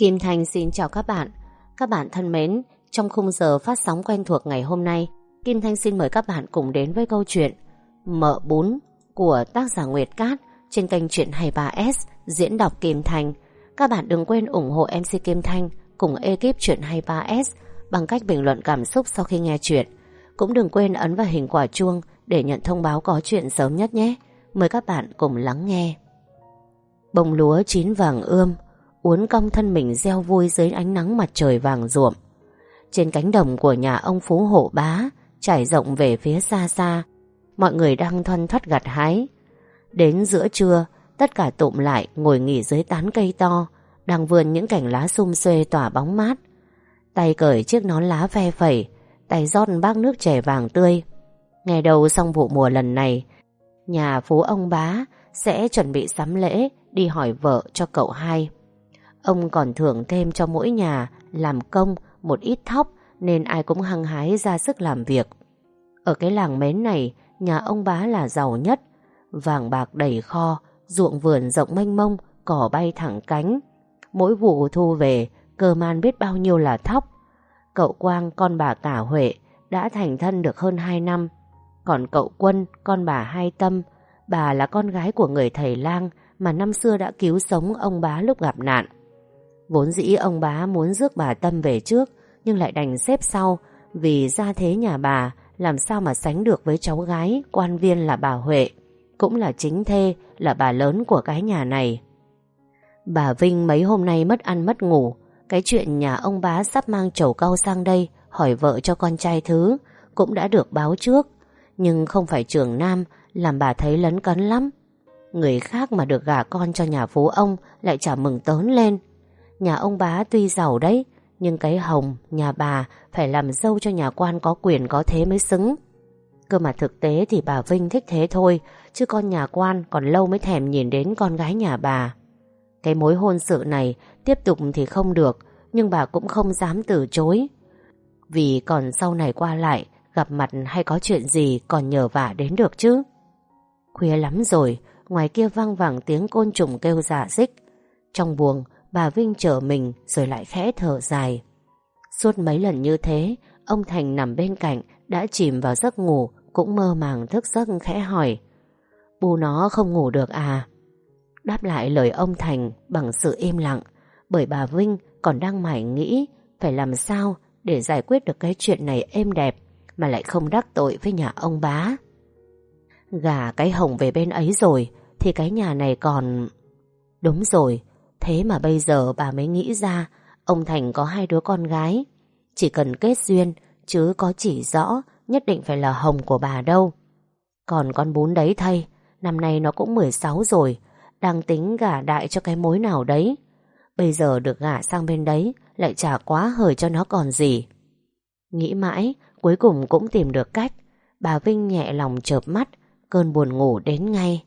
Kim Thanh xin chào các bạn. Các bạn thân mến, trong khung giờ phát sóng quen thuộc ngày hôm nay, Kim Thanh xin mời các bạn cùng đến với câu chuyện Mợ Bún của tác giả Nguyệt Cát trên kênh Chuyện 23S diễn đọc Kim Thanh. Các bạn đừng quên ủng hộ MC Kim Thanh cùng ekip Chuyện 23S bằng cách bình luận cảm xúc sau khi nghe chuyện. Cũng đừng quên ấn vào hình quả chuông để nhận thông báo có chuyện sớm nhất nhé. Mời các bạn cùng lắng nghe. Bông lúa chín vàng ươm, uốn cong thân mình reo vui dưới ánh nắng mặt trời vàng ruộm. Trên cánh đồng của nhà ông Phú Hộ Bá, trải rộng về phía xa xa, mọi người đang thoăn thoắt gặt hái. Đến giữa trưa, tất cả tụm lại ngồi nghỉ dưới tán cây to, đang vươn những cành lá sum xuê tỏa bóng mát. Tay cởi chiếc nón lá phe phẩy, tay rót bát nước chè vàng tươi. Nghe đầu xong vụ mùa lần này, nhà Phú ông Bá sẽ chuẩn bị sắm lễ đi hỏi vợ cho cậu hai. Ông còn thưởng thêm cho mỗi nhà làm công một ít thóc, nên ai cũng hăng hái ra sức làm việc. Ở cái làng Mến này, nhà ông Bá là giàu nhất. Vàng bạc đầy kho, ruộng vườn rộng mênh mông, cỏ bay thẳng cánh. Mỗi vụ thu về, cơm ăn biết bao nhiêu là thóc. Cậu Quang, con bà Cả Huệ, đã thành thân được hơn 2 năm. Còn cậu Quân, con bà Hai Tâm, bà là con gái của người thầy lang mà năm xưa đã cứu sống ông Bá lúc gặp nạn. Vốn dĩ ông Bá muốn rước bà Tâm về trước, nhưng lại đành xếp sau, vì gia thế nhà bà làm sao mà sánh được với cháu gái quan viên là bà Huệ, cũng là chính thê, là bà lớn của cái nhà này. Bà Vinh mấy hôm nay mất ăn mất ngủ. Cái chuyện nhà ông Bá sắp mang trầu cau sang đây hỏi vợ cho con trai thứ cũng đã được báo trước, nhưng không phải Trường Nam, làm bà thấy lấn cấn lắm. Người khác mà được gả con cho nhà Phú ông lại chả mừng tớn lên. Nhà ông Bá tuy giàu đấy, nhưng cái hồng nhà bà phải làm dâu cho nhà quan có quyền có thế mới xứng. Cơ mà thực tế thì bà Vinh thích thế thôi, chứ con nhà quan còn lâu mới thèm nhìn đến con gái nhà bà. Cái mối hôn sự này tiếp tục thì không được, nhưng bà cũng không dám từ chối, vì còn sau này qua lại gặp mặt hay có chuyện gì còn nhờ vả đến được chứ. Khuya lắm rồi, ngoài kia vang vẳng tiếng côn trùng kêu rả rích. Trong buồng, bà Vinh trở mình rồi lại khẽ thở dài. Suốt mấy lần như thế, ông Thành nằm bên cạnh đã chìm vào giấc ngủ, cũng mơ màng thức giấc khẽ hỏi: "Bu nó không ngủ được à?" Đáp lại lời ông Thành bằng sự im lặng, bởi bà Vinh còn đang mải nghĩ phải làm sao để giải quyết được cái chuyện này êm đẹp mà lại không đắc tội với nhà ông Bá. Gả cái hồng về bên ấy rồi thì cái nhà này còn... Đúng rồi, thế mà bây giờ bà mới nghĩ ra ông Thành có 2 đứa con gái. Chỉ cần kết duyên, chứ có chỉ rõ nhất định phải là hồng của bà đâu. Còn con Bún đấy thây, năm nay nó cũng 16 rồi, đang tính gả đại cho cái mối nào đấy. Bây giờ được gả sang bên đấy lại chả quá hời cho nó còn gì. Nghĩ mãi, cuối cùng cũng tìm được cách. Bà Vinh nhẹ lòng chợp mắt, cơn buồn ngủ đến ngay.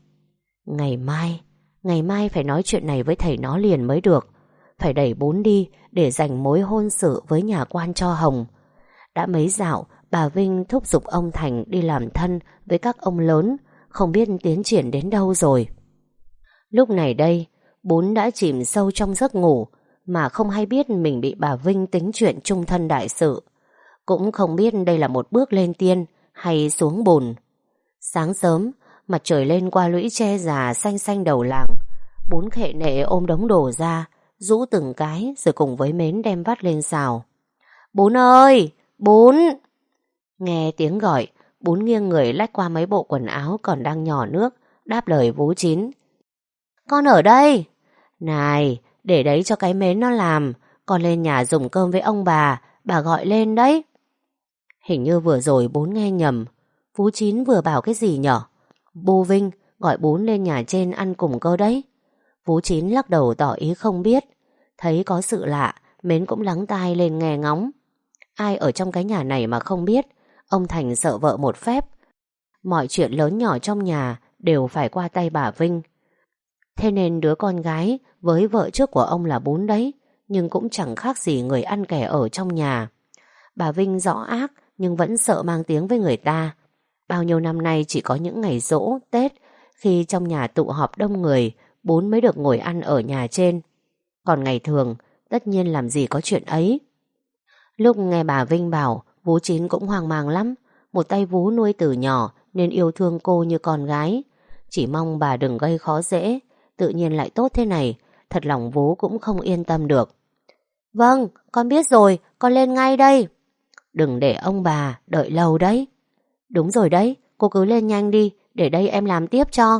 Ngày mai phải nói chuyện này với thầy nó liền mới được. Phải đẩy Bún đi để giành mối hôn sự với nhà quan cho hồng. Đã mấy dạo, bà Vinh thúc giục ông Thành đi làm thân với các ông lớn, không biết tiến triển đến đâu rồi. Lúc này đây, Bún đã chìm sâu trong giấc ngủ, mà không hay biết mình bị bà Vinh tính chuyện chung thân đại sự. Cũng không biết đây là một bước lên tiên hay xuống bùn. Sáng sớm, mặt trời lên qua lũy tre già xanh xanh đầu làng. Bún khệ nệ ôm đống đồ ra, rũ từng cái rồi cùng với Mến đem vắt lên xào. "Bún ơi! Bún!" Nghe tiếng gọi, Bún nghiêng người lách qua mấy bộ quần áo còn đang nhỏ nước, đáp lời vú Chín: "Con ở đây." "Này, để đấy cho cái Mến nó làm, con lên nhà dùng cơm với ông bà gọi lên đấy." Hình như vừa rồi Bún nghe nhầm. Vú Chín vừa bảo cái gì nhở? Bu Vinh gọi Bún lên nhà trên ăn cùng cơ đấy. Vú Chín lắc đầu tỏ ý không biết. Thấy có sự lạ, Mến cũng lắng tai lên nghe ngóng. Ai ở trong cái nhà này mà không biết, ông Thành sợ vợ một phép. Mọi chuyện lớn nhỏ trong nhà đều phải qua tay bà Vinh. Thế nên đứa con gái với vợ trước của ông là Bún đấy, nhưng cũng chẳng khác gì người ăn kẻ ở trong nhà. Bà Vinh rõ ác nhưng vẫn sợ mang tiếng với người ta. Bao nhiêu năm nay chỉ có những ngày giỗ, Tết, khi trong nhà tụ họp đông người, Bún mới được ngồi ăn ở nhà trên. Còn ngày thường, tất nhiên làm gì có chuyện ấy. Lúc nghe bà Vinh bảo, Vú Chín cũng hoang mang lắm. Một tay Vú nuôi từ nhỏ nên yêu thương cô như con gái. Chỉ mong bà đừng gây khó dễ. Tự nhiên lại tốt thế này, thật lòng Vú cũng không yên tâm được. Vâng, con biết rồi, con lên ngay đây. Đừng để ông bà đợi lâu đấy. Đúng rồi đấy, cô cứ lên nhanh đi, để đây em làm tiếp cho.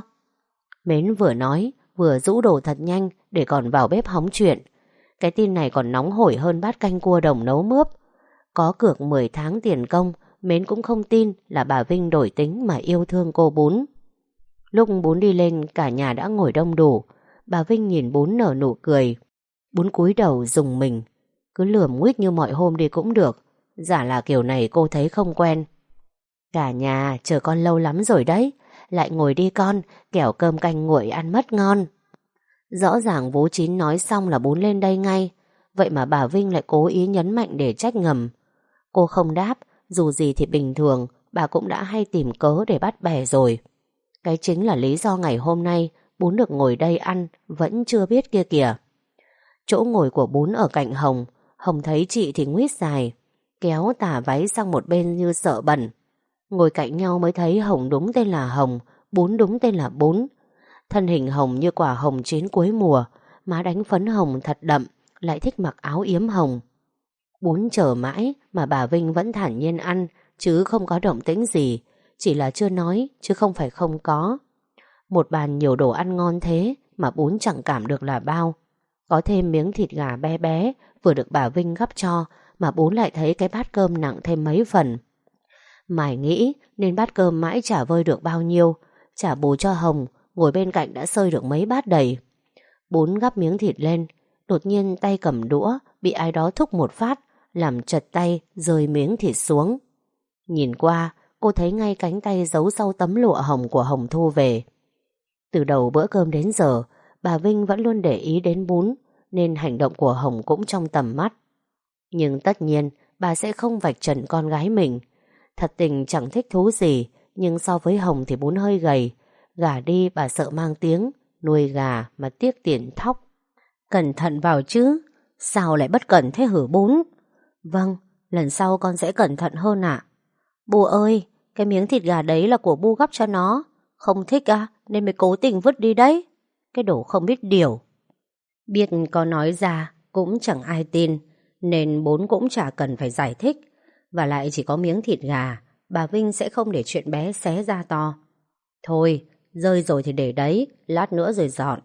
Mến vừa nói, vừa rũ đồ thật nhanh để còn vào bếp hóng chuyện. Cái tin này còn nóng hổi hơn bát canh cua đồng nấu mướp. Có cược 10 tháng tiền công, Mến cũng không tin là bà Vinh đổi tính mà yêu thương cô Bún. Lúc Bún đi lên, cả nhà đã ngồi đông đủ. Bà Vinh nhìn Bún nở nụ cười. Bún cúi đầu rùng mình. Cứ lườm nguýt như mọi hôm đi cũng được. Giả là kiểu này cô thấy không quen. Cả nhà chờ con lâu lắm rồi đấy. Lại ngồi đi con, kẻo cơm canh nguội ăn mất ngon. Rõ ràng Vú Chín nói xong là Bún lên đây ngay. Vậy mà bà Vinh lại cố ý nhấn mạnh để trách ngầm. Cô không đáp, dù gì thì bình thường bà cũng đã hay tìm cớ để bắt bè rồi. Cái chính là lý do ngày hôm nay Bún được ngồi đây ăn vẫn chưa biết kia kìa. Chỗ ngồi của Bún ở cạnh Hồng. Hồng thấy chị thì nguýt dài, kéo tà váy sang một bên như sợ bẩn. Ngồi cạnh nhau mới thấy Hồng đúng tên là Hồng, Bún đúng tên là Bún. Thân hình Hồng như quả hồng chín cuối mùa, má đánh phấn hồng thật đậm, lại thích mặc áo yếm hồng. Bún chờ mãi mà bà Vinh vẫn thản nhiên ăn, chứ không có động tĩnh gì. Chỉ là chưa nói, chứ không phải không có. Một bàn nhiều đồ ăn ngon thế mà Bún chẳng cảm được là bao. Có thêm miếng thịt gà bé bé vừa được bà Vinh gắp cho, mà Bún lại thấy cái bát cơm nặng thêm mấy phần. Mải nghĩ nên bát cơm mãi chả vơi được bao nhiêu. Chả bù cho Hồng, ngồi bên cạnh đã xơi được mấy bát đầy. Bún gắp miếng thịt lên, đột nhiên tay cầm đũa bị ai đó thúc một phát, làm chật tay rơi miếng thịt xuống. Nhìn qua, cô thấy ngay cánh tay giấu sau tấm lụa hồng của Hồng thu về. Từ đầu bữa cơm đến giờ, bà Vinh vẫn luôn để ý đến Bún, nên hành động của Hồng cũng trong tầm mắt. Nhưng tất nhiên bà sẽ không vạch trần con gái mình. Thật tình chẳng thích thú gì, nhưng so với Hồng thì Bún hơi gầy. Gà đi bà sợ mang tiếng, nuôi gà mà tiếc tiền thóc. Cẩn thận vào chứ, sao lại bất cẩn thế hử Bún? Vâng, lần sau con sẽ cẩn thận hơn ạ. Bu ơi, cái miếng thịt gà đấy là của Bu gắp cho nó. Không thích à, nên mới cố tình vứt đi đấy. Cái đồ không biết điều. Biết con nói ra cũng chẳng ai tin, nên Bún cũng chả cần phải giải thích. Và lại chỉ có miếng thịt gà, bà Vinh sẽ không để chuyện bé xé ra to. Thôi, rơi rồi thì để đấy, lát nữa rồi dọn.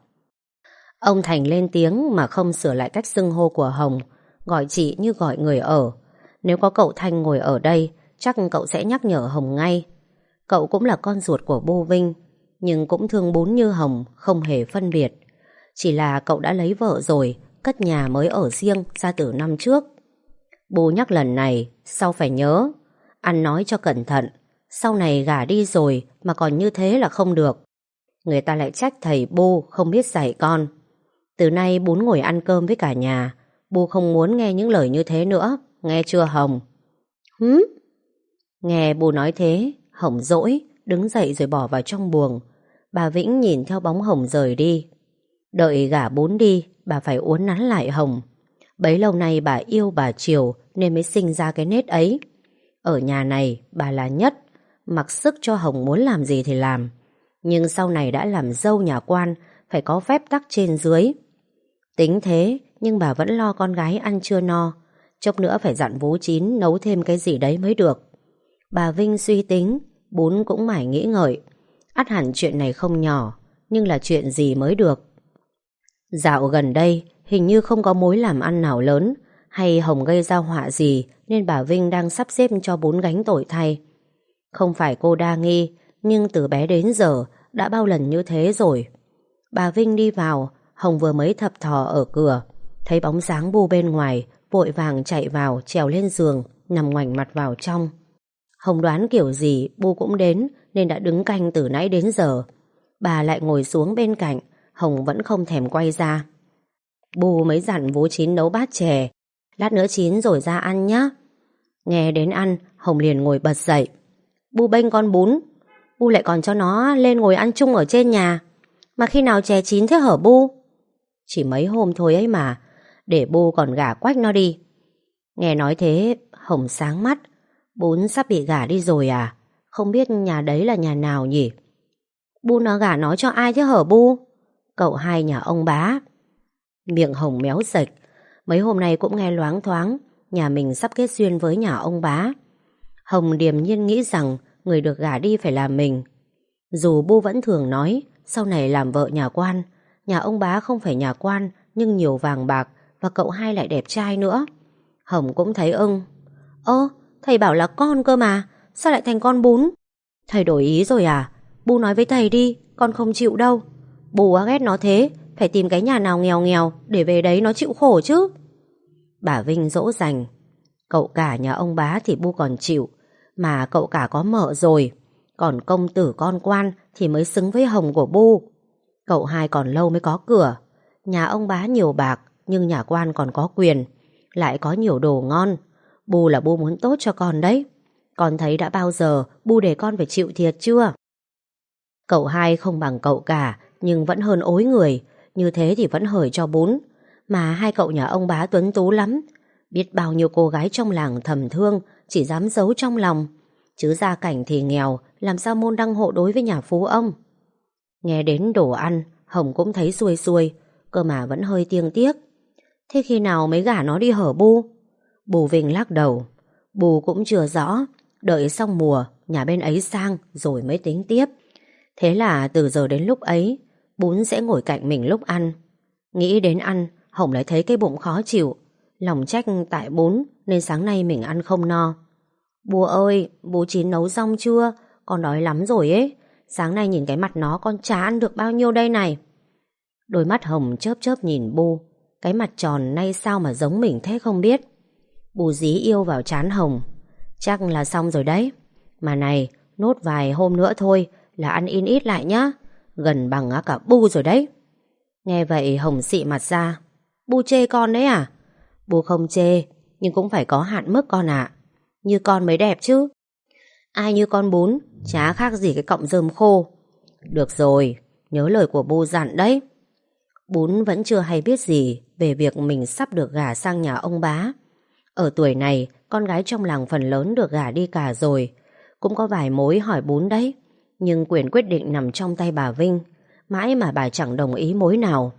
Ông Thành lên tiếng mà không sửa lại cách xưng hô của Hồng, gọi chị như gọi người ở. Nếu có cậu Thanh ngồi ở đây, chắc cậu sẽ nhắc nhở Hồng ngay. Cậu cũng là con ruột của Bu Vinh, nhưng cũng thương Bún như Hồng, không hề phân biệt. Chỉ là cậu đã lấy vợ rồi, cất nhà mới ở riêng ra từ năm trước. Bu nhắc lần này, sau phải nhớ, ăn nói cho cẩn thận. Sau này gả đi rồi mà còn như thế là không được. Người ta lại trách thầy Bu không biết dạy con. Từ nay Bún ngồi ăn cơm với cả nhà, Bu không muốn nghe những lời như thế nữa. Nghe chưa Hồng? Nghe Bu nói thế, Hồng dỗi, đứng dậy rồi bỏ vào trong buồng. Bà Vĩnh nhìn theo bóng Hồng rời đi. Đợi gả Bún đi, bà phải uốn nắn lại Hồng. Bấy lâu nay bà yêu bà chiều nên mới sinh ra cái nết ấy. Ở nhà này bà là nhất, mặc sức cho Hồng muốn làm gì thì làm. Nhưng sau này đã làm dâu nhà quan, phải có phép tắc trên dưới. Tính thế, nhưng bà vẫn lo con gái ăn chưa no. Chốc nữa phải dặn Vú Chín nấu thêm cái gì đấy mới được. Bà Vinh suy tính, Bún cũng mải nghĩ ngợi. Ắt hẳn chuyện này không nhỏ, nhưng là chuyện gì mới được. Dạo gần đây, hình như không có mối làm ăn nào lớn, hay Hồng gây ra họa gì, nên bà Vinh đang sắp xếp cho Bún gánh tội thay. Không phải cô đa nghi, nhưng từ bé đến giờ đã bao lần như thế rồi. Bà Vinh đi vào, Hồng vừa mới thập thò ở cửa, thấy bóng dáng Bu bên ngoài, vội vàng chạy vào, trèo lên giường, nằm ngoảnh mặt vào trong. Hồng đoán kiểu gì Bu cũng đến, nên đã đứng canh từ nãy đến giờ. Bà lại ngồi xuống bên cạnh, Hồng vẫn không thèm quay ra. Bu mới dặn Vú Chín nấu bát chè, lát nữa chín rồi ra ăn nhá. Nghe đến ăn, Hồng liền ngồi bật dậy. Bu bênh con Bún, Bu lại còn cho nó lên ngồi ăn chung ở trên nhà. Mà khi nào chè chín thế hở Bu? Chỉ mấy hôm thôi ấy mà. để Bu còn gả quách nó đi. Nghe nói thế, Hồng sáng mắt. Bún sắp bị gả đi rồi à? Không biết nhà đấy là nhà nào nhỉ? Bu nó gả nó cho ai chứ hở Bu? Cậu hai nhà ông bá. Miệng Hồng méo sệch. Mấy hôm nay cũng nghe loáng thoáng nhà mình sắp kết duyên với nhà ông bá. Hồng điềm nhiên nghĩ rằng người được gả đi phải là mình. Dù Bu vẫn thường nói sau này làm vợ nhà quan, nhà ông bá không phải nhà quan nhưng nhiều vàng bạc và cậu hai lại đẹp trai nữa. Hồng cũng thấy ưng. Ơ, thầy bảo là con cơ mà, sao lại thành con Bún? Thầy đổi ý rồi à? Bu nói với thầy đi, con không chịu đâu. Bu ghét nó thế, phải tìm cái nhà nào nghèo nghèo để về đấy nó chịu khổ chứ. Bà Vinh dỗ dành. Cậu cả nhà ông bá thì Bu còn chịu, mà cậu cả có mợ rồi. Còn công tử con quan thì mới xứng với Hồng của Bu. Cậu hai còn lâu mới có cửa. Nhà ông bá nhiều bạc, nhưng nhà quan còn có quyền, lại có nhiều đồ ngon. Bu là Bu muốn tốt cho con đấy. Con thấy đã bao giờ Bu để con phải chịu thiệt chưa? Cậu hai không bằng cậu cả, nhưng vẫn hơn ối người. Như thế thì vẫn hời cho Bún. Mà hai cậu nhà ông bá tuấn tú lắm. Biết bao nhiêu cô gái trong làng thầm thương, chỉ dám giấu trong lòng. Chứ gia cảnh thì nghèo, làm sao môn đăng hộ đối với nhà phú ông. Nghe đến đồ ăn, Hồng cũng thấy xuôi xuôi, cơ mà vẫn hơi tiếc tiếc. Thế khi nào mới gả nó đi hở Bu? Bù Vinh lắc đầu. Bu cũng chưa rõ, đợi xong mùa nhà bên ấy sang rồi mới tính tiếp. Thế là từ giờ đến lúc ấy, Bún sẽ ngồi cạnh mình lúc ăn. Nghĩ đến ăn, Hồng lại thấy cái bụng khó chịu. Lòng trách tại Bún nên sáng nay mình ăn không no. Bu ơi, bố Chín nấu xong chưa? Con đói lắm rồi ấy. Sáng nay nhìn cái mặt nó con chả ăn được bao nhiêu đây này. Đôi mắt Hồng chớp chớp nhìn Bu. Cái mặt tròn nay sao mà giống mình thế không biết. Bu dí yêu vào trán Hồng. Chắc là xong rồi đấy. Mà này, nốt vài hôm nữa thôi là ăn in ít lại nhá. Gần bằng cả Bu rồi đấy. Nghe vậy Hồng xị mặt ra. Bu chê con đấy à? Bu không chê, nhưng cũng phải có hạn mức con ạ. Như con mới đẹp chứ. Ai như con Bún, chả khác gì cái cọng rơm khô. Được rồi, nhớ lời của Bu dặn đấy. Bún vẫn chưa hay biết gì về việc mình sắp được gả sang nhà ông bá. Ở tuổi này, con gái trong làng phần lớn được gả đi cả rồi. Cũng có vài mối hỏi Bún đấy, nhưng quyền quyết định nằm trong tay bà Vinh. Mãi mà bà chẳng đồng ý mối nào.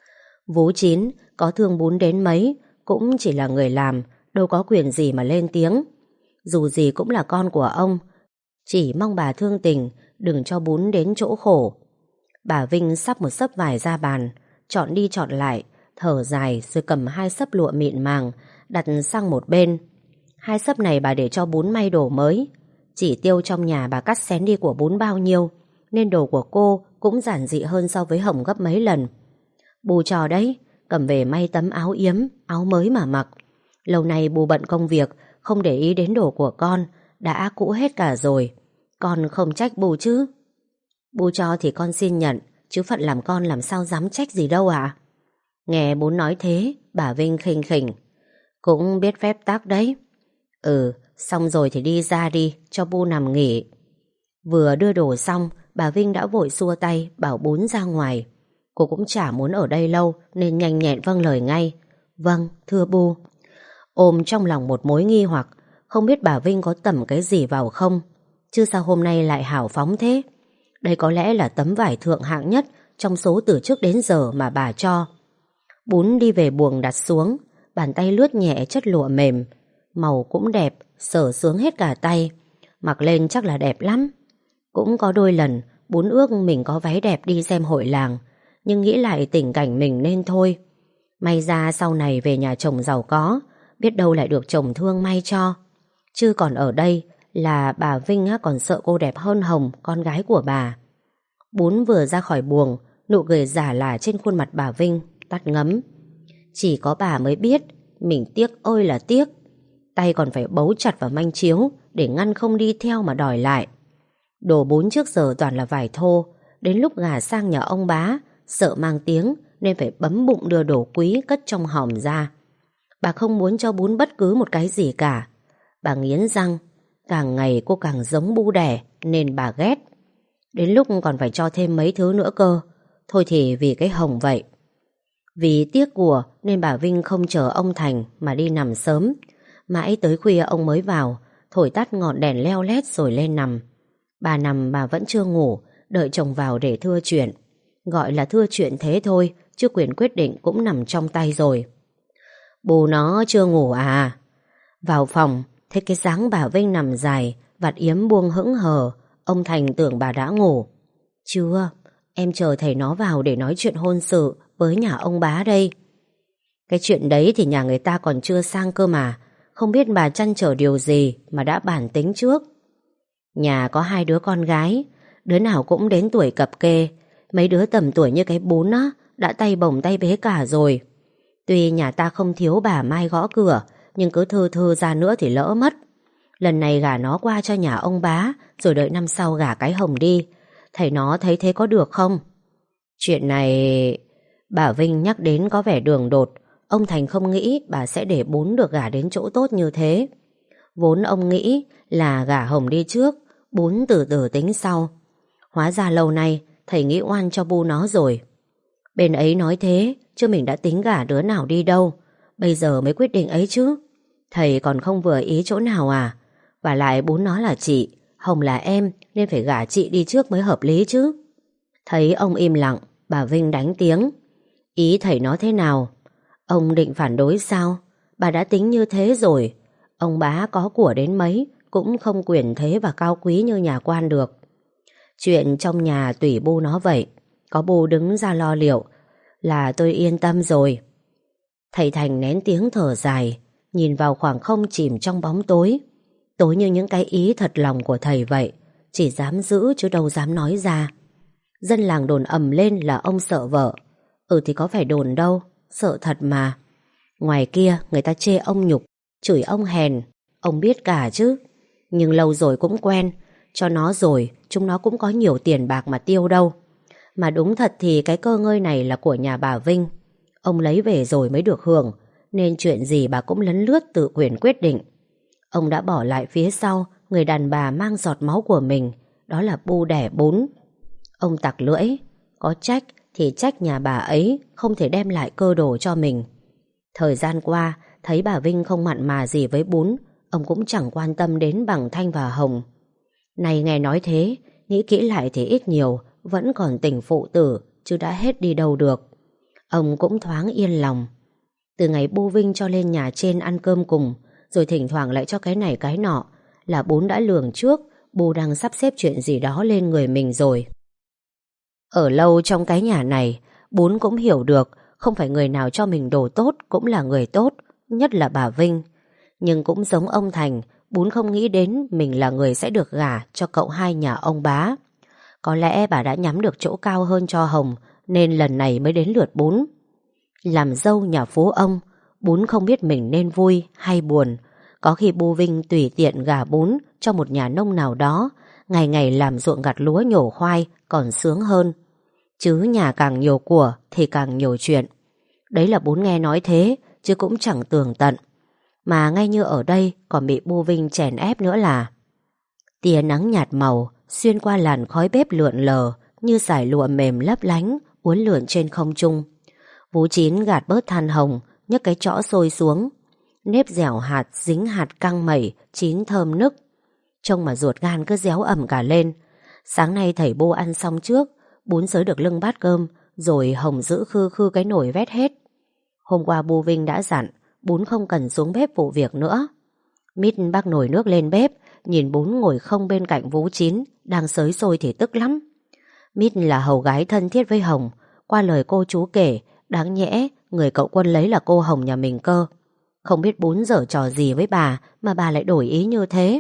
Vú Chín có thương Bún đến mấy cũng chỉ là người làm, đâu có quyền gì mà lên tiếng. Dù gì cũng là con của ông, chỉ mong bà thương tình, đừng cho Bún đến chỗ khổ. Bà Vinh sắp một xấp vải ra bàn, chọn đi chọn lại, thở dài rồi cầm hai xấp lụa mịn màng đặt sang một bên. Hai xấp này bà để cho Bún may đồ mới. Chỉ tiêu trong nhà bà cắt xén đi của Bún bao nhiêu, nên đồ của cô cũng giản dị hơn so với Hồng gấp mấy lần. Bù trò đấy, cầm về may tấm áo yếm, áo mới mà mặc. Lâu nay Bù bận công việc, không để ý đến đồ của con, đã cũ hết cả rồi. Con không trách Bù chứ? Bù cho thì con xin nhận, chứ phận làm con làm sao dám trách gì đâu ạ. Nghe Bún nói thế, bà Vinh khinh khỉnh. Cũng biết phép tắc đấy. Ừ, xong rồi thì đi ra đi, cho Bu nằm nghỉ. Vừa đưa đồ xong, bà Vinh đã vội xua tay bảo Bún ra ngoài. Cô cũng chả muốn ở đây lâu nên nhanh nhẹn vâng lời ngay. Vâng, thưa Bu. Ôm trong lòng một mối nghi hoặc, không biết bà Vinh có tẩm cái gì vào không, chứ sao hôm nay lại hào phóng thế. Đây có lẽ là tấm vải thượng hạng nhất trong số từ trước đến giờ mà bà cho. Bún đi về buồng đặt xuống, bàn tay lướt nhẹ chất lụa mềm. Màu cũng đẹp, sờ sướng hết cả tay. Mặc lên chắc là đẹp lắm. Cũng có đôi lần Bún ước mình có váy đẹp đi xem hội làng, nhưng nghĩ lại tình cảnh mình nên thôi. May ra sau này về nhà chồng giàu có, biết đâu lại được chồng thương may cho. Chứ còn ở đây là bà Vinh còn sợ cô đẹp hơn Hồng, con gái của bà. Bún vừa ra khỏi buồng, nụ cười giả lả trên khuôn mặt bà Vinh tắt ngấm. Chỉ có bà mới biết mình tiếc ơi là tiếc. Tay còn phải bấu chặt vào manh chiếu để ngăn không đi theo mà đòi lại. Đồ Bún trước giờ toàn là vải thô, đến lúc gả sang nhà ông bá sợ mang tiếng nên phải bấm bụng đưa đồ quý cất trong hòm ra. Bà không muốn cho Bún bất cứ một cái gì cả. Bà nghiến răng, càng ngày cô càng giống Bu đẻ nên bà ghét. Đến lúc còn phải cho thêm mấy thứ nữa cơ. Thôi thì vì cái Hồng vậy. Vì tiếc của nên bà Vinh không chờ ông Thành mà đi nằm sớm. Mãi tới khuya ông mới vào, thổi tắt ngọn đèn leo lét rồi lên nằm. Bà nằm bà vẫn chưa ngủ, đợi chồng vào để thưa chuyện. Gọi là thưa chuyện thế thôi, chứ quyền quyết định cũng nằm trong tay rồi. Bố nó chưa ngủ à? Vào phòng, thấy cái dáng bà Vinh nằm dài, vạt yếm buông hững hờ. Ông Thành tưởng bà đã ngủ. Chưa, em chờ thầy nó vào để nói chuyện hôn sự với nhà ông bá đây. Cái chuyện đấy thì nhà người ta còn chưa sang cơ mà. Không biết bà trăn trở điều gì mà đã bản tính trước. Nhà có 2 đứa con gái, đứa nào cũng đến tuổi cập kê. Mấy đứa tầm tuổi như cái Bún á đã tay bồng tay bế cả rồi. Tuy nhà ta không thiếu bà Mai gõ cửa, nhưng cứ thư thư ra nữa thì lỡ mất. Lần này gả nó qua cho nhà ông bá, rồi đợi năm sau gả cái Hồng đi. Thầy nó thấy thế có được không? Chuyện này... Bà Vinh nhắc đến có vẻ đường đột. Ông Thành không nghĩ bà sẽ để Bún được gả đến chỗ tốt như thế. Vốn ông nghĩ là gả Hồng đi trước, Bún từ từ tính sau. Hóa ra lâu nay thầy nghĩ oan cho bu nó rồi. Bên ấy nói thế, chứ mình đã tính gả đứa nào đi đâu. Bây giờ mới quyết định ấy chứ. Thầy còn không vừa ý chỗ nào à? Và lại Bún nó là chị, Hồng là em, nên phải gả chị đi trước mới hợp lý chứ. Thấy ông im lặng, bà Vinh đánh tiếng. Ý thầy nói thế nào? Ông định phản đối sao? Bà đã tính như thế rồi. Ông bá có của đến mấy cũng không quyền thế và cao quý như nhà quan được. Chuyện trong nhà tùy bu nó vậy. Có bu đứng ra lo liệu là tôi yên tâm rồi. Thầy Thành nén tiếng thở dài, nhìn vào khoảng không chìm trong bóng tối. Tối như những cái ý thật lòng của thầy vậy, chỉ dám giữ chứ đâu dám nói ra. Dân làng đồn ầm lên là ông sợ vợ. Thì có phải đồn đâu, sợ thật mà. Ngoài kia người ta chê ông nhục, chửi ông hèn, ông biết cả chứ. Nhưng lâu rồi cũng quen, cho nó rồi chúng nó cũng có nhiều tiền bạc mà tiêu đâu. Mà đúng thật thì cái cơ ngơi này là của nhà bà Vinh. Ông lấy về rồi mới được hưởng, nên chuyện gì bà cũng lấn lướt tự quyền quyết định. Ông đã bỏ lại phía sau người đàn bà mang giọt máu của mình, đó là bu đẻ Bún. Ông tặc lưỡi, có trách thì trách nhà bà ấy không thể đem lại cơ đồ cho mình. Thời gian qua, thấy bà Vinh không mặn mà gì với Bún, ông cũng chẳng quan tâm đến bằng Thanh và Hồng. Này nghe nói thế, nghĩ kỹ lại thì ít nhiều vẫn còn tình phụ tử, chứ đã hết đi đâu được. Ông cũng thoáng yên lòng. Từ ngày Bu Vinh cho lên nhà trên ăn cơm cùng, rồi thỉnh thoảng lại cho cái này cái nọ, là Bún đã lường trước Bu đang sắp xếp chuyện gì đó lên người mình rồi. Ở lâu trong cái nhà này, Bún cũng hiểu được không phải người nào cho mình đồ tốt cũng là người tốt, nhất là bà Vinh. Nhưng cũng giống ông Thành, Bún không nghĩ đến mình là người sẽ được gả cho cậu hai nhà ông bá. Có lẽ bà đã nhắm được chỗ cao hơn cho Hồng, nên lần này mới đến lượt Bún. Làm dâu nhà phú ông, Bún không biết mình nên vui hay buồn. Có khi Bu Vinh tùy tiện gả Bún cho một nhà nông nào đó, ngày ngày làm ruộng gặt lúa nhổ khoai còn sướng hơn. Chứ nhà càng nhiều của thì càng nhiều chuyện. Đấy là Bún nghe nói thế, chứ cũng chẳng tường tận. Mà ngay như ở đây còn bị Bu Vinh chèn ép nữa là tia nắng nhạt màu xuyên qua làn khói bếp lượn lờ như dải lụa mềm lấp lánh uốn lượn trên không trung. Vú Chín gạt bớt than hồng, nhấc cái chõ sôi xuống. Nếp dẻo hạt dính hạt căng mẩy chín thơm nức. Trông mà ruột gan cứ réo ẩm cả lên. Sáng nay thầy Bu ăn xong trước, Bún xới được lưng bát cơm, rồi Hồng giữ khư khư cái nồi vét hết. Hôm qua Bu Vinh đã dặn Bún không cần xuống bếp phụ việc nữa. Mít bác nồi nước lên bếp, nhìn Bún ngồi không bên cạnh Vú Chín đang xới xôi thì tức lắm. Mít là hầu gái thân thiết với Hồng. Qua lời cô chú kể, đáng nhẽ người cậu Quân lấy là cô Hồng nhà mình cơ. Không biết Bún giở trò gì với bà mà bà lại đổi ý như thế.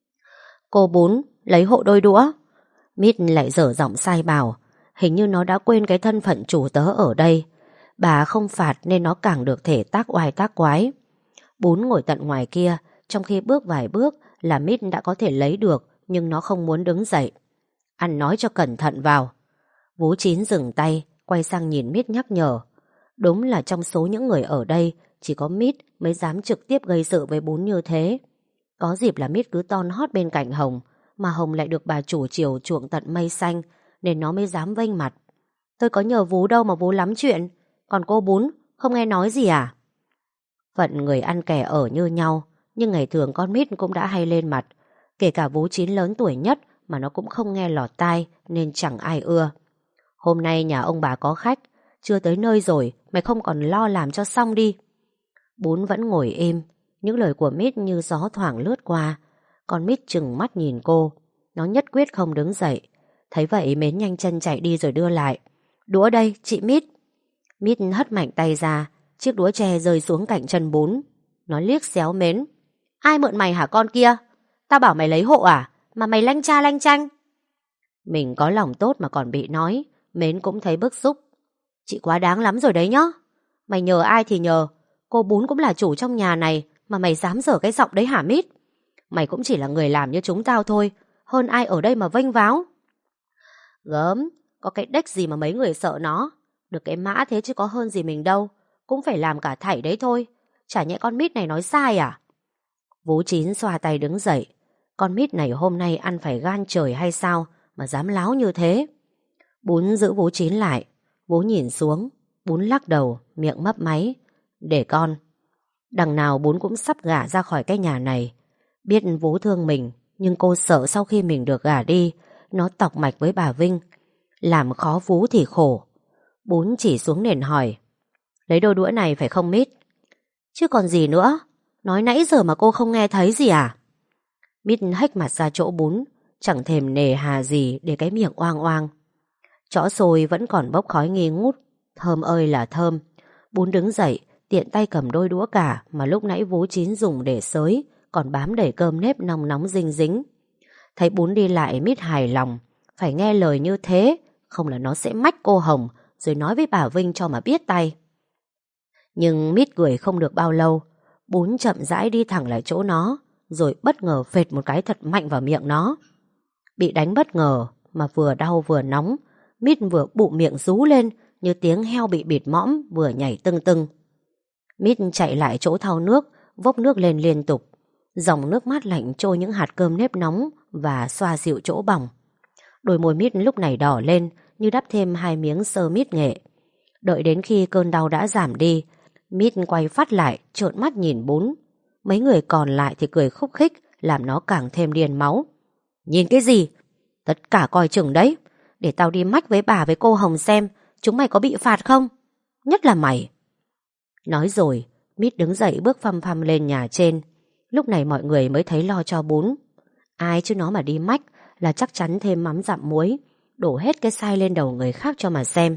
Cô Bún lấy hộ đôi đũa. Mít lại dở giọng sai bảo. Hình như nó đã quên cái thân phận chủ tớ ở đây. Bà không phạt nên nó càng được thể tác oai tác quái. Bún ngồi tận ngoài kia, trong khi bước vài bước là Mít đã có thể lấy được, nhưng nó không muốn đứng dậy. Ăn nói cho cẩn thận vào. Vú Chín dừng tay, quay sang nhìn Mít nhắc nhở. Đúng là trong số những người ở đây, chỉ có Mít mới dám trực tiếp gây sự với Bún như thế. Có dịp là Mít cứ ton hót bên cạnh Hồng, mà Hồng lại được bà chủ chiều chuộng tận mây xanh, nên nó mới dám vênh mặt. Tôi có nhờ Vú đâu mà Vú lắm chuyện. Còn cô Bún không nghe nói gì à? Phận người ăn kẻ ở như nhau, nhưng ngày thường con Mít cũng đã hay lên mặt. Kể cả Vú Chín lớn tuổi nhất mà nó cũng không nghe lọt tai, nên chẳng ai ưa. Hôm nay nhà ông bà có khách, chưa tới nơi rồi, mày không còn lo làm cho xong đi. Bún vẫn ngồi im, những lời của Mít như gió thoảng lướt qua. Con Mít trừng mắt nhìn cô, nó nhất quyết không đứng dậy. Thấy vậy Mến nhanh chân chạy đi rồi đưa lại. Đũa đây, chị Mít. Mít hất mạnh tay ra, chiếc đũa tre rơi xuống cạnh chân Bún. Nó liếc xéo Mến. Ai mượn mày hả con kia? Tao bảo mày lấy hộ à? Mà mày lanh cha lanh chanh. Mình có lòng tốt mà còn bị nói, Mến cũng thấy bức xúc. Chị quá đáng lắm rồi đấy nhá. Mày nhờ ai thì nhờ, cô Bún cũng là chủ trong nhà này mà mày dám dở cái giọng đấy hả Mít? Mày cũng chỉ là người làm như chúng tao thôi, hơn ai ở đây mà vênh váo. Gớm, có cái đếch gì mà mấy người sợ nó. Được cái mã thế chứ có hơn gì mình đâu, cũng phải làm cả thảy đấy thôi. Chả nhẽ con Mít này nói sai à? Vú Chín xoa tay đứng dậy. Con Mít này hôm nay ăn phải gan trời hay sao mà dám láo như thế? Bún giữ Vú Chín lại. Vú nhìn xuống, Bún lắc đầu, miệng mấp máy. Để con. Đằng nào Bún cũng sắp gả ra khỏi cái nhà này. Biết Vú thương mình, nhưng cô sợ sau khi mình được gả đi, nó tọc mạch với bà Vinh. Làm khó Vú thì khổ. Bún chỉ xuống nền hỏi. Lấy đôi đũa này phải không Mít? Chứ còn gì nữa. Nói nãy giờ mà cô không nghe thấy gì à? Mít hếch mặt ra chỗ Bún, chẳng thèm nề hà gì để cái miệng oang oang. Chõ xôi vẫn còn bốc khói nghi ngút. Thơm ơi là thơm. Bún đứng dậy, tiện tay cầm đôi đũa cả mà lúc nãy Vú Chín dùng để xới, còn bám đầy cơm nếp nóng nóng dinh dính. Thấy Bún đi lại Mít hài lòng. Phải nghe lời như thế, không là nó sẽ mách cô Hồng rồi nói với bà Vinh cho mà biết tay. Nhưng Mít cười không được bao lâu. Bún chậm rãi đi thẳng lại chỗ nó, rồi bất ngờ phệt một cái thật mạnh vào miệng nó. Bị đánh bất ngờ mà vừa đau vừa nóng, Mít vừa bụ miệng rú lên như tiếng heo bị bịt mõm vừa nhảy tưng tưng. Mít chạy lại chỗ thau nước, vốc nước lên liên tục. Dòng nước mát lạnh trôi những hạt cơm nếp nóng và xoa dịu chỗ bỏng. Đôi môi Mít lúc này đỏ lên như đắp thêm 2 miếng sơ mít nghệ. Đợi đến khi cơn đau đã giảm đi, Mít quay phát lại trợn mắt nhìn Bún. Mấy người còn lại thì cười khúc khích, làm nó càng thêm điên máu. Nhìn cái gì? Tất cả coi chừng đấy. Để tao đi mách với bà với cô Hồng xem chúng mày có bị phạt không. Nhất là mày. Nói rồi Mít đứng dậy bước phăm phăm lên nhà trên. Lúc này mọi người mới thấy lo cho Bún. Ai chứ nó mà đi mách là chắc chắn thêm mắm dặm muối, đổ hết cái sai lên đầu người khác cho mà xem.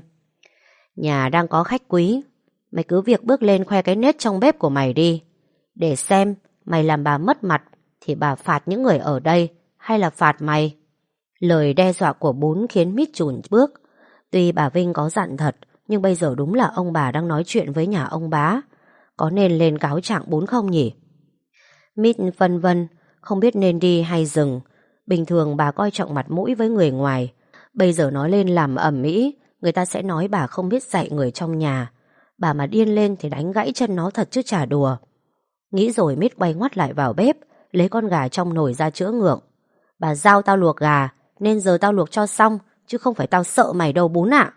Nhà đang có khách quý, mày cứ việc bước lên khoe cái nết trong bếp của mày đi. Để xem mày làm bà mất mặt thì bà phạt những người ở đây hay là phạt mày. Lời đe dọa của Bún khiến Mít chùn bước. Tuy bà Vinh có dặn thật, nhưng bây giờ đúng là ông bà đang nói chuyện với nhà ông bá. Có nên lên cáo trạng Bún không nhỉ? Mít phân vân, không biết nên đi hay dừng. Bình thường bà coi trọng mặt mũi với người ngoài, bây giờ nói lên làm ầm ĩ, người ta sẽ nói bà không biết dạy người trong nhà. Bà mà điên lên thì đánh gãy chân nó thật chứ chả đùa. Nghĩ rồi Mít quay ngoắt lại vào bếp, lấy con gà trong nồi ra chữa ngượng. Bà giao tao luộc gà, nên giờ tao luộc cho xong, chứ không phải tao sợ mày đâu Bún ạ.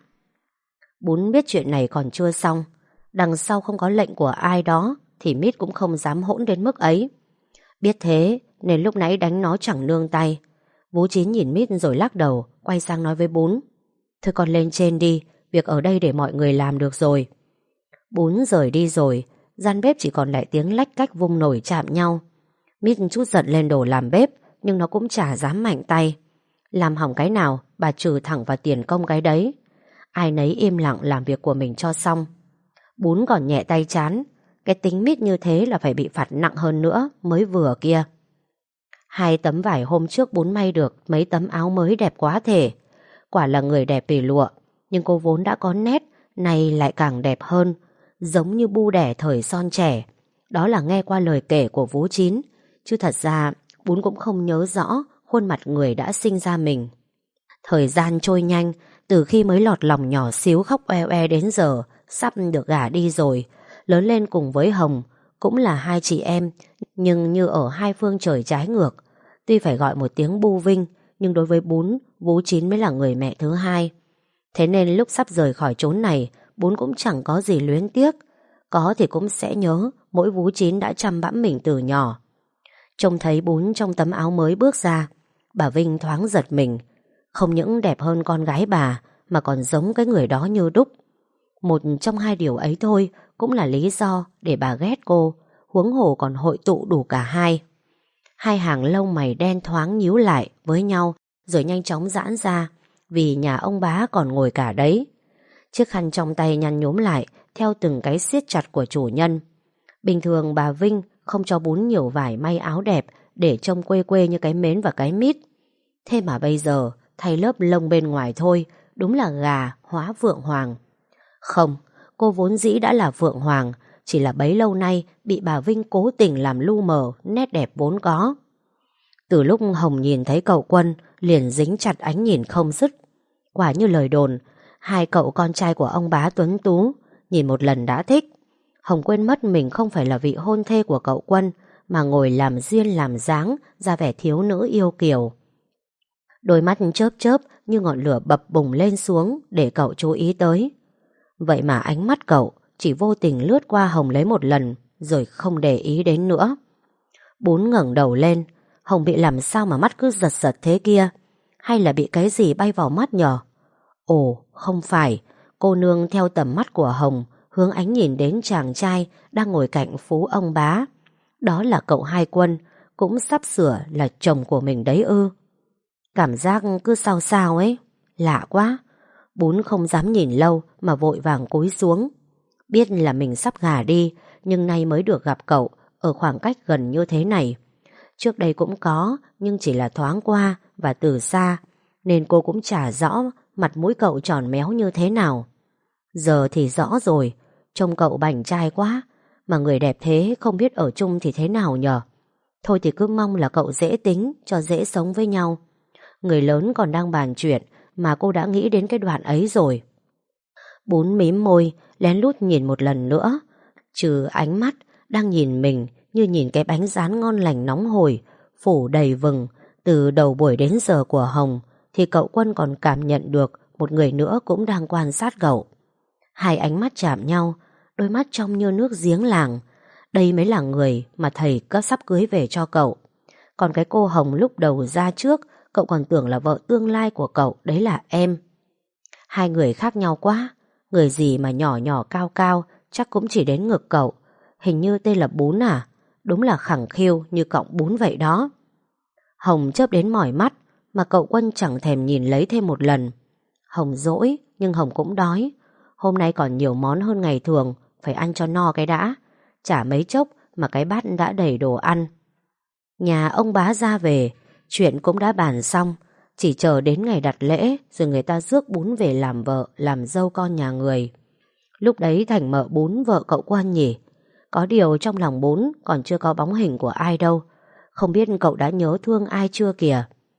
Bún biết chuyện này còn chưa xong. Đằng sau không có lệnh của ai đó thì Mít cũng không dám hỗn đến mức ấy. Biết thế nên lúc nãy đánh nó chẳng nương tay. Vú Chín nhìn Mít rồi lắc đầu, quay sang nói với Bún. Thôi con lên trên đi, việc ở đây để mọi người làm được rồi. Bún rời đi rồi, gian bếp chỉ còn lại tiếng lách cách vung nồi chạm nhau. Mít chút giận lên đồ làm bếp, nhưng nó cũng chả dám mạnh tay. Làm hỏng cái nào, bà trừ thẳng vào tiền công cái đấy. Ai nấy im lặng làm việc của mình cho xong. Bún còn nhẹ tay chán. Cái tính Mít như thế là phải bị phạt nặng hơn nữa mới vừa kia. 2 tấm vải hôm trước Bún may được mấy tấm áo mới đẹp quá thể. Quả là người đẹp vì lụa, nhưng cô vốn đã có nét, này lại càng đẹp hơn, giống như bu đẻ thời son trẻ. Đó là nghe qua lời kể của Vú Chín, chứ thật ra Bún cũng không nhớ rõ khuôn mặt người đã sinh ra mình. Thời gian trôi nhanh, từ khi mới lọt lòng nhỏ xíu khóc oe oe đến giờ sắp được gả đi rồi, lớn lên cùng với Hồng, cũng là 2 chị em, nhưng như ở 2 phương trời trái ngược. Tuy phải gọi một tiếng bu Vinh, nhưng đối với Bún, Vú Chín mới là người mẹ thứ hai. Thế nên lúc sắp rời khỏi chốn này, Bún cũng chẳng có gì luyến tiếc. Có thì cũng sẽ nhớ mỗi vú chín đã chăm bẵm mình từ nhỏ. Trông thấy Bún trong tấm áo mới bước ra, bà Vinh thoáng giật mình. Không những đẹp hơn con gái bà mà còn giống cái người đó như đúc. Một trong hai điều ấy thôi cũng là lý do để bà ghét cô, huống hồ còn hội tụ đủ cả hai. Hai hàng lông mày đen thoáng nhíu lại với nhau rồi nhanh chóng giãn ra, vì nhà ông bá còn ngồi cả đấy. Chiếc khăn trong tay nhăn nhúm lại theo từng cái siết chặt của chủ nhân. Bình thường bà Vinh không cho Bún nhiều vải may áo đẹp để trông quê quê như cái mến và cái mít. Thế mà bây giờ thay lớp lông bên ngoài thôi, đúng là gà hóa Phượng Hoàng. Không, cô vốn dĩ đã là Phượng Hoàng, chỉ là bấy lâu nay bị bà Vinh cố tình làm lu mờ nét đẹp vốn có. Từ lúc Hồng nhìn thấy cậu Quân liền dính chặt ánh nhìn không dứt. Quả như lời đồn, hai cậu con trai của ông bá tuấn tú, nhìn một lần đã thích. Hồng quên mất mình không phải là vị hôn thê của cậu Quân, mà ngồi làm duyên làm dáng, ra vẻ thiếu nữ yêu kiều. Đôi mắt chớp chớp như ngọn lửa bập bùng lên xuống để cậu chú ý tới. Vậy mà ánh mắt cậu chỉ vô tình lướt qua Hồng lấy một lần rồi không để ý đến nữa. Bún ngẩng đầu lên. Hồng bị làm sao mà mắt cứ giật giật thế kia? Hay là bị cái gì bay vào mắt nhở? Ồ, không phải. Cô nương theo tầm mắt của Hồng hướng ánh nhìn đến chàng trai đang ngồi cạnh phú ông bá. Đó là cậu Hai Quân, cũng sắp sửa là chồng của mình đấy ư. Cảm giác cứ sao sao ấy. Lạ quá. Bún không dám nhìn lâu mà vội vàng cúi xuống. Biết là mình sắp gả đi, nhưng nay mới được gặp cậu ở khoảng cách gần như thế này. Trước đây cũng có, nhưng chỉ là thoáng qua và từ xa, nên cô cũng chả rõ mặt mũi cậu tròn méo như thế nào. Giờ thì rõ rồi, trông cậu bảnh trai quá, mà người đẹp thế không biết ở chung thì thế nào nhở. Thôi thì cứ mong là cậu dễ tính, cho dễ sống với nhau. Người lớn còn đang bàn chuyện mà cô đã nghĩ đến cái đoạn ấy rồi. Bún mím môi, lén lút nhìn một lần nữa. Trừ ánh mắt đang nhìn mình như nhìn cái bánh rán ngon lành nóng hổi, phủ đầy vừng từ đầu buổi đến giờ của Hồng, thì cậu Quân còn cảm nhận được một người nữa cũng đang quan sát cậu. Hai ánh mắt chạm nhau, đôi mắt trong như nước giếng làng. Đây mới là người mà thầy có sắp cưới về cho cậu. Còn cái cô Hồng lúc đầu ra trước, cậu còn tưởng là vợ tương lai của cậu, đấy là em. Hai người khác nhau quá. Người gì mà nhỏ nhỏ cao cao, chắc cũng chỉ đến ngực cậu. Hình như tên là Bún à? Đúng là khẳng khiu như cọng bún vậy đó. Hồng chớp đến mỏi mắt, mà cậu Quân chẳng thèm nhìn lấy thêm một lần. Hồng dỗi, nhưng Hồng cũng đói. Hôm nay còn nhiều món hơn ngày thường, phải ăn cho no cái đã. Chả mấy chốc mà cái bát đã đầy đồ ăn. Nhà ông bá ra về, chuyện cũng đã bàn xong. Chỉ chờ đến ngày đặt lễ, rồi người ta rước Bún về làm vợ, làm dâu con nhà người. Lúc đấy thành mợ Bún vợ cậu Quân nhỉ? Có điều trong lòng Bún còn chưa có bóng hình của ai đâu. Không biết cậu đã nhớ thương ai chưa kìa.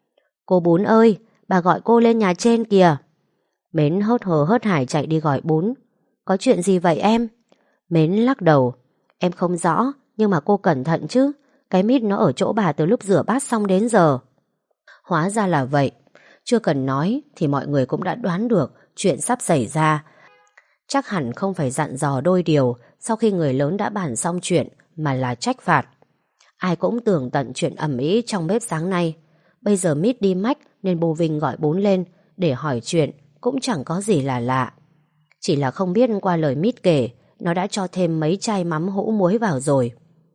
Cô Bún ơi, bà gọi cô lên nhà trên kìa. Mến hớt hờ hớt hải chạy đi gọi Bún. Có chuyện gì vậy em? Mến lắc đầu. Em không rõ, nhưng mà cô cẩn thận chứ. Cái mít nó ở chỗ bà từ lúc rửa bát xong đến giờ. Hóa ra là vậy. Chưa cần nói thì mọi người cũng đã đoán được chuyện sắp xảy ra. Chắc hẳn không phải dặn dò đôi điều sau khi người lớn đã bàn xong chuyện, mà là trách phạt. Ai cũng tường tận chuyện ầm ĩ trong bếp sáng nay. Bây giờ mít đi mách nên bố Vinh gọi Bún lên để hỏi chuyện, cũng chẳng có gì là lạ. Chỉ là không biết qua lời mít kể, nó đã cho thêm mấy chai mắm hũ muối vào rồi.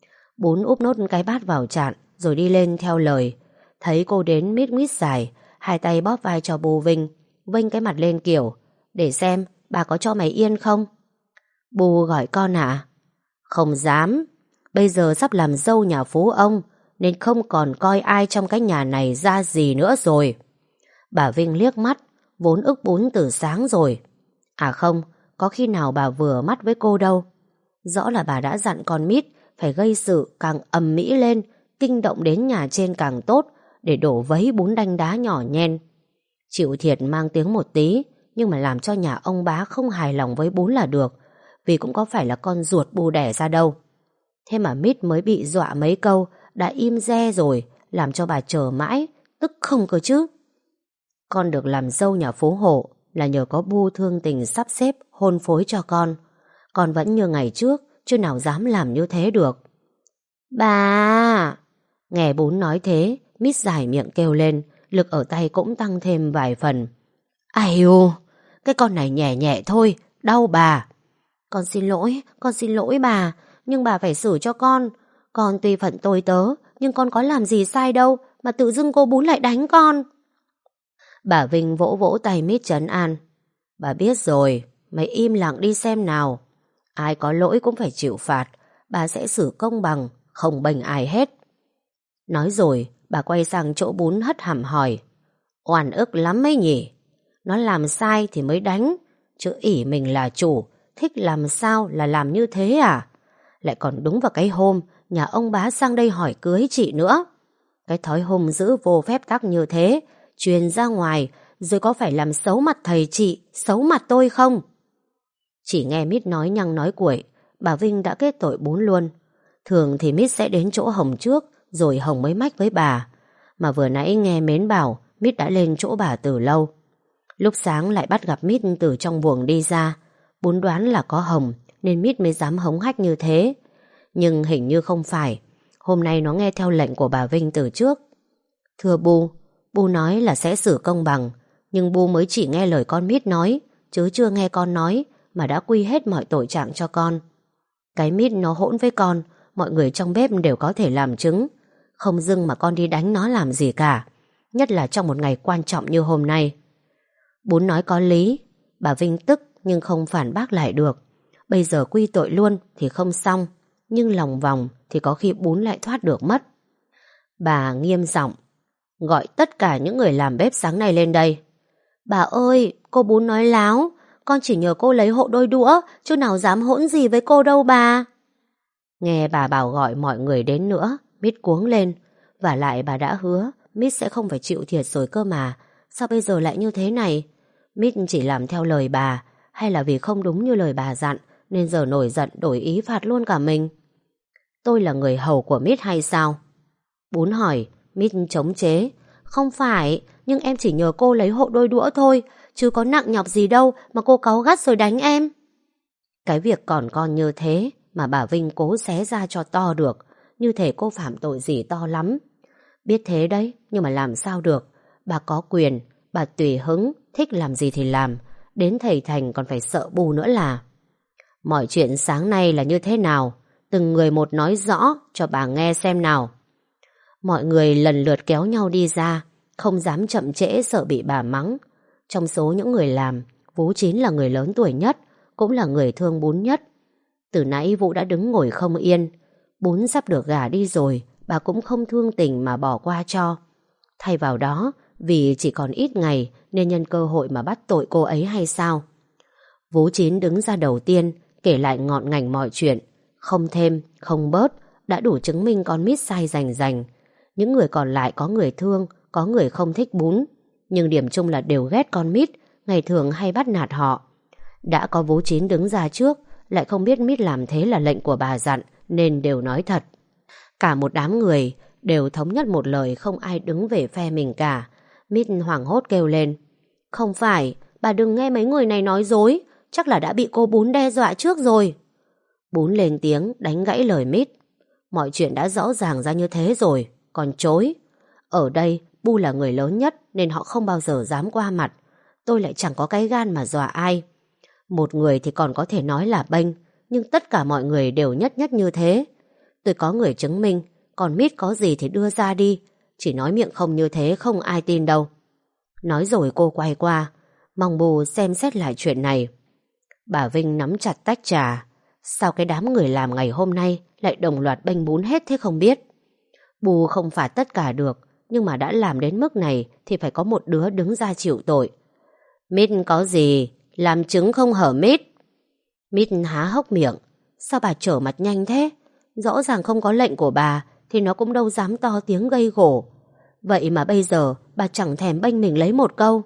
Bún úp nốt cái bát vào chạn rồi đi lên theo lời. Thấy cô đến mít mít dài, hai tay bóp vai cho bố Vinh, vênh cái mặt lên kiểu: để xem bà có cho mày yên không? Bù gọi con à? Không dám. Bây giờ sắp làm dâu nhà phú ông, nên không còn coi ai trong cái nhà này ra gì nữa rồi. Bà Vinh liếc mắt, vốn ức Bún từ sáng rồi. À không, có khi nào bà vừa mắt với cô đâu. Rõ là bà đã dặn con mít phải gây sự càng ầm ĩ lên, kinh động đến nhà trên càng tốt, để đổ vấy Bún đanh đá nhỏ nhen. Chịu thiệt mang tiếng một tí, nhưng mà làm cho nhà ông bá không hài lòng với Bún là được, vì cũng có phải là con ruột bù đẻ ra đâu. Thế mà mít mới bị dọa mấy câu đã im re rồi, làm cho bà chờ mãi, tức không cơ chứ. Con được làm dâu nhà phú hộ, là nhờ có Bu thương tình sắp xếp hôn phối cho con. Con vẫn như ngày trước, chứ nào dám làm như thế được. Bà! Nghe Bún nói thế, Mít dài miệng kêu lên, lực ở tay cũng tăng thêm vài phần. Ai u, cái con này nhẹ nhẹ thôi, đau bà. Con xin lỗi bà, nhưng bà phải xử cho con. Con tuy phận tôi tớ, nhưng con có làm gì sai đâu, mà tự dưng cô Bún lại đánh con. Bà Vinh vỗ vỗ tay Mít trấn an. Bà biết rồi, mày im lặng đi xem nào. Ai có lỗi cũng phải chịu phạt, bà sẽ xử công bằng, không bênh ai hết. Nói rồi, bà quay sang chỗ Bún hất hàm hỏi. Oan ức lắm ấy nhỉ? Nó làm sai thì mới đánh, chứ ỷ mình là chủ, thích làm sao là làm như thế à? Lại còn đúng vào cái hôm nhà ông bá sang đây hỏi cưới chị nữa. Cái thói hung dữ vô phép tắc như thế truyền ra ngoài, rồi có phải làm xấu mặt thầy chị, xấu mặt tôi không? Chỉ nghe Mít nói nhăng nói cuội, bà Vinh đã kết tội Bún luôn. Thường thì Mít sẽ đến chỗ Hồng trước, rồi Hồng mới mách với bà. Mà vừa nãy nghe Mến bảo Mít đã lên chỗ bà từ lâu. Lúc sáng lại bắt gặp Mít từ trong buồng đi ra. Bún đoán là có Hồng nên Mít mới dám hống hách như thế. Nhưng hình như không phải. Hôm nay nó nghe theo lệnh của bà Vinh từ trước. Thưa Bu nói là sẽ xử công bằng, nhưng Bu mới chỉ nghe lời con Mít nói, chứ chưa nghe con nói, mà đã quy hết mọi tội trạng cho con. Cái Mít nó hỗn với con, mọi người trong bếp đều có thể làm chứng. Không dưng mà con đi đánh nó làm gì cả, nhất là trong một ngày quan trọng như hôm nay. Bún nói có lý. Bà Vinh tức nhưng không phản bác lại được. Bây giờ quy tội luôn thì không xong, nhưng lòng vòng thì có khi Bún lại thoát được mất. Bà nghiêm giọng gọi tất cả những người làm bếp sáng nay lên đây. Bà ơi, cô Bún nói láo, con chỉ nhờ cô lấy hộ đôi đũa, chứ nào dám hỗn gì với cô đâu bà. Nghe bà bảo gọi mọi người đến nữa, Mít cuống lên. Và lại bà đã hứa Mít sẽ không phải chịu thiệt rồi cơ mà. Sao bây giờ lại như thế này? Mít chỉ làm theo lời bà, hay là vì không đúng như lời bà dặn nên giờ nổi giận đổi ý phạt luôn cả mình? Tôi là người hầu của Mít hay sao? Bún hỏi. Mít chống chế. Không phải, nhưng em chỉ nhờ cô lấy hộ đôi đũa thôi, chứ có nặng nhọc gì đâu mà cô cáu gắt rồi đánh em. Cái việc còn con như thế mà bà Vinh cố xé ra cho to được, như thể cô phạm tội gì to lắm. Biết thế đấy, nhưng mà làm sao được. Bà có quyền, bà tùy hứng, thích làm gì thì làm. Đến thầy thành còn phải sợ Bu nữa là. Mọi chuyện sáng nay là như thế nào? Từng người một nói rõ cho bà nghe xem nào. Mọi người lần lượt kéo nhau đi ra, không dám chậm trễ sợ bị bà mắng. Trong số những người làm, Vú Chín là người lớn tuổi nhất, cũng là người thương Bún nhất. Từ nãy Vũ đã đứng ngồi không yên. Bún sắp được gả đi rồi, bà cũng không thương tình mà bỏ qua cho. Thay vào đó, vì chỉ còn ít ngày nên nhân cơ hội mà bắt tội cô ấy hay sao? Vú Chín đứng ra đầu tiên, kể lại ngọn ngành mọi chuyện. Không thêm, không bớt, đã đủ chứng minh con Mít sai rành rành. Những người còn lại có người thương, có người không thích Bún. Nhưng điểm chung là đều ghét con Mít, ngày thường hay bắt nạt họ. Đã có Vú Chín đứng ra trước, lại không biết Mít làm thế là lệnh của bà dặn, nên đều nói thật. Cả một đám người đều thống nhất một lời, không ai đứng về phe mình cả. Mít hoảng hốt kêu lên. Không phải, bà đừng nghe mấy người này nói dối, chắc là đã bị cô Bún đe dọa trước rồi. Bún lên tiếng đánh gãy lời Mít. Mọi chuyện đã rõ ràng ra như thế rồi, còn chối. Ở đây Bu là người lớn nhất nên họ không bao giờ dám qua mặt. Tôi lại chẳng có cái gan mà dọa ai. Một người thì còn có thể nói là bênh, nhưng tất cả mọi người đều nhất nhất như thế. Tôi có người chứng minh, còn Mít có gì thì đưa ra đi. Chỉ nói miệng không như thế không ai tin đâu. Nói rồi cô quay qua, mong Bu xem xét lại chuyện này. Bà Vinh nắm chặt tách trà. Sao cái đám người làm ngày hôm nay lại đồng loạt bênh Bún hết thế không biết? Bu không phạt tất cả được, nhưng mà đã làm đến mức này thì phải có một đứa đứng ra chịu tội. Mít có gì? Làm chứng không hở Mít? Mít há hốc miệng. Sao bà trở mặt nhanh thế? Rõ ràng không có lệnh của bà thì nó cũng đâu dám to tiếng gây gổ. Vậy mà bây giờ bà chẳng thèm bênh mình lấy một câu.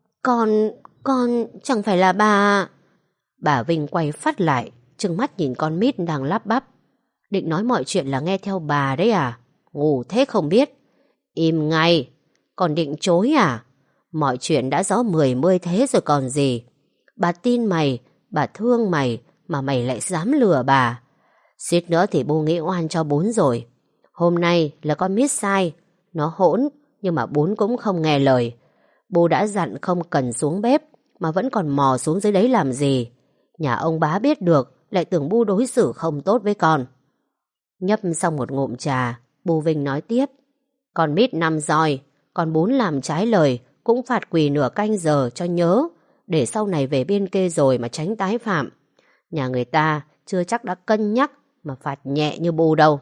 Con chẳng phải là bà... Bà Vinh quay phát lại, trừng mắt nhìn con Mít đang lắp bắp. Định nói mọi chuyện là nghe theo bà đấy à? Ngu thế không biết. Im ngay. Còn định chối à? Mọi chuyện đã rõ mười mươi thế rồi còn gì. Bà tin mày, bà thương mày, mà mày lại dám lừa bà. Suýt nữa thì Bu nghĩ oan cho Bún rồi. Hôm nay là con Mít sai. Nó hỗn, nhưng mà Bún cũng không nghe lời. Bu đã dặn không cần xuống bếp, mà vẫn còn mò xuống dưới đấy làm gì. Nhà ông bá biết được, lại tưởng Bu đối xử không tốt với con. Nhấp xong một ngụm trà, Bu Vinh nói tiếp. Con Mít nằm roi, con Bún làm trái lời, cũng phạt quỳ nửa canh giờ cho nhớ, để sau này về bên kia rồi mà tránh tái phạm. Nhà người ta chưa chắc đã cân nhắc mà phạt nhẹ như Bu đâu.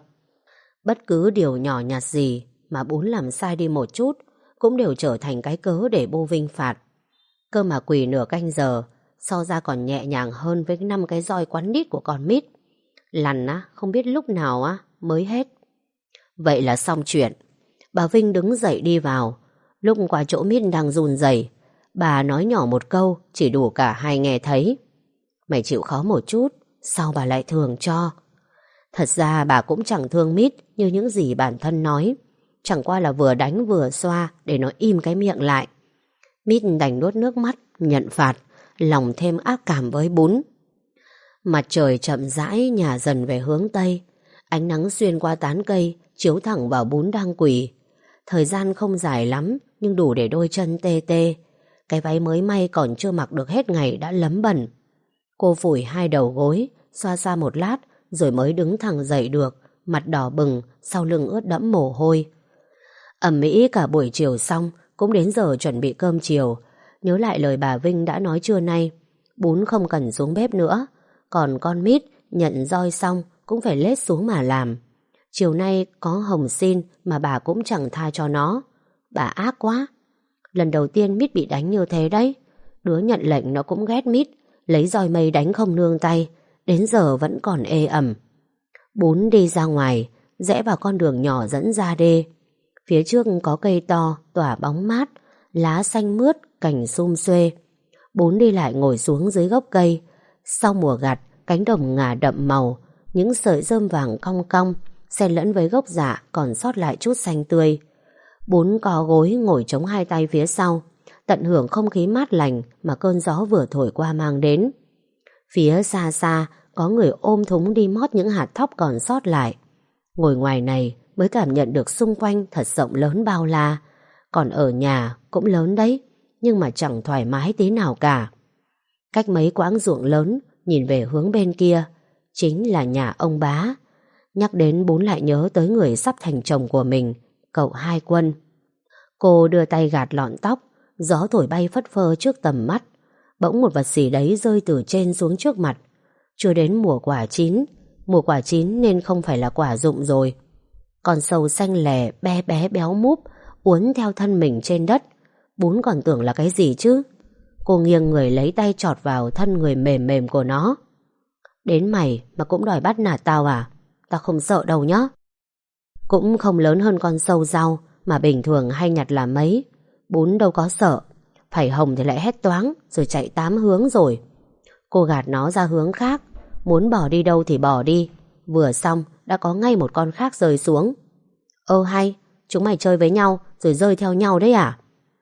Bất cứ điều nhỏ nhặt gì mà Bún làm sai đi một chút cũng đều trở thành cái cớ để Bu Vinh phạt. Cơ mà quỳ nửa canh giờ so ra còn nhẹ nhàng hơn với 5 cái roi quắn đít của con Mít. Lằn á, không biết lúc nào á mới hết. Vậy là xong chuyện. Bà Vinh đứng dậy đi vào. Lúc qua chỗ Mít đang run rẩy, bà nói nhỏ một câu chỉ đủ cả hai nghe thấy. Mày chịu khó một chút, sao bà lại thường cho? Thật ra bà cũng chẳng thương Mít như những gì bản thân nói. Chẳng qua là vừa đánh vừa xoa để nó im cái miệng lại. Mít đành nuốt nước mắt, nhận phạt, lòng thêm ác cảm với Bún. Mặt trời chậm rãi nhả dần về hướng Tây. Ánh nắng xuyên qua tán cây, chiếu thẳng vào Bún đang quỳ. Thời gian không dài lắm, nhưng đủ để đôi chân tê tê. Cái váy mới may còn chưa mặc được hết ngày đã lấm bẩn. Cô phủi hai đầu gối, xoa xoa một lát, rồi mới đứng thẳng dậy được, mặt đỏ bừng, sau lưng ướt đẫm mồ hôi. Ầm ĩ cả buổi chiều xong, cũng đến giờ chuẩn bị cơm chiều. Nhớ lại lời bà Vinh đã nói trưa nay, Bún không cần xuống bếp nữa, còn con Mít nhận roi xong cũng phải lết xuống mà làm. Chiều nay có hồng xin mà bà cũng chẳng tha cho nó. Bà ác quá. Lần đầu tiên Mít bị đánh như thế đấy. Đứa nhận lệnh nó cũng ghét Mít, lấy roi mây đánh không nương tay, đến giờ vẫn còn ê ẩm. Bún đi ra ngoài, rẽ vào con đường nhỏ dẫn ra đê. Phía trước có cây to, tỏa bóng mát, lá xanh mướt, cành sum xuê. Bún đi lại ngồi xuống dưới gốc cây. Sau mùa gặt, cánh đồng ngả đậm màu, những sợi rơm vàng cong cong, xen lẫn với gốc rạ còn sót lại chút xanh tươi. Bún co gối ngồi chống hai tay phía sau, tận hưởng không khí mát lành mà cơn gió vừa thổi qua mang đến. Phía xa xa có người ôm thúng đi mót những hạt thóc còn sót lại. Ngồi ngoài này mới cảm nhận được xung quanh thật rộng lớn bao la. Còn ở nhà cũng lớn đấy, nhưng mà chẳng thoải mái tí nào cả. Cách mấy quãng ruộng lớn, nhìn về hướng bên kia chính là nhà ông bá. Nhắc đến Bún lại nhớ tới người sắp thành chồng của mình, cậu Hai Quân. Cô đưa tay gạt lọn tóc, gió thổi bay phất phơ trước tầm mắt. Bỗng một vật gì đấy rơi từ trên xuống trước mặt. Chưa đến mùa quả chín nên không phải là quả rụng rồi. Con sâu xanh lè bé bé béo múp uốn theo thân mình trên đất. Bún còn tưởng là cái gì chứ. Cô nghiêng người lấy tay chọt vào thân người mềm mềm của nó. Đến mày mà cũng đòi bắt nạt tao à? Tao không sợ đâu nhá. Cũng không lớn hơn con sâu rau mà bình thường hay nhặt là mấy. Bún đâu có sợ. Phải hồng thì lại hét toáng rồi chạy 8 hướng rồi. Cô gạt nó ra hướng khác, muốn bỏ đi đâu thì bỏ đi. Vừa xong đã có ngay một con khác rơi xuống. Ơ hay, chúng mày chơi với nhau rồi rơi theo nhau đấy à?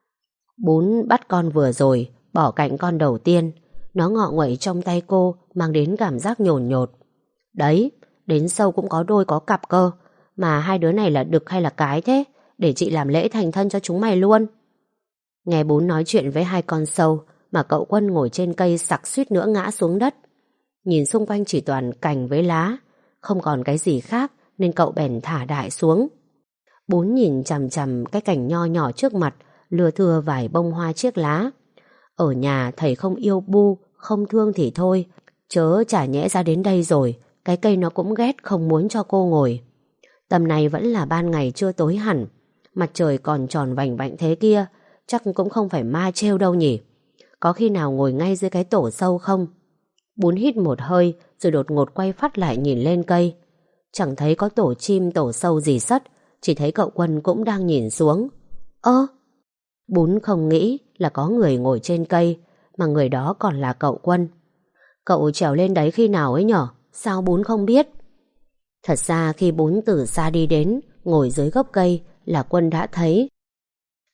Bún bắt con vừa rồi, bỏ cạnh con đầu tiên. Nó ngọ nguậy trong tay cô, mang đến cảm giác nhồn nhột. Đấy, đến sâu cũng có đôi có cặp cơ. Mà hai đứa này là đực hay là cái thế? Để chị làm lễ thành thân cho chúng mày luôn. Nghe Bún nói chuyện với hai con sâu mà cậu Quân ngồi trên cây sặc suýt nữa ngã xuống đất. Nhìn xung quanh chỉ toàn cành với lá, không còn cái gì khác nên cậu bèn thả đại xuống. Bún nhìn chằm chằm cái cành nho nhỏ trước mặt, lưa thưa vài bông hoa chiếc lá. Ở nhà thầy không yêu Bu, không thương thì thôi, chớ chả nhẽ ra đến đây rồi, cái cây nó cũng ghét không muốn cho cô ngồi. Tầm này vẫn là ban ngày chưa tối hẳn, mặt trời còn tròn vành vạnh thế kia, chắc cũng không phải ma trêu đâu nhỉ. Có khi nào ngồi ngay dưới cái tổ sâu không? Bún hít một hơi rồi đột ngột quay phát lại nhìn lên cây. Chẳng thấy có tổ chim tổ sâu gì sất, chỉ thấy cậu Quân cũng đang nhìn xuống. Ơ! Bún không nghĩ là có người ngồi trên cây, mà người đó còn là cậu Quân. Cậu trèo lên đấy khi nào ấy nhở? Sao Bún không biết? Thật ra khi Bún từ xa đi đến, ngồi dưới gốc cây là Quân đã thấy.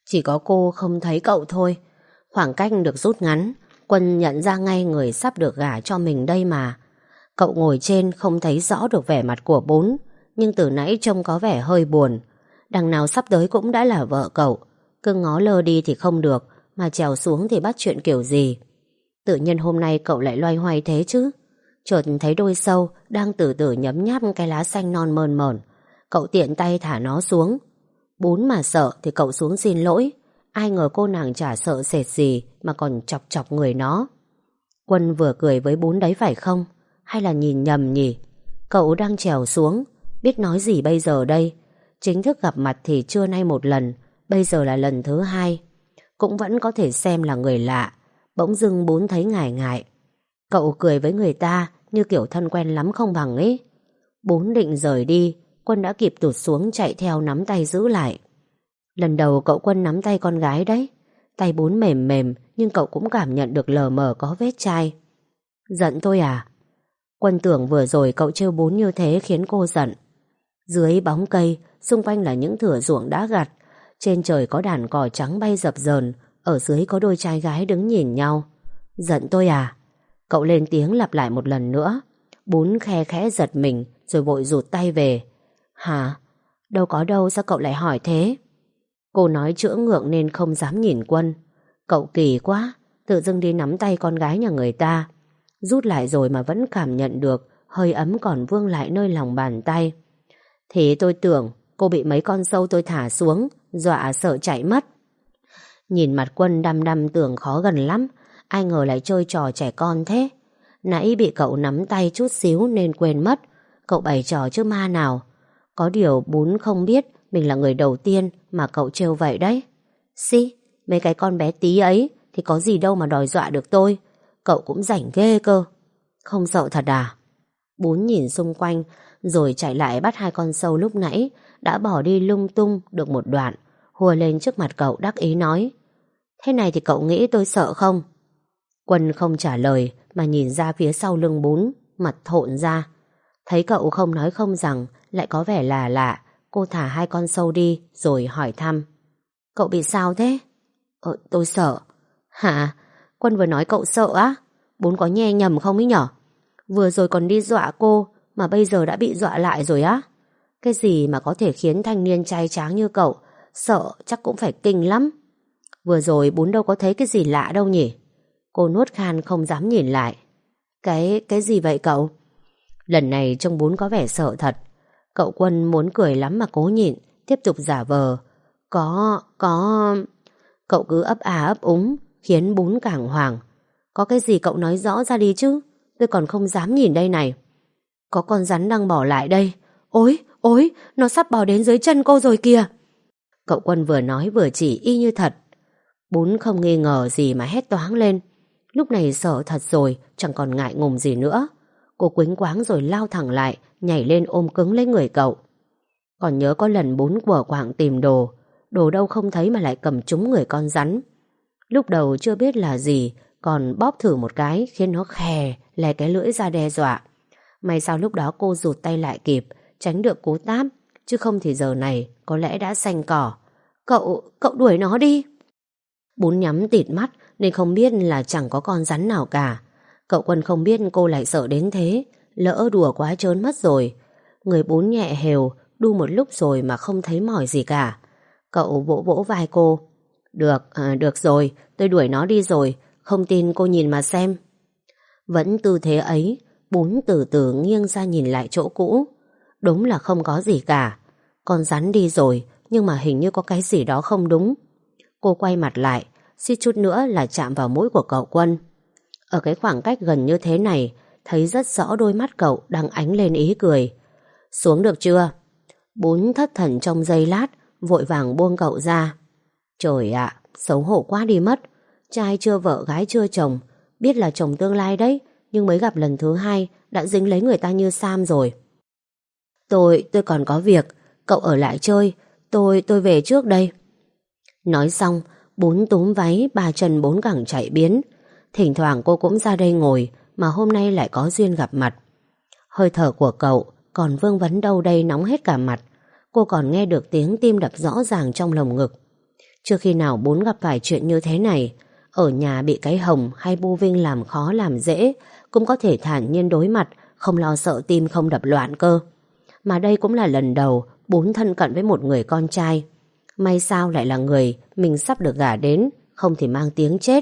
Chỉ có cô không thấy cậu thôi. Khoảng cách được rút ngắn, Quân nhận ra ngay người sắp được gả cho mình đây mà. Cậu ngồi trên không thấy rõ được vẻ mặt của Bốn, nhưng từ nãy trông có vẻ hơi buồn. Đằng nào sắp tới cũng đã là vợ cậu, cứ ngó lơ đi thì không được, mà trèo xuống thì bắt chuyện kiểu gì. Tự nhiên hôm nay cậu lại loay hoay thế chứ. Chợt thấy đôi sâu đang từ từ nhấm nháp cái lá xanh non mơn mởn. Cậu tiện tay thả nó xuống. Bốn mà sợ thì cậu xuống xin lỗi. Ai ngờ cô nàng chả sợ sệt gì mà còn chọc chọc người nó. Quân vừa cười với Bốn đấy phải không? Hay là nhìn nhầm nhỉ? Cậu đang trèo xuống, biết nói gì bây giờ đây? Chính thức gặp mặt thì trưa nay một lần, bây giờ là lần thứ hai. Cũng vẫn có thể xem là người lạ. Bỗng dưng Bốn thấy ngại ngại. Cậu cười với người ta như kiểu thân quen lắm không bằng ấy. Bốn định rời đi, Quân đã kịp tụt xuống chạy theo nắm tay giữ lại. Lần đầu cậu Quân nắm tay con gái đấy. Tay Bốn mềm mềm, nhưng cậu cũng cảm nhận được lờ mờ có vết chai. Giận tôi à? Quân tưởng vừa rồi cậu trêu Bốn như thế khiến cô giận. Dưới bóng cây, xung quanh là những thửa ruộng đã gặt. Trên trời có đàn cò trắng bay dập dờn, ở dưới có đôi trai gái đứng nhìn nhau. Giận tôi à? Cậu lên tiếng lặp lại một lần nữa. Bốn khe khẽ giật mình rồi vội rụt tay về. Hả? Đâu có đâu, sao cậu lại hỏi thế? Cô nói chữa ngượng nên không dám nhìn Quân. Cậu kỳ quá, tự dưng đi nắm tay con gái nhà người ta. Rút lại rồi mà vẫn cảm nhận được hơi ấm còn vương lại nơi lòng bàn tay. Thì tôi tưởng cô bị mấy con sâu tôi thả xuống, dọa sợ chạy mất. Nhìn mặt Quân đăm đăm tưởng khó gần lắm, ai ngờ lại chơi trò trẻ con thế. Nãy bị cậu nắm tay chút xíu nên quên mất. Cậu bày trò chứ ma nào. Có điều Bốn không biết mình là người đầu tiên mà cậu trêu vậy đấy. Xí, mấy cái con bé tí ấy thì có gì đâu mà đòi dọa được tôi. Cậu cũng rảnh ghê cơ. Không sợ thật à? Bốn nhìn xung quanh rồi chạy lại bắt hai con sâu lúc nãy đã bỏ đi lung tung được một đoạn, hùa lên trước mặt cậu đắc ý nói: Thế này thì cậu nghĩ tôi sợ không? Quân không trả lời mà nhìn ra phía sau lưng Bốn, mặt thộn ra. Thấy cậu không nói không rằng, lại có vẻ là lạ, cô thả hai con sâu đi rồi hỏi thăm: Cậu bị sao thế? Tôi sợ. Hả? Quân vừa nói cậu sợ á? Bốn có nghe nhầm không ý nhở? Vừa rồi còn đi dọa cô mà bây giờ đã bị dọa lại rồi á? Cái gì mà có thể khiến thanh niên trai tráng như cậu sợ chắc cũng phải kinh lắm. Vừa rồi Bốn đâu có thấy cái gì lạ đâu nhỉ? Cô nuốt khan không dám nhìn lại. Cái gì vậy cậu? Lần này trông Bốn có vẻ sợ thật. Cậu Quân muốn cười lắm mà cố nhịn, tiếp tục giả vờ. Có... Cậu cứ ấp à ấp úng, khiến Bốn càng hoảng. Có cái gì cậu nói rõ ra đi chứ, tôi còn không dám nhìn đây này. Có con rắn đang bỏ lại đây. Ôi, nó sắp bò đến dưới chân cô rồi kìa. Cậu Quân vừa nói vừa chỉ y như thật. Bốn không nghi ngờ gì mà hét toáng lên. Lúc này sợ thật rồi, chẳng còn ngại ngùng gì nữa. Cô quýnh quáng rồi lao thẳng lại, nhảy lên ôm cứng lấy người cậu. Còn nhớ có lần Bốn quở quạng tìm đồ đâu không thấy mà lại cầm trúng người con rắn. Lúc đầu chưa biết là gì, còn bóp thử một cái khiến nó khè lè cái lưỡi ra đe dọa. May sao lúc đó cô rụt tay lại kịp, tránh được cú táp, chứ không thì giờ này có lẽ đã xanh cỏ. Cậu đuổi nó đi. Bốn nhắm tịt mắt nên không biết là chẳng có con rắn nào cả. Cậu Quân không biết cô lại sợ đến thế, lỡ đùa quá trớn mất rồi. Người Bốn nhẹ hều, đu một lúc rồi mà không thấy mỏi gì cả. Cậu vỗ vỗ vai cô. Được rồi, tôi đuổi nó đi rồi, không tin cô nhìn mà xem. Vẫn tư thế ấy, Bốn từ từ nghiêng ra nhìn lại chỗ cũ. Đúng là không có gì cả. Con rắn đi rồi, nhưng mà hình như có cái gì đó không đúng. Cô quay mặt lại, suýt chút nữa là chạm vào mũi của cậu Quân. Ở cái khoảng cách gần như thế này, thấy rất rõ đôi mắt cậu đang ánh lên ý cười. Xuống được chưa? Bốn thất thần trong giây lát, vội vàng buông cậu ra. Trời ạ, xấu hổ quá đi mất. Trai chưa vợ gái chưa chồng, biết là chồng tương lai đấy, nhưng mới gặp lần thứ hai đã dính lấy người ta như Sam rồi. Tôi còn có việc, cậu ở lại chơi, tôi về trước đây. Nói xong, Bốn túm váy, ba chân bốn cẳng chạy biến. Thỉnh thoảng cô cũng ra đây ngồi, mà hôm nay lại có duyên gặp mặt. Hơi thở của cậu còn vương vấn đâu đây nóng hết cả mặt. Cô còn nghe được tiếng tim đập rõ ràng trong lồng ngực. Chưa khi nào Bún gặp phải chuyện như thế này. Ở nhà bị cái Hồng hay Bu Vinh làm khó làm dễ cũng có thể thản nhiên đối mặt, không lo sợ tim không đập loạn cơ. Mà đây cũng là lần đầu Bún thân cận với một người con trai. May sao lại là người mình sắp được gả đến, không thì mang tiếng chết.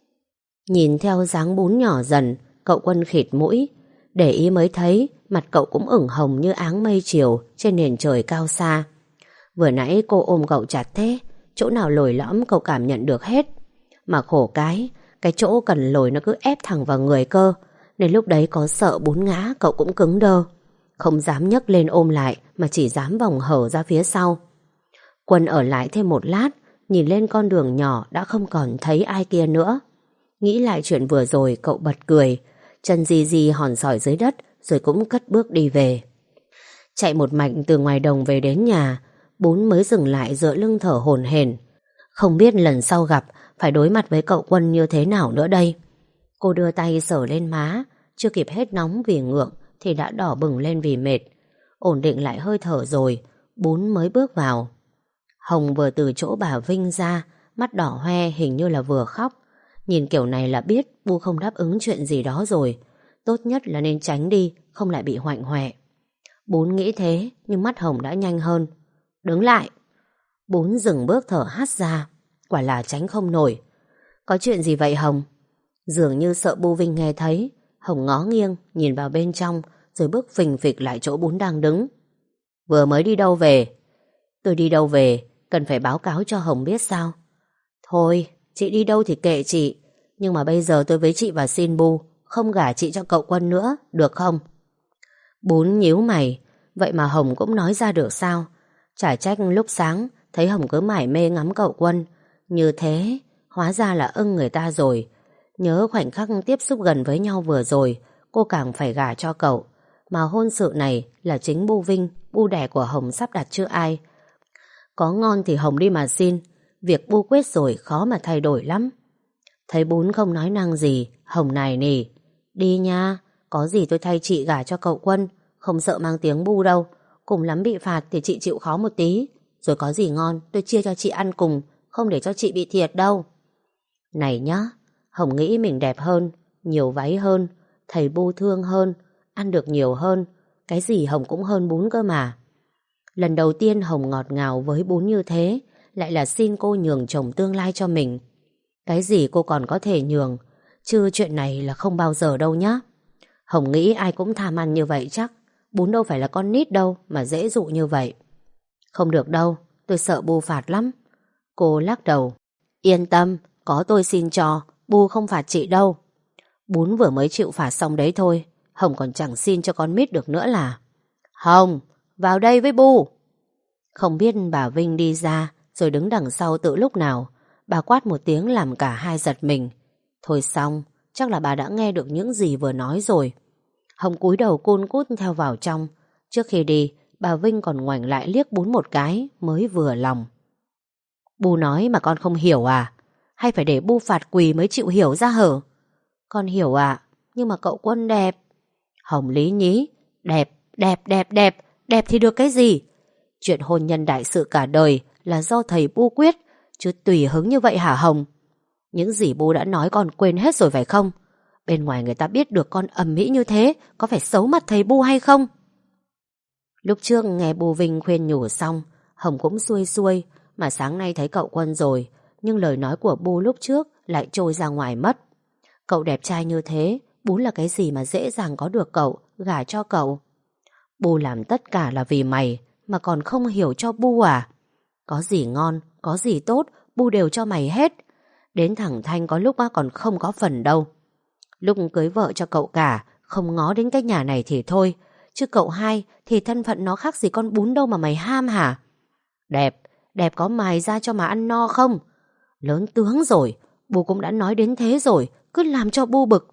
Nhìn theo dáng Bún nhỏ dần, cậu Quân khịt mũi. Để ý mới thấy mặt cậu cũng ửng hồng như áng mây chiều trên nền trời cao xa. Vừa nãy cô ôm cậu chặt thế, chỗ nào lồi lõm cậu cảm nhận được hết. Mà khổ cái chỗ cần lồi nó cứ ép thẳng vào người cơ, nên lúc đấy có sợ Bún ngã cậu cũng cứng đơ. Không dám nhấc lên ôm lại mà chỉ dám vòng hở ra phía sau. Quân ở lại thêm một lát, nhìn lên con đường nhỏ đã không còn thấy ai kia nữa. Nghĩ lại chuyện vừa rồi cậu bật cười, chân di di hòn sỏi dưới đất rồi cũng cất bước đi về. Chạy một mạch từ ngoài đồng về đến nhà, Bún mới dừng lại dựa lưng thở hổn hển. Không biết lần sau gặp phải đối mặt với cậu Quân như thế nào nữa đây. Cô đưa tay sờ lên má, chưa kịp hết nóng vì ngượng thì đã đỏ bừng lên vì mệt. Ổn định lại hơi thở rồi, Bún mới bước vào. Hồng vừa từ chỗ bà Vinh ra, mắt đỏ hoe hình như là vừa khóc. Nhìn kiểu này là biết Bu không đáp ứng chuyện gì đó rồi. Tốt nhất là nên tránh đi, không lại bị hoạnh hoẹ. Bún nghĩ thế, nhưng mắt Hồng đã nhanh hơn. Đứng lại. Bún dừng bước thở hắt ra. Quả là tránh không nổi. Có chuyện gì vậy Hồng? Dường như sợ Bu Vinh nghe thấy, Hồng ngó nghiêng, nhìn vào bên trong, rồi bước phình phịch lại chỗ Bún đang đứng. Vừa mới đi đâu về? Tôi đi đâu về, cần phải báo cáo cho Hồng biết sao? Thôi, chị đi đâu thì kệ chị, nhưng mà bây giờ tôi với chị và xin Bu, không gả chị cho cậu Quân nữa, được không? Bún nhíu mày, vậy mà Hồng cũng nói ra được sao? Chả trách lúc sáng thấy Hồng cứ mải mê ngắm cậu Quân. Như thế, hóa ra là ưng người ta rồi. Nhớ khoảnh khắc tiếp xúc gần với nhau vừa rồi, cô càng phải gả cho cậu. Mà hôn sự này là chính Bu Vinh, Bu đẻ của Hồng sắp đặt chưa ai. Có ngon thì Hồng đi mà xin, việc Bu quyết rồi khó mà thay đổi lắm. Thấy Bún không nói năng gì, Hồng nài nỉ. Đi nha, có gì tôi thay chị gả cho cậu Quân, không sợ mang tiếng Bu đâu. Cùng lắm bị phạt thì chị chịu khó một tí, rồi có gì ngon tôi chia cho chị ăn cùng, không để cho chị bị thiệt đâu. Này nhá, Hồng nghĩ mình đẹp hơn, nhiều váy hơn, thầy Bu thương hơn, ăn được nhiều hơn. Cái gì Hồng cũng hơn Bún cơ mà. Lần đầu tiên Hồng ngọt ngào với Bún như thế, lại là xin cô nhường chồng tương lai cho mình. Cái gì cô còn có thể nhường, chứ chuyện này là không bao giờ đâu nhá. Hồng nghĩ ai cũng tham ăn như vậy chắc. Bún đâu phải là con nít đâu mà dễ dụ như vậy. Không được đâu, tôi sợ Bu phạt lắm. Cô lắc đầu. Yên tâm, có tôi xin cho, Bu không phạt chị đâu. Bún vừa mới chịu phạt xong đấy thôi, Hồng còn chẳng xin cho con mít được nữa là. Hồng, vào đây với Bu. Không biết bà Vinh đi ra rồi đứng đằng sau từ lúc nào. Bà quát một tiếng làm cả hai giật mình. Thôi xong, chắc là bà đã nghe được những gì vừa nói rồi. Hồng cúi đầu cun cút theo vào trong. Trước khi đi, bà Vinh còn ngoảnh lại liếc Bún một cái mới vừa lòng. Bu nói mà con không hiểu à? Hay phải để Bu phạt quỳ mới chịu hiểu ra hở? Con hiểu ạ, nhưng mà cậu Quân đẹp. Hồng lý nhí. Đẹp, đẹp, đẹp, đẹp. Đẹp thì được cái gì? Chuyện hôn nhân đại sự cả đời là do thầy Bu quyết, chứ tùy hứng như vậy hả Hồng? Những gì Bu đã nói con quên hết rồi phải không? Bên ngoài người ta biết được con ầm ĩ như thế, có phải xấu mặt thầy Bu hay không? Lúc trước nghe Bu Vinh khuyên nhủ xong, Hồng cũng xuôi xuôi, mà sáng nay thấy cậu Quân rồi, nhưng lời nói của Bu lúc trước lại trôi ra ngoài mất. Cậu đẹp trai như thế, Bún là cái gì mà dễ dàng có được cậu, gả cho cậu? Bu làm tất cả là vì mày, mà còn không hiểu cho Bu à? Có gì ngon, có gì tốt, Bu đều cho mày hết. Đến thằng Thanh có lúc còn không có phần đâu. Lúc cưới vợ cho cậu cả, không ngó đến cái nhà này thì thôi, chứ cậu hai thì thân phận nó khác gì con Bún đâu mà mày ham hả? Đẹp, đẹp có mài ra cho mà ăn no không? Lớn tướng rồi, Bu cũng đã nói đến thế rồi, cứ làm cho Bu bực.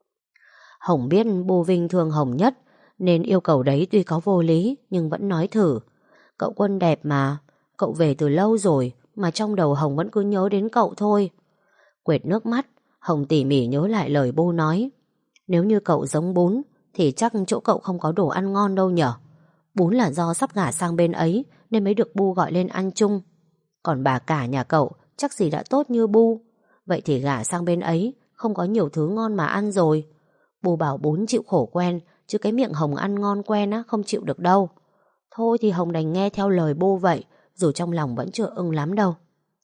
Hồng biết Bu Vinh thương Hồng nhất, nên yêu cầu đấy tuy có vô lý nhưng vẫn nói thử. Cậu Quân đẹp mà, cậu về từ lâu rồi mà trong đầu Hồng vẫn cứ nhớ đến cậu thôi. Quệt nước mắt, Hồng tỉ mỉ nhớ lại lời Bu nói. Nếu như cậu giống Bún thì chắc chỗ cậu không có đồ ăn ngon đâu nhở. Bún là do sắp gả sang bên ấy nên mới được Bu gọi lên ăn chung. Còn bà cả nhà cậu chắc gì đã tốt như Bu. Vậy thì gả sang bên ấy không có nhiều thứ ngon mà ăn rồi. Bu bảo Bún chịu khổ quen, chứ cái miệng Hồng ăn ngon quen á không chịu được đâu. Thôi thì Hồng đành nghe theo lời Bu vậy, dù trong lòng vẫn chưa ưng lắm đâu.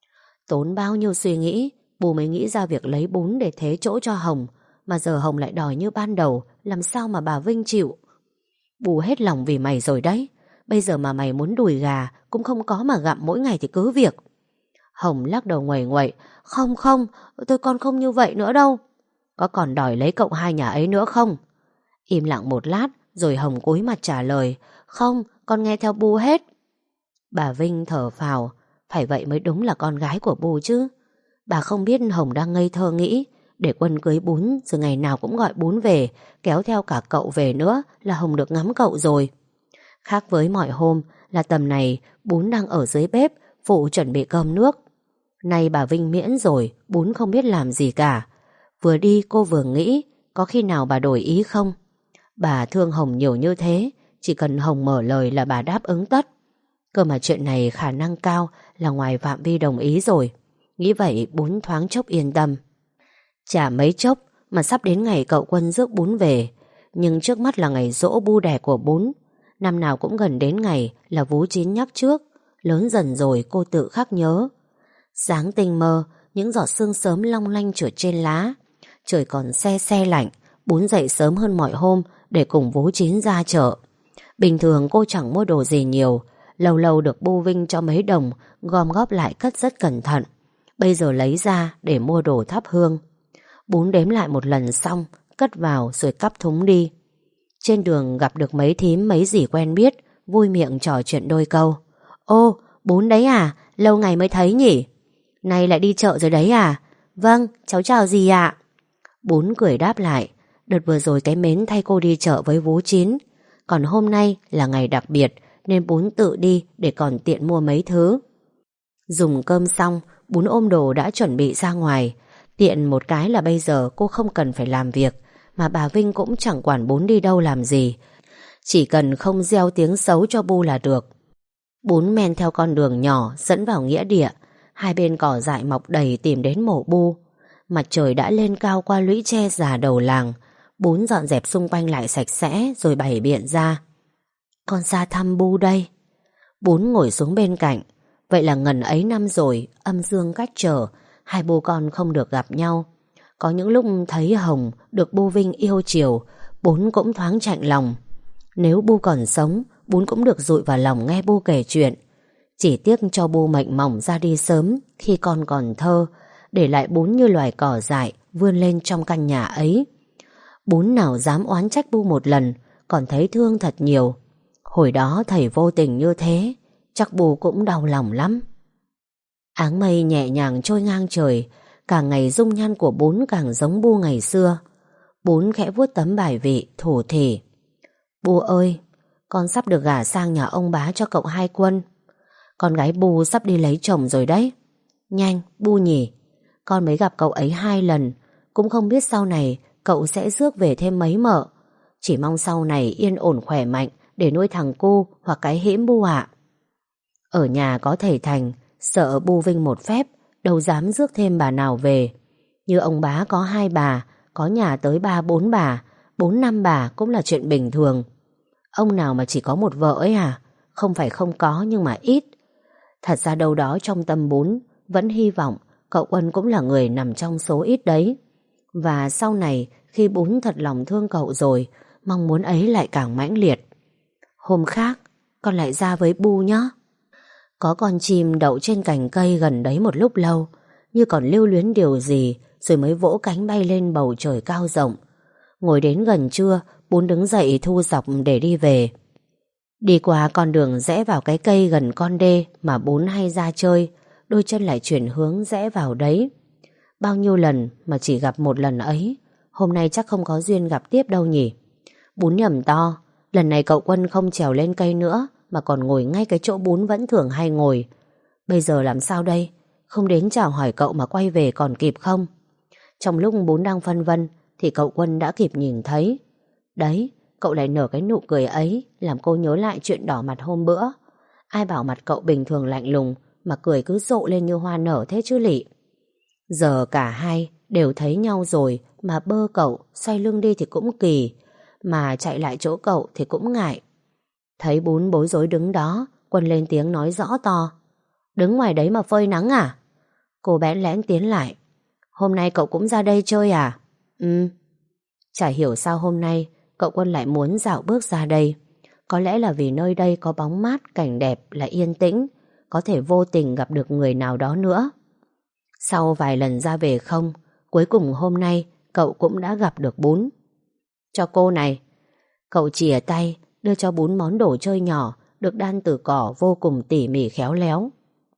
Tốn bao nhiêu suy nghĩ, Bu mới nghĩ ra việc lấy Bún để thế chỗ cho Hồng. Mà giờ Hồng lại đòi như ban đầu, làm sao mà bà Vinh chịu. Bu hết lòng vì mày rồi đấy. Bây giờ mà mày muốn đùi gà cũng không có mà gặm mỗi ngày thì cứ việc. Hồng lắc đầu nguầy nguậy. Không không, tôi còn không như vậy nữa đâu. Có còn đòi lấy cậu hai nhà ấy nữa không? Im lặng một lát rồi Hồng cúi mặt trả lời. Không, con nghe theo Bu hết. Bà Vinh thở phào. Phải vậy mới đúng là con gái của Bu chứ. Bà không biết Hồng đang ngây thơ nghĩ để Quân cưới Bún rồi ngày nào cũng gọi Bún về, kéo theo cả cậu về nữa là Hồng được ngắm cậu rồi. Khác với mọi hôm là tầm này Bún đang ở dưới bếp phụ chuẩn bị cơm nước. Nay bà Vinh miễn rồi, Bún không biết làm gì cả. Vừa đi cô vừa nghĩ có khi nào bà đổi ý không. Bà thương Hồng nhiều như thế, chỉ cần Hồng mở lời là bà đáp ứng tất. Cơ mà chuyện này khả năng cao là ngoài phạm vi đồng ý rồi. Nghĩ vậy Bún thoáng chốc yên tâm. Chả mấy chốc mà sắp đến ngày cậu Quân rước Bún về. Nhưng trước mắt là ngày giỗ bu đẻ của Bún. Năm nào cũng gần đến ngày là Vú Chín nhắc trước. Lớn dần rồi cô tự khắc nhớ. Sáng tinh mơ, những giọt sương sớm long lanh trượt trên lá. Trời còn se se lạnh. Bún dậy sớm hơn mọi hôm để cùng Vú Chín ra chợ. Bình thường cô chẳng mua đồ gì nhiều. Lâu lâu được Bu Vinh cho mấy đồng, gom góp lại cất rất cẩn thận. Bây giờ lấy ra để mua đồ thắp hương. Bún đếm lại một lần xong, cất vào rồi cắp thúng đi. Trên đường gặp được mấy thím mấy dì quen biết, vui miệng trò chuyện đôi câu. Ô, Bún đấy à? Lâu ngày mới thấy nhỉ? Nay lại đi chợ rồi đấy à? Vâng, cháu chào dì ạ. Bún cười đáp lại. Đợt vừa rồi cái mến thay cô đi chợ với Vú Chín. Còn hôm nay là ngày đặc biệt nên Bún tự đi để còn tiện mua mấy thứ. Dùng cơm xong, Bún ôm đồ đã chuẩn bị ra ngoài. Tiện một cái là bây giờ cô không cần phải làm việc, mà bà Vinh cũng chẳng quản Bún đi đâu làm gì. Chỉ cần không gieo tiếng xấu cho Bu là được. Bún men theo con đường nhỏ dẫn vào nghĩa địa. Hai bên cỏ dại mọc đầy tìm đến mộ Bu. Mặt trời đã lên cao qua lũy tre già đầu làng. Bún dọn dẹp xung quanh lại sạch sẽ rồi bày biện ra. Con ra thăm Bu đây. Bún ngồi xuống bên cạnh. Vậy là ngần ấy năm rồi, âm dương cách trở, hai bố con không được gặp nhau. Có những lúc thấy Hồng được Bu Vinh yêu chiều, Bún cũng thoáng chạnh lòng. Nếu Bu còn sống, Bún cũng được dụi vào lòng nghe Bu kể chuyện. Chỉ tiếc cho Bu mệnh mỏng ra đi sớm khi con còn thơ, để lại Bún như loài cỏ dại vươn lên trong căn nhà ấy. Bún nào dám oán trách Bu một lần, còn thấy thương thật nhiều. Hồi đó thầy vô tình như thế, chắc Bu cũng đau lòng lắm. Áng mây nhẹ nhàng trôi ngang trời, càng ngày dung nhan của Bún càng giống Bu ngày xưa. Bún khẽ vuốt tấm bài vị, thủ thỉ. Bu ơi, con sắp được gả sang nhà ông bá cho cậu Hai Quân. Con gái Bu sắp đi lấy chồng rồi đấy. Nhanh, Bu nhỉ. Con mới gặp cậu ấy 2 lần, cũng không biết sau này cậu sẽ rước về thêm mấy mợ. Chỉ mong sau này yên ổn khỏe mạnh để nuôi thằng cu hoặc cái hĩm Bu ạ. Ở nhà có thầy Thành, sợ Bu Vinh một phép, đâu dám rước thêm bà nào về. Như ông bá có 2 bà, có nhà tới 3-4 bà, 4-5 bà cũng là chuyện bình thường. Ông nào mà chỉ có một vợ ấy à? Không phải không có nhưng mà ít. Thật ra đâu đó trong tâm Bún vẫn hy vọng cậu Quân cũng là người nằm trong số ít đấy. Và sau này khi Bún thật lòng thương cậu rồi, mong muốn ấy lại càng mãnh liệt. Hôm khác con lại ra với Bu nhé. Có con chim đậu trên cành cây gần đấy một lúc lâu, như còn lưu luyến điều gì, rồi mới vỗ cánh bay lên bầu trời cao rộng. Ngồi đến gần trưa, Bún đứng dậy thu dọc để đi về. Đi qua con đường rẽ vào cái cây gần con đê mà Bún hay ra chơi, đôi chân lại chuyển hướng rẽ vào đấy. Bao nhiêu lần mà chỉ gặp một lần ấy, hôm nay chắc không có duyên gặp tiếp đâu nhỉ. Bún nhầm to, lần này cậu Quân không trèo lên cây nữa mà còn ngồi ngay cái chỗ Bún vẫn thường hay ngồi. Bây giờ làm sao đây? Không đến chào hỏi cậu mà quay về còn kịp không? Trong lúc Bún đang phân vân thì cậu Quân đã kịp nhìn thấy. Đấy, cậu lại nở cái nụ cười ấy, làm cô nhớ lại chuyện đỏ mặt hôm bữa. Ai bảo mặt cậu bình thường lạnh lùng, mà cười cứ rộ lên như hoa nở thế chứ lị. Giờ cả hai đều thấy nhau rồi mà bơ cậu, xoay lưng đi thì cũng kỳ, mà chạy lại chỗ cậu thì cũng ngại. Thấy Bún bối rối đứng đó, Quân lên tiếng nói rõ to. Đứng ngoài đấy mà phơi nắng à? Cô bẽn lẽn tiến lại. Hôm nay cậu cũng ra đây chơi à? Ừ. Chả hiểu sao hôm nay cậu Quân lại muốn dạo bước ra đây. Có lẽ là vì nơi đây có bóng mát, cảnh đẹp, là yên tĩnh, có thể vô tình gặp được người nào đó nữa. Sau vài lần ra về không, cuối cùng hôm nay cậu cũng đã gặp được Bún. Cho cô này. Cậu chìa tay đưa cho Bún món đồ chơi nhỏ được đan từ cỏ vô cùng tỉ mỉ khéo léo.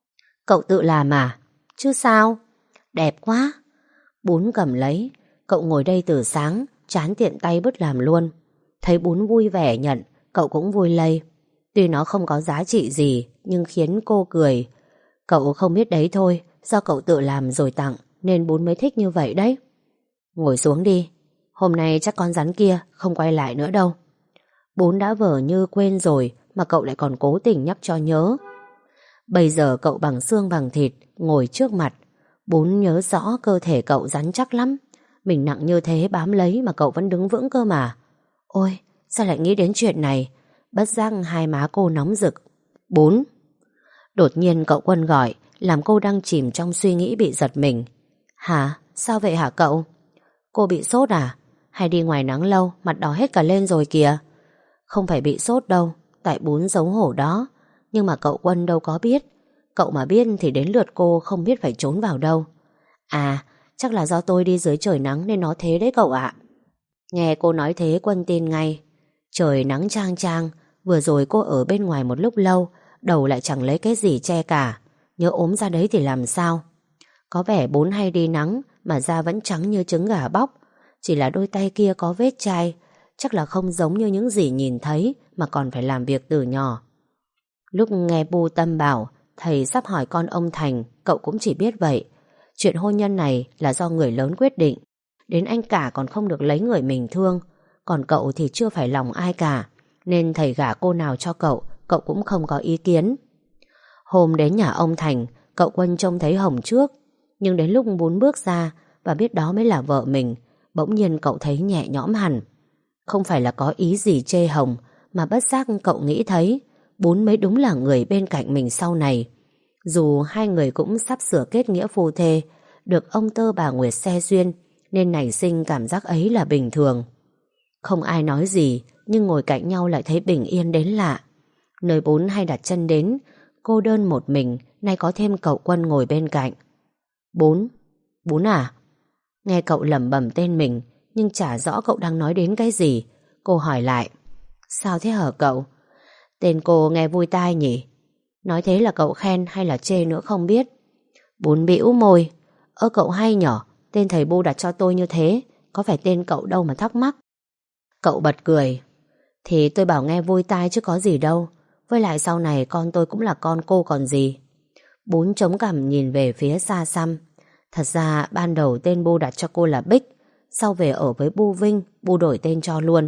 Cậu tự làm à? Chứ sao? Đẹp quá. Bún cầm lấy. Cậu ngồi đây từ sáng, chán tiện tay bứt làm luôn. Thấy Bún vui vẻ nhận, cậu cũng vui lây. Tuy nó không có giá trị gì, nhưng khiến cô cười. Cậu không biết đấy thôi, do cậu tự làm rồi tặng, nên Bún mới thích như vậy đấy. Ngồi xuống đi. Hôm nay chắc con rắn kia không quay lại nữa đâu. Bún đã vờ như quên rồi, mà cậu lại còn cố tình nhắc cho nhớ. Bây giờ cậu bằng xương bằng thịt, ngồi trước mặt. Bún nhớ rõ cơ thể cậu rắn chắc lắm. Mình nặng như thế bám lấy mà cậu vẫn đứng vững cơ mà. Ôi, sao lại nghĩ đến chuyện này? Bất giác hai má cô nóng rực. Bún. Đột nhiên cậu Quân gọi, làm cô đang chìm trong suy nghĩ bị giật mình. Hả? Sao vậy hả cậu? Cô bị sốt à? Hay đi ngoài nắng lâu, mặt đỏ hết cả lên rồi kìa. Không phải bị sốt đâu, tại Bún xấu hổ đó. Nhưng mà cậu Quân đâu có biết. Cậu mà biết thì đến lượt cô không biết phải trốn vào đâu. À, chắc là do tôi đi dưới trời nắng nên nó thế đấy cậu ạ. Nghe cô nói thế Quân tin ngay. Trời nắng chang chang, vừa rồi cô ở bên ngoài một lúc lâu, đầu lại chẳng lấy cái gì che cả. Nhớ ốm ra đấy thì làm sao? Có vẻ Bún hay đi nắng mà da vẫn trắng như trứng gà bóc. Chỉ là đôi tay kia có vết chai, chắc là không giống như những gì nhìn thấy mà còn phải làm việc từ nhỏ. Lúc nghe Bu Tâm bảo thầy sắp hỏi con ông Thành, cậu cũng chỉ biết vậy. Chuyện hôn nhân này là do người lớn quyết định. Đến anh cả còn không được lấy người mình thương. Còn cậu thì chưa phải lòng ai cả, nên thầy gả cô nào cho cậu, cậu cũng không có ý kiến. Hôm đến nhà ông Thành, cậu Quân trông thấy Hồng trước. Nhưng đến lúc Bún bước ra và biết đó mới là vợ mình, bỗng nhiên cậu thấy nhẹ nhõm hẳn. Không phải là có ý gì chê Hồng, mà bất giác cậu nghĩ thấy Bún mới đúng là người bên cạnh mình sau này. Dù hai người cũng sắp sửa kết nghĩa phu thê, được ông Tơ bà Nguyệt xe duyên, nên nảy sinh cảm giác ấy là bình thường. Không ai nói gì, nhưng ngồi cạnh nhau lại thấy bình yên đến lạ. Nơi Bún hay đặt chân đến, cô đơn một mình, nay có thêm cậu Quân ngồi bên cạnh. Bún, Bún à? Nghe cậu lẩm bẩm tên mình, nhưng chả rõ cậu đang nói đến cái gì. Cô hỏi lại. Sao thế hả cậu? Tên cô nghe vui tai nhỉ? Nói thế là cậu khen hay là chê nữa không biết. Bún bĩu môi. Cậu hay nhở, tên thầy Bu đặt cho tôi như thế, có phải tên cậu đâu mà thắc mắc. Cậu bật cười. Thì tôi bảo nghe vui tai chứ có gì đâu. Với lại sau này con tôi cũng là con cô còn gì. Bún chống cằm nhìn về phía xa xăm. Thật ra ban đầu tên Bu đặt cho cô là Bích, sau về ở với Bu Vinh, Bu đổi tên cho luôn.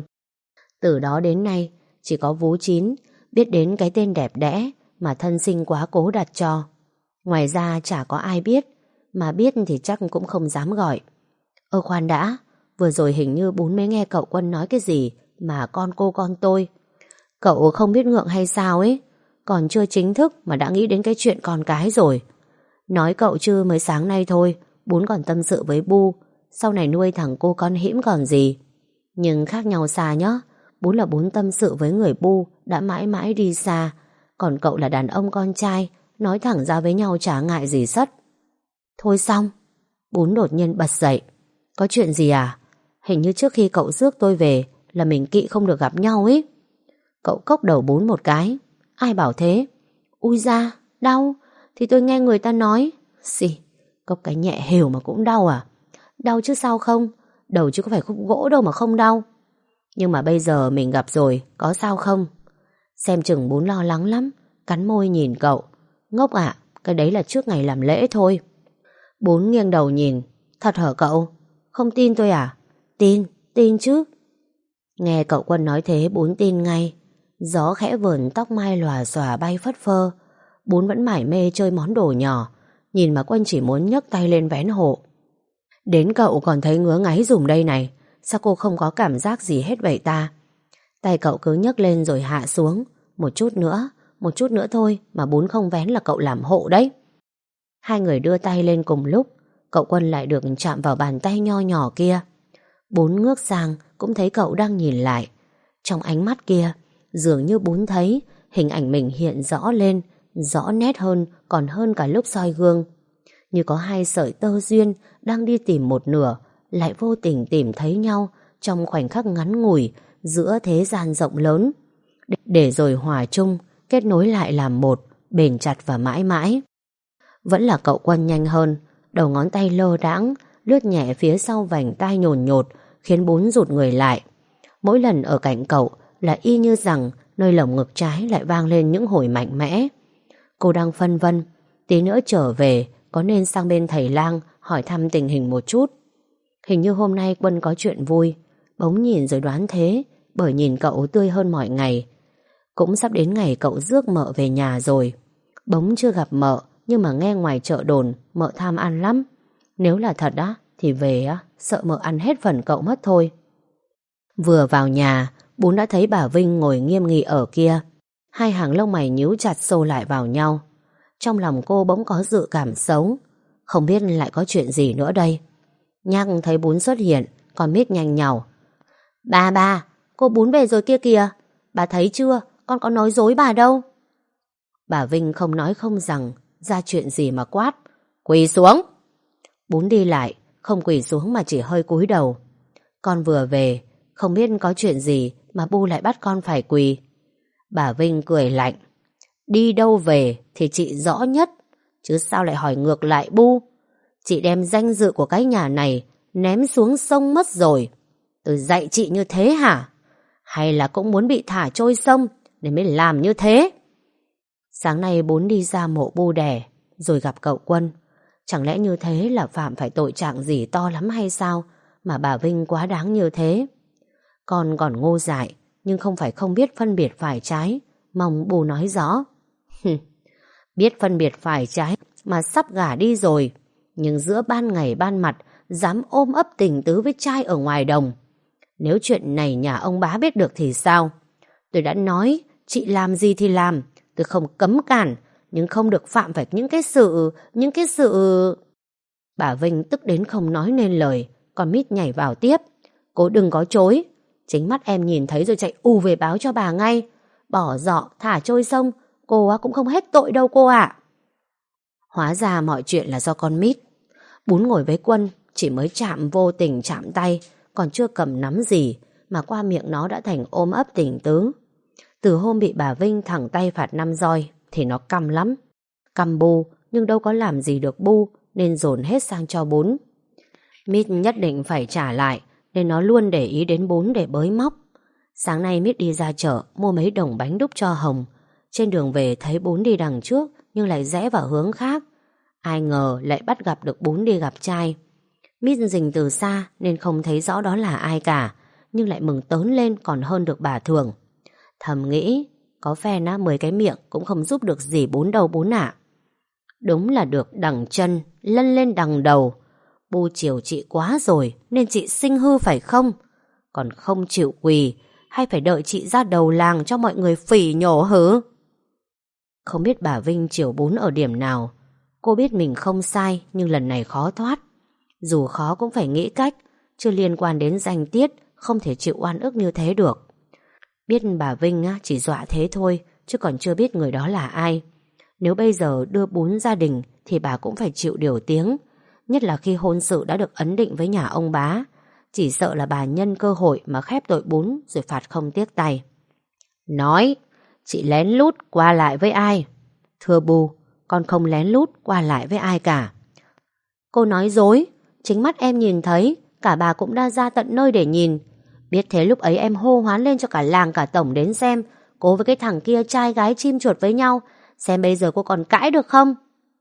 Từ đó đến nay chỉ có Vú Chín biết đến cái tên đẹp đẽ mà thân sinh quá cố đặt cho. Ngoài ra chả có ai biết, mà biết thì chắc cũng không dám gọi. Khoan đã, vừa rồi hình như Bún mới nghe cậu Quân nói cái gì mà con cô con tôi. Cậu không biết ngượng hay sao ấy, còn chưa chính thức mà đã nghĩ đến cái chuyện con cái rồi. Nói cậu chứ mới sáng nay thôi, Bún còn tâm sự với Bu, sau này nuôi thằng cô con hĩm còn gì. Nhưng khác nhau xa nhá. Bún là Bún tâm sự với người Bu đã mãi mãi đi xa, còn cậu là đàn ông con trai, nói thẳng ra với nhau chả ngại gì sất. Thôi xong. Bún đột nhiên bật dậy. Có chuyện gì à? Hình như trước khi cậu rước tôi về là mình kỵ không được gặp nhau ấy. Cậu cốc đầu Bún một cái. Ai bảo thế? Ui da, đau. Thì tôi nghe người ta nói. Xì, cốc cái nhẹ hều mà cũng đau à? Đau chứ sao không? Đầu chứ có phải khúc gỗ đâu mà không đau. Nhưng mà bây giờ mình gặp rồi, có sao không? Xem chừng Bún lo lắng lắm, cắn môi nhìn cậu. Ngốc ạ, cái đấy là trước ngày làm lễ thôi. Bún nghiêng đầu nhìn. Thật hả cậu? Không tin tôi à? Tin, tin chứ. Nghe cậu Quân nói thế Bún tin ngay. Gió khẽ vờn tóc mai lòa xòa bay phất phơ. Bún vẫn mải mê chơi món đồ nhỏ, nhìn mà Quân chỉ muốn nhấc tay lên vén hộ. Đến cậu còn thấy ngứa ngáy giùm đây này, sao cô không có cảm giác gì hết vậy ta? Tay cậu cứ nhấc lên rồi hạ xuống. Một chút nữa thôi, mà Bún không vén là cậu làm hộ đấy. Hai người đưa tay lên cùng lúc, cậu Quân lại được chạm vào bàn tay nho nhỏ kia. Bún ngước sang cũng thấy cậu đang nhìn lại. Trong ánh mắt kia, dường như Bún thấy hình ảnh mình hiện rõ lên, rõ nét hơn, còn hơn cả lúc soi gương. Như có hai sợi tơ duyên đang đi tìm một nửa, lại vô tình tìm thấy nhau trong khoảnh khắc ngắn ngủi giữa thế gian rộng lớn, để rồi hòa chung, kết nối lại làm một, bền chặt và mãi mãi. Vẫn là cậu Quân nhanh hơn, đầu ngón tay lơ đãng lướt nhẹ phía sau vành tai nhồn nhột, khiến Bún rụt người lại. Mỗi lần ở cạnh cậu là y như rằng nơi lồng ngực trái lại vang lên những hồi mạnh mẽ. Cô đang phân vân, tí nữa trở về có nên sang bên thầy lang hỏi thăm tình hình một chút. Hình như hôm nay Quân có chuyện vui. Bỗng nhìn rồi đoán thế, bởi nhìn cậu tươi hơn mọi ngày. Cũng sắp đến ngày cậu rước mợ về nhà rồi. Bỗng chưa gặp mợ, nhưng mà nghe ngoài chợ đồn mợ tham ăn lắm. Nếu là thật á thì về á, sợ mợ ăn hết phần cậu mất thôi. Vừa vào nhà, Bún đã thấy bà Vinh ngồi nghiêm nghị ở kia. Hai hàng lông mày nhíu chặt xô lại vào nhau. Trong lòng cô bỗng có dự cảm xấu, không biết lại có chuyện gì nữa đây. Nhắc thấy Bún xuất hiện, con Mít nhanh nhảu. Bà, cô Bún về rồi kia kìa. Bà thấy chưa, con có nói dối bà đâu. Bà Vinh không nói không rằng, ra chuyện gì mà quát. Quỳ xuống. Bún đi lại, không quỳ xuống mà chỉ hơi cúi đầu. Con vừa về, không biết có chuyện gì mà bu lại bắt con phải quỳ. Bà Vinh cười lạnh. Đi đâu về thì chị rõ nhất, chứ sao lại hỏi ngược lại bu. Chị đem danh dự của cái nhà này ném xuống sông mất rồi. Tôi dạy chị như thế hả? Hay là cũng muốn bị thả trôi sông nên mới làm như thế? Sáng nay Bún đi ra mộ bu đẻ rồi gặp cậu Quân. Chẳng lẽ như thế là phạm phải tội trạng gì to lắm hay sao mà bà Vinh quá đáng như thế? Con còn ngu dại, nhưng không phải không biết phân biệt phải trái. Mong bu nói rõ. Biết phân biệt phải trái mà sắp gả đi rồi, nhưng giữa ban ngày ban mặt dám ôm ấp tình tứ với trai ở ngoài đồng. Nếu chuyện này nhà ông bá biết được thì sao? Tôi đã nói chị làm gì thì làm, tôi không cấm cản, nhưng không được phạm phải những cái sự... Bà Vinh tức đến không nói nên lời. Con Mít nhảy vào tiếp. Cô đừng có chối, chính mắt em nhìn thấy rồi chạy ù về báo cho bà ngay. Bỏ dọ thả trôi sông, cô cũng không hết tội đâu cô ạ. Hóa ra mọi chuyện là do con Mít. Bún ngồi với Quân, chỉ mới vô tình chạm tay, còn chưa cầm nắm gì mà qua miệng nó đã thành ôm ấp tình tứ. Từ hôm bị bà Vinh thẳng tay phạt 5 roi thì nó căm lắm. Căm bu nhưng đâu có làm gì được bu, nên dồn hết sang cho Bún. Mít nhất định phải trả lại, nên nó luôn để ý đến Bún để bới móc. Sáng nay Mít đi ra chợ mua mấy đồng bánh đúc cho Hồng. Trên đường về thấy Bún đi đằng trước nhưng lại rẽ vào hướng khác. Ai ngờ lại bắt gặp được Bún đi gặp trai. Mít rình từ xa nên không thấy rõ đó là ai cả, nhưng lại mừng tớn lên còn hơn được bà thường. Thầm nghĩ, có phen 10 cái miệng cũng không giúp được gì Bún đâu Bún ạ. Đúng là được đằng chân lân lên đằng đầu. Bu chiều chị quá rồi nên chị sinh hư phải không? Còn không chịu quỳ, hay phải đợi chị ra đầu làng cho mọi người phỉ nhổ hứ? Không biết bà Vinh chiều Bún ở điểm nào. Cô biết mình không sai, nhưng lần này khó thoát. Dù khó cũng phải nghĩ cách, chứ liên quan đến danh tiết không thể chịu oan ức như thế được. Biết bà Vinh chỉ dọa thế thôi, chứ còn chưa biết người đó là ai. Nếu bây giờ đưa Bún gia đình thì bà cũng phải chịu điều tiếng. Nhất là khi hôn sự đã được ấn định với nhà ông bá. Chỉ sợ là bà nhân cơ hội mà khép tội Bún rồi phạt không tiếc tay. Nói, chị lén lút qua lại với ai? Thưa bu, con không lén lút qua lại với ai cả. Cô nói dối, chính mắt em nhìn thấy, cả bà cũng đã ra tận nơi để nhìn. Biết thế lúc ấy em hô hoán lên cho cả làng cả tổng đến xem cô với cái thằng kia trai gái chim chuột với nhau, xem bây giờ cô còn cãi được không?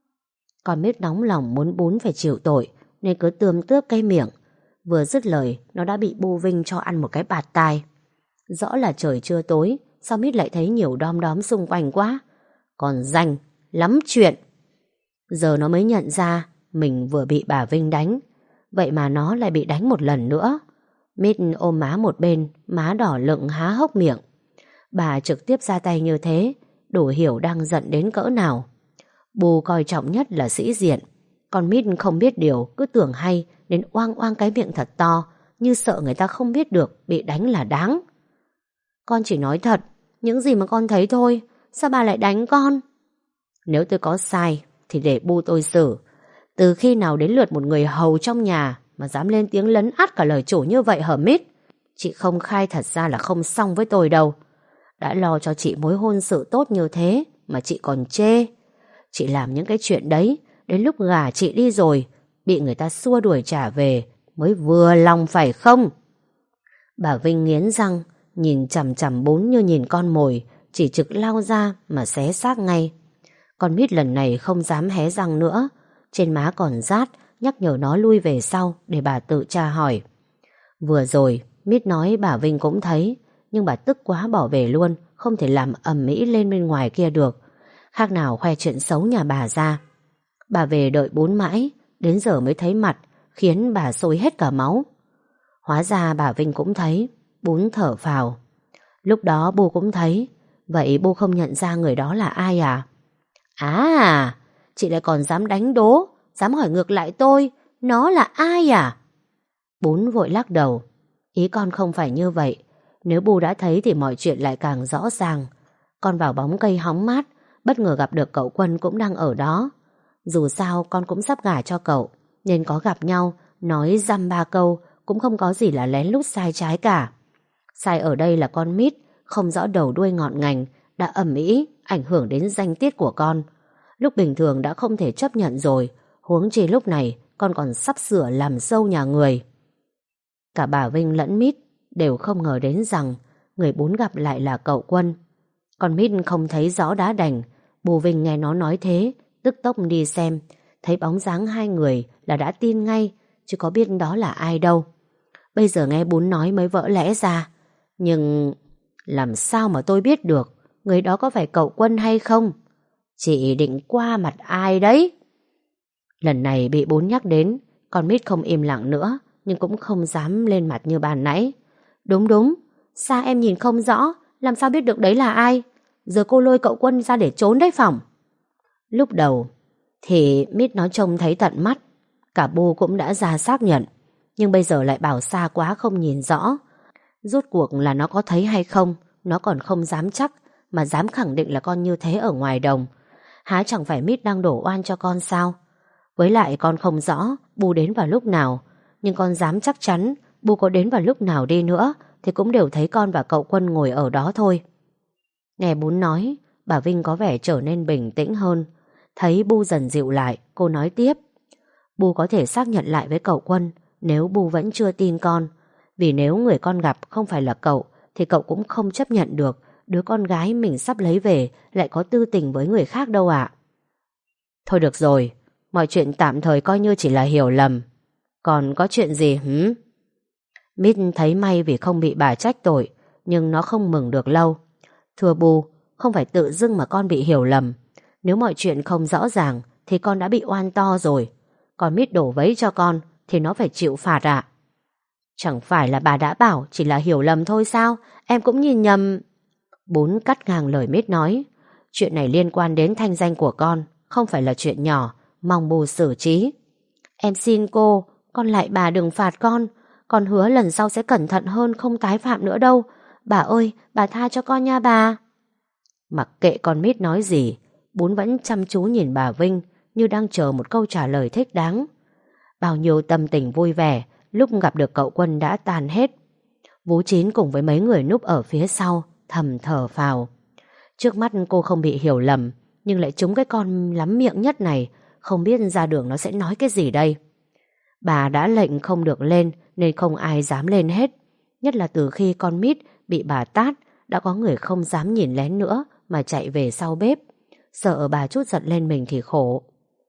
Con Mít nóng lòng muốn Bún phải chịu tội nên cứ tươm tướp cái miệng. Vừa dứt lời nó đã bị bu Vinh cho ăn một cái bạt tai. Rõ là trời chưa tối, sao Mít lại thấy nhiều đom đóm xung quanh quá. Còn danh, lắm chuyện. Giờ nó mới nhận ra mình vừa bị bà Vinh đánh. Vậy mà nó lại bị đánh một lần nữa. Mít ôm má một bên, má đỏ lựng há hốc miệng. Bà trực tiếp ra tay như thế, đủ hiểu đang giận đến cỡ nào. Bù coi trọng nhất là sĩ diện. Còn Mít không biết điều, cứ tưởng hay đến oang oang cái miệng thật to, như sợ người ta không biết được bị đánh là đáng. Con chỉ nói thật, những gì mà con thấy thôi. Sao bà lại đánh con? Nếu tôi có sai thì để bu tôi xử. Từ khi nào đến lượt một người hầu trong nhà mà dám lên tiếng lấn át cả lời chủ như vậy hả Mít? Chị không khai thật ra là không xong với tôi đâu. Đã lo cho chị mối hôn sự tốt như thế mà chị còn chê. Chị làm những cái chuyện đấy, đến lúc gả chị đi rồi bị người ta xua đuổi trả về mới vừa lòng phải không? Bà Vinh nghiến răng, nhìn chằm chằm Bún như nhìn con mồi, chỉ trực lao ra mà xé xác ngay. Con Mít lần này không dám hé răng nữa, trên má còn rát, nhắc nhở nó lui về sau để bà tự tra hỏi. Vừa rồi Mít nói bà Vinh cũng thấy, nhưng bà tức quá bỏ về luôn, không thể làm ầm ĩ lên bên ngoài kia được. Khác nào khoe chuyện xấu nhà bà ra. Bà về đợi Bún mãi, đến giờ mới thấy mặt, khiến bà sôi hết cả máu. Hóa ra bà Vinh cũng thấy. Bún thở phào. Lúc đó Bu cũng thấy. Vậy Bu không nhận ra người đó là ai à? À, chị lại còn dám đánh đố, dám hỏi ngược lại tôi, nó là ai à? Bún vội lắc đầu. Ý con không phải như vậy. Nếu Bu đã thấy thì mọi chuyện lại càng rõ ràng. Con vào bóng cây hóng mát, bất ngờ gặp được cậu Quân cũng đang ở đó. Dù sao con cũng sắp gả cho cậu, nên có gặp nhau, nói dăm ba câu cũng không có gì là lén lút sai trái cả. Sai ở đây là con Mít không rõ đầu đuôi ngọn ngành đã ầm ĩ ảnh hưởng đến danh tiết của con. Lúc bình thường đã không thể chấp nhận rồi, huống chi lúc này con còn sắp sửa làm dâu nhà người. Cả bà Vinh lẫn Mít đều không ngờ đến rằng người Bún gặp lại là cậu Quân. Con Mít không thấy rõ đá đành. Bù Vinh nghe nó nói thế, tức tốc đi xem, thấy bóng dáng hai người là đã tin ngay, chứ có biết đó là ai đâu. Bây giờ nghe Bún nói mới vỡ lẽ ra. Nhưng làm sao mà tôi biết được người đó có phải cậu Quân hay không? Chị định qua mặt ai đấy? Lần này bị Bún nhắc đến, con Mít không im lặng nữa, nhưng cũng không dám lên mặt như ban nãy. Đúng, sao em nhìn không rõ, làm sao biết được đấy là ai? Giờ cô lôi cậu Quân ra để trốn đấy phỏng. Lúc đầu thì Mít nó trông thấy tận mắt, cả Bu cũng đã ra xác nhận, nhưng bây giờ lại bảo xa quá không nhìn rõ. Rốt cuộc là nó có thấy hay không, nó còn không dám chắc, mà dám khẳng định là con như thế ở ngoài đồng. Há chẳng phải Mít đang đổ oan cho con sao? Với lại con không rõ Bu đến vào lúc nào, nhưng con dám chắc chắn Bu có đến vào lúc nào đi nữa thì cũng đều thấy con và cậu Quân ngồi ở đó thôi. Nghe Bún nói, bà Vinh có vẻ trở nên bình tĩnh hơn. Thấy Bu dần dịu lại, cô nói tiếp. Bu có thể xác nhận lại với cậu Quân nếu Bu vẫn chưa tin con. Vì nếu người con gặp không phải là cậu thì cậu cũng không chấp nhận được đứa con gái mình sắp lấy về lại có tư tình với người khác đâu ạ. Thôi được rồi, mọi chuyện tạm thời coi như chỉ là hiểu lầm. Còn có chuyện gì hử? Mít thấy may vì không bị bà trách tội, nhưng nó không mừng được lâu. Thưa Bu, không phải tự dưng mà con bị hiểu lầm. Nếu mọi chuyện không rõ ràng thì con đã bị oan to rồi. Còn Mít đổ vấy cho con thì nó phải chịu phạt ạ. Chẳng phải là bà đã bảo chỉ là hiểu lầm thôi sao? Em cũng nhìn nhầm. Bún cắt ngang lời Mít nói. Chuyện này liên quan đến thanh danh của con, không phải là chuyện nhỏ, mong Bu xử trí. Em xin cô, con lại bà đừng phạt con. Con hứa lần sau sẽ cẩn thận hơn, không tái phạm nữa đâu. Bà ơi, bà tha cho con nha bà. Mặc kệ con Mít nói gì, Bún vẫn chăm chú nhìn bà Vinh như đang chờ một câu trả lời thích đáng. Bao nhiêu tâm tình vui vẻ lúc gặp được cậu Quân đã tan hết. Vú Chín cùng với mấy người núp ở phía sau thầm thở phào. Trước mắt cô không bị hiểu lầm, nhưng lại trúng cái con lắm miệng nhất này, không biết ra đường nó sẽ nói cái gì đây. Bà đã lệnh không được lên nên không ai dám lên hết. Nhất là từ khi con Mít bị bà tát, đã có người không dám nhìn lén nữa mà chạy về sau bếp, sợ bà chút giận lên mình thì khổ.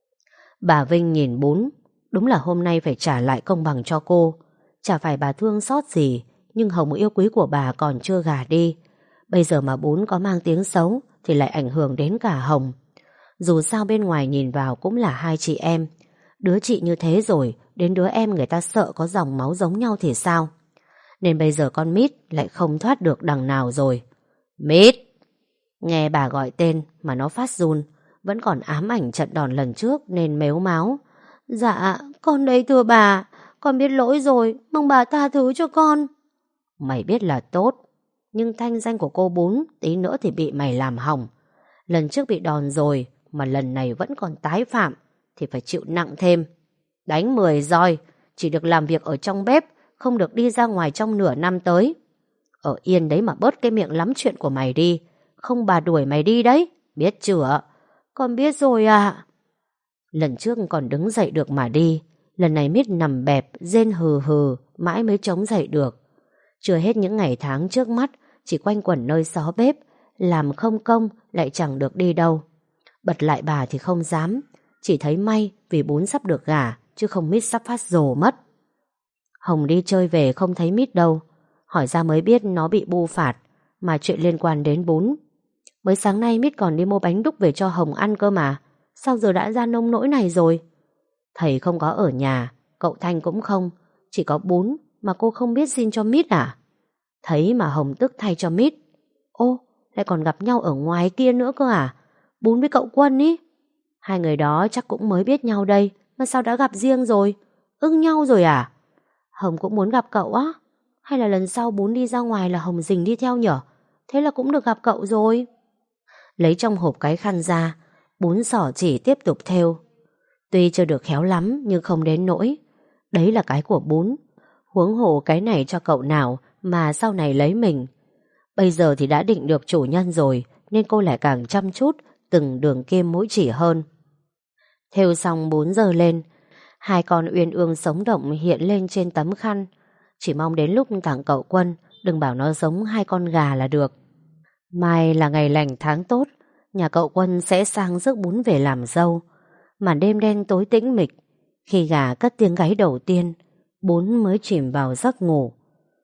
Bà Vinh nhìn Bún, đúng là hôm nay phải trả lại công bằng cho cô. Chả phải bà thương xót gì, nhưng Hồng yêu quý của bà còn chưa gả đi. Bây giờ mà Bún có mang tiếng xấu thì lại ảnh hưởng đến cả Hồng. Dù sao bên ngoài nhìn vào cũng là hai chị em. Đứa chị như thế rồi, đến đứa em người ta sợ có dòng máu giống nhau thì sao? Nên bây giờ con Mít lại không thoát được đằng nào rồi. Mít! Nghe bà gọi tên mà nó phát run, vẫn còn ám ảnh trận đòn lần trước nên mếu máo. Dạ, con đây thưa bà, con biết lỗi rồi, mong bà tha thứ cho con. Mày biết là tốt, nhưng thanh danh của cô Bún tí nữa thì bị mày làm hỏng. Lần trước bị đòn rồi mà lần này vẫn còn tái phạm thì phải chịu nặng thêm. Đánh 10 roi, chỉ được làm việc ở trong bếp, không được đi ra ngoài trong nửa năm tới. Ở yên đấy mà bớt cái miệng lắm chuyện của mày đi, không bà đuổi mày đi đấy, biết chưa? Con biết rồi ạ. Lần trước còn đứng dậy được mà đi, lần này Mít nằm bẹp, rên hừ hừ, mãi mới chống dậy được. Chưa hết những ngày tháng trước mắt, chỉ quanh quẩn nơi xó bếp, làm không công lại chẳng được đi đâu. Bật lại bà thì không dám, chỉ thấy may vì Bún sắp được gả, chứ không Mít sắp phát rồ mất. Hồng đi chơi về không thấy Mít đâu, hỏi ra mới biết nó bị bu phạt, mà chuyện liên quan đến Bún. Mới sáng nay Mít còn đi mua bánh đúc về cho Hồng ăn cơ mà, sao giờ đã ra nông nỗi này rồi? Thầy không có ở nhà, cậu Thanh cũng không, chỉ có Bún mà cô không biết xin cho Mít à? Thấy mà Hồng tức thay cho Mít. Ô, lại còn gặp nhau ở ngoài kia nữa cơ à? Bún với cậu Quân ý. Hai người đó chắc cũng mới biết nhau đây, mà sao đã gặp riêng rồi? Ưng nhau rồi à? Hồng cũng muốn gặp cậu á? Hay là lần sau Bún đi ra ngoài là Hồng rình đi theo nhở? Thế là cũng được gặp cậu rồi. Lấy trong hộp cái khăn ra, Bún xỏ chỉ tiếp tục thêu. Tuy chưa được khéo lắm nhưng không đến nỗi. Đấy là cái của Bún. Huống hồ cái này cho cậu nào mà sau này lấy mình. Bây giờ thì đã định được chủ nhân rồi, nên cô lại càng chăm chút từng đường kim mũi chỉ hơn. Thêu xong Bún giơ lên, hai con uyên ương sống động hiện lên trên tấm khăn. Chỉ mong đến lúc thằng cậu Quân đừng bảo nó giống hai con gà là được. Mai là ngày lành tháng tốt, nhà cậu Quân sẽ sang rước Bún về làm dâu. Màn đêm đen tối tĩnh mịch, khi gà cất tiếng gáy đầu tiên, Bún mới chìm vào giấc ngủ.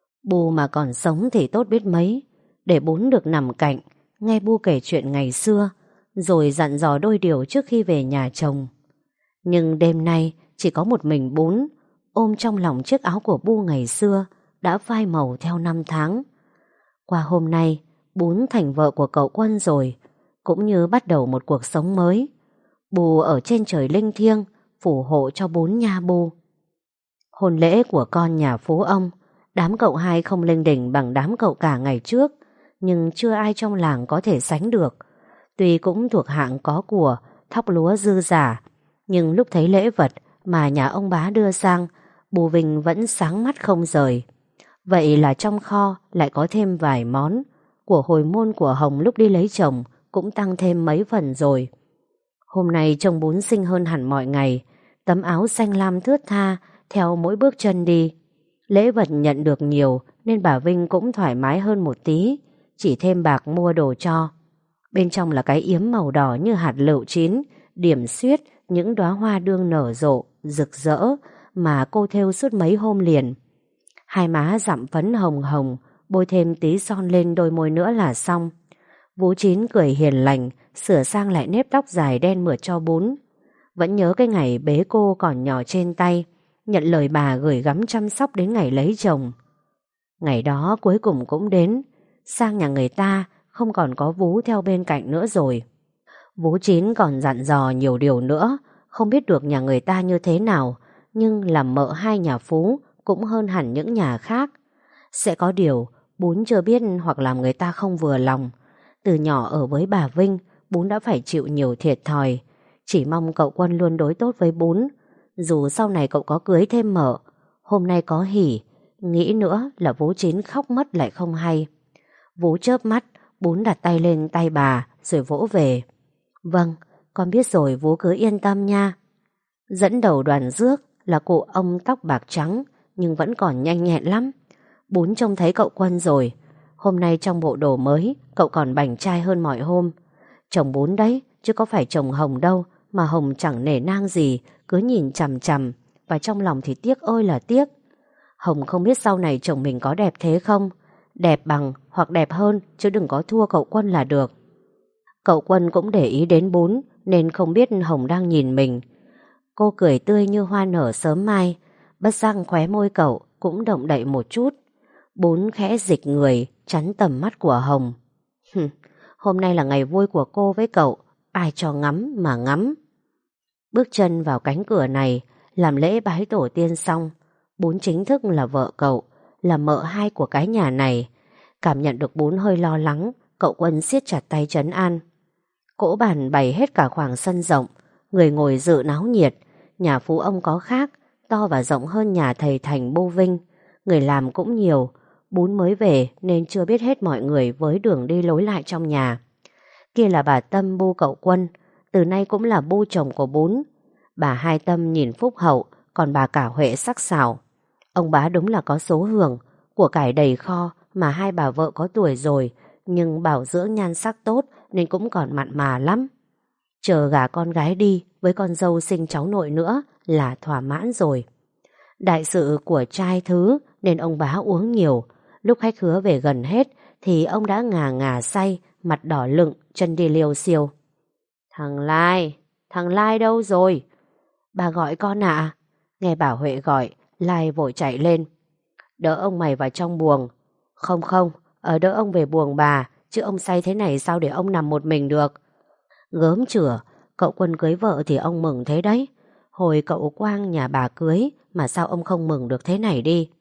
Bu mà còn sống thì tốt biết mấy, để Bún được nằm cạnh, nghe Bu kể chuyện ngày xưa, rồi dặn dò đôi điều trước khi về nhà chồng. Nhưng đêm nay chỉ có một mình Bún ôm trong lòng chiếc áo của Bu ngày xưa đã phai màu theo năm tháng. Qua hôm nay, Bún thành vợ của cậu Quân rồi, cũng như bắt đầu một cuộc sống mới. Bu ở trên trời linh thiêng phù hộ cho Bún nha Bu. Hôn lễ của con nhà phú ông, đám cậu hai không linh đình bằng đám cậu cả ngày trước, nhưng chưa ai trong làng có thể sánh được. Tuy cũng thuộc hạng có của, thóc lúa dư giả, nhưng lúc thấy lễ vật mà nhà ông bá đưa sang, Bu Vinh vẫn sáng mắt không rời. Vậy là trong kho lại có thêm vài món của hồi môn của Hồng lúc đi lấy chồng, cũng tăng thêm mấy phần rồi. Hôm nay trông Bún xinh hơn hẳn mọi ngày, tấm áo xanh lam thướt tha theo mỗi bước chân đi. Lễ vật nhận được nhiều nên bà Vinh cũng thoải mái hơn một tí, chỉ thêm bạc mua đồ cho. Bên trong là cái yếm màu đỏ như hạt lựu chín, điểm xuyết những đóa hoa đương nở rộ, rực rỡ mà cô thêu suốt mấy hôm liền. Hai má dặm phấn hồng hồng, bôi thêm tí son lên đôi môi nữa là xong. Vú Chín cười hiền lành, sửa sang lại nếp tóc dài đen mượt cho Bún. Vẫn nhớ cái ngày bế cô còn nhỏ trên tay, nhận lời bà gửi gắm chăm sóc đến ngày lấy chồng. Ngày đó cuối cùng cũng đến, sang nhà người ta không còn có Vú theo bên cạnh nữa rồi. Vú Chín còn dặn dò nhiều điều nữa, không biết được nhà người ta như thế nào, nhưng làm mợ hai nhà Phú cũng hơn hẳn những nhà khác. Sẽ có điều Bún chưa biết hoặc làm người ta không vừa lòng. Từ nhỏ ở với bà Vinh, Bún đã phải chịu nhiều thiệt thòi. Chỉ mong cậu Quân luôn đối tốt với Bún. Dù sau này cậu có cưới thêm mợ, hôm nay có hỉ, nghĩ nữa là Vú Chín khóc mất lại không hay. Vú chớp mắt, Bún đặt tay lên tay bà rồi vỗ về. Vâng, con biết rồi, Vú cứ yên tâm nha. Dẫn đầu đoàn rước là cụ ông tóc bạc trắng, nhưng vẫn còn nhanh nhẹn lắm. Bún trông thấy cậu Quân rồi. Hôm nay trong bộ đồ mới, cậu còn bảnh trai hơn mọi hôm. Chồng Bún đấy, chứ có phải chồng Hồng đâu, mà Hồng chẳng nể nang gì, cứ nhìn chằm chằm, và trong lòng thì tiếc ơi là tiếc. Hồng không biết sau này chồng mình có đẹp thế không, đẹp bằng hoặc đẹp hơn, chứ đừng có thua cậu Quân là được. Cậu Quân cũng để ý đến Bún, nên không biết Hồng đang nhìn mình. Cô cười tươi như hoa nở sớm mai, bất giác khóe môi cậu cũng động đậy một chút. Bún khẽ dịch người chắn tầm mắt của Hồng. Hôm nay là ngày vui của cô với cậu, ai cho ngắm mà ngắm. Bước chân vào cánh cửa này, làm lễ bái tổ tiên xong, Bún chính thức là vợ cậu, là mợ hai của cái nhà này. Cảm nhận được Bún hơi lo lắng, cậu Quân siết chặt tay trấn an. Cỗ bàn bày hết cả khoảng sân rộng, người ngồi dự náo nhiệt. Nhà phú ông có khác, to và rộng hơn nhà thầy Thành Bô Vinh. Người làm cũng nhiều. Bún mới về nên chưa biết hết mọi người với đường đi lối lại trong nhà. Kia là bà Tâm bu cậu Quân, từ nay cũng là bu chồng của Bún. Bà Hai Tâm nhìn phúc hậu, còn bà Cả Huệ sắc sảo. Ông bá đúng là có số hưởng, của cải đầy kho mà hai bà vợ có tuổi rồi, nhưng bảo dưỡng nhan sắc tốt nên cũng còn mặn mà lắm. Chờ gả con gái đi với con dâu sinh cháu nội nữa là thỏa mãn rồi. Đại sự của trai thứ nên ông bá uống nhiều. Lúc khách khứa về gần hết thì ông đã ngà ngà say, mặt đỏ lựng, chân đi liêu xiêu. Thằng Lai đâu rồi? Bà gọi con ạ. Nghe bà Huệ gọi, Lai vội chạy lên. Đỡ ông mày vào trong buồng. Không, đỡ ông về buồng bà, chứ ông say thế này sao để ông nằm một mình được. Gớm chửa, cậu Quân cưới vợ thì ông mừng thế đấy. Hồi cậu Quang nhà bà cưới mà sao ông không mừng được thế này đi.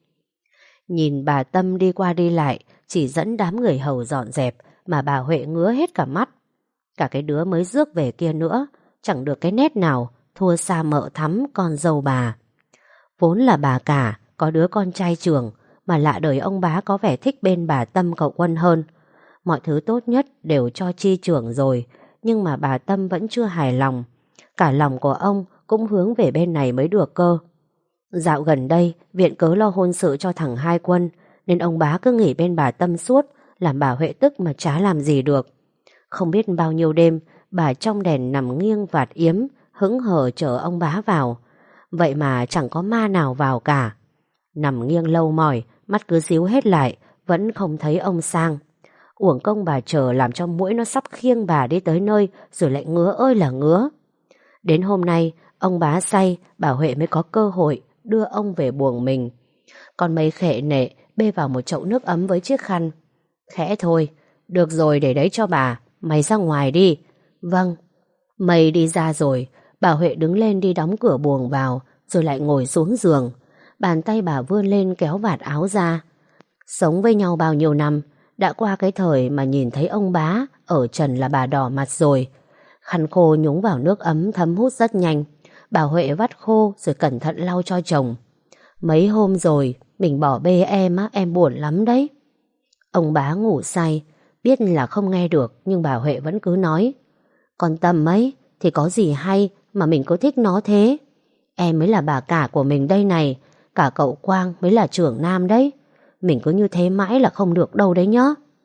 Nhìn bà Tâm đi qua đi lại, chỉ dẫn đám người hầu dọn dẹp mà bà Huệ ngứa hết cả mắt. Cả cái đứa mới rước về kia nữa, chẳng được cái nét nào thua xa mợ Thắm con dâu bà. Vốn là bà Cả có đứa con trai trưởng, mà lạ đời ông bá có vẻ thích bên bà Tâm cậu Quân hơn. Mọi thứ tốt nhất đều cho chi trưởng rồi, nhưng mà bà Tâm vẫn chưa hài lòng. Cả lòng của ông cũng hướng về bên này mới được cơ. Dạo gần đây viện cớ lo hôn sự cho thằng Hai Quân, nên ông bá cứ nghỉ bên bà Tâm suốt, làm bà Huệ tức mà chả làm gì được. Không biết bao nhiêu đêm bà trong đèn nằm nghiêng vạt yếm, hững hờ chờ ông bá vào. Vậy mà chẳng có ma nào vào cả. Nằm nghiêng lâu mỏi, mắt cứ díu hết lại, vẫn không thấy ông sang. Uổng công bà chờ làm cho muỗi nó sắp khiêng bà đi tới nơi, rồi lại ngứa ơi là ngứa. Đến hôm nay ông bá say, bà Huệ mới có cơ hội đưa ông về buồng mình. Còn mấy khệ nệ bê vào một chậu nước ấm với chiếc khăn. Khẽ thôi, được rồi, để đấy cho bà, mày ra ngoài đi. Vâng. Mày đi ra rồi, bà Huệ đứng lên đi đóng cửa buồng vào, rồi lại ngồi xuống giường. Bàn tay bà vươn lên kéo vạt áo ra. Sống với nhau bao nhiêu năm, đã qua cái thời mà nhìn thấy ông bá ở trần là bà đỏ mặt rồi. Khăn khô nhúng vào nước ấm thấm hút rất nhanh. Bà Huệ vắt khô rồi cẩn thận lau cho chồng. Mấy hôm rồi mình bỏ bê em á, em buồn lắm đấy. Ông bá ngủ say, biết là không nghe được, nhưng bà Huệ vẫn cứ nói. Con Tâm ấy thì có gì hay mà mình cứ thích nó thế. Em mới là bà cả của mình đây này, cả cậu Quang mới là trưởng nam đấy. Mình cứ như thế mãi là không được đâu đấy nhá.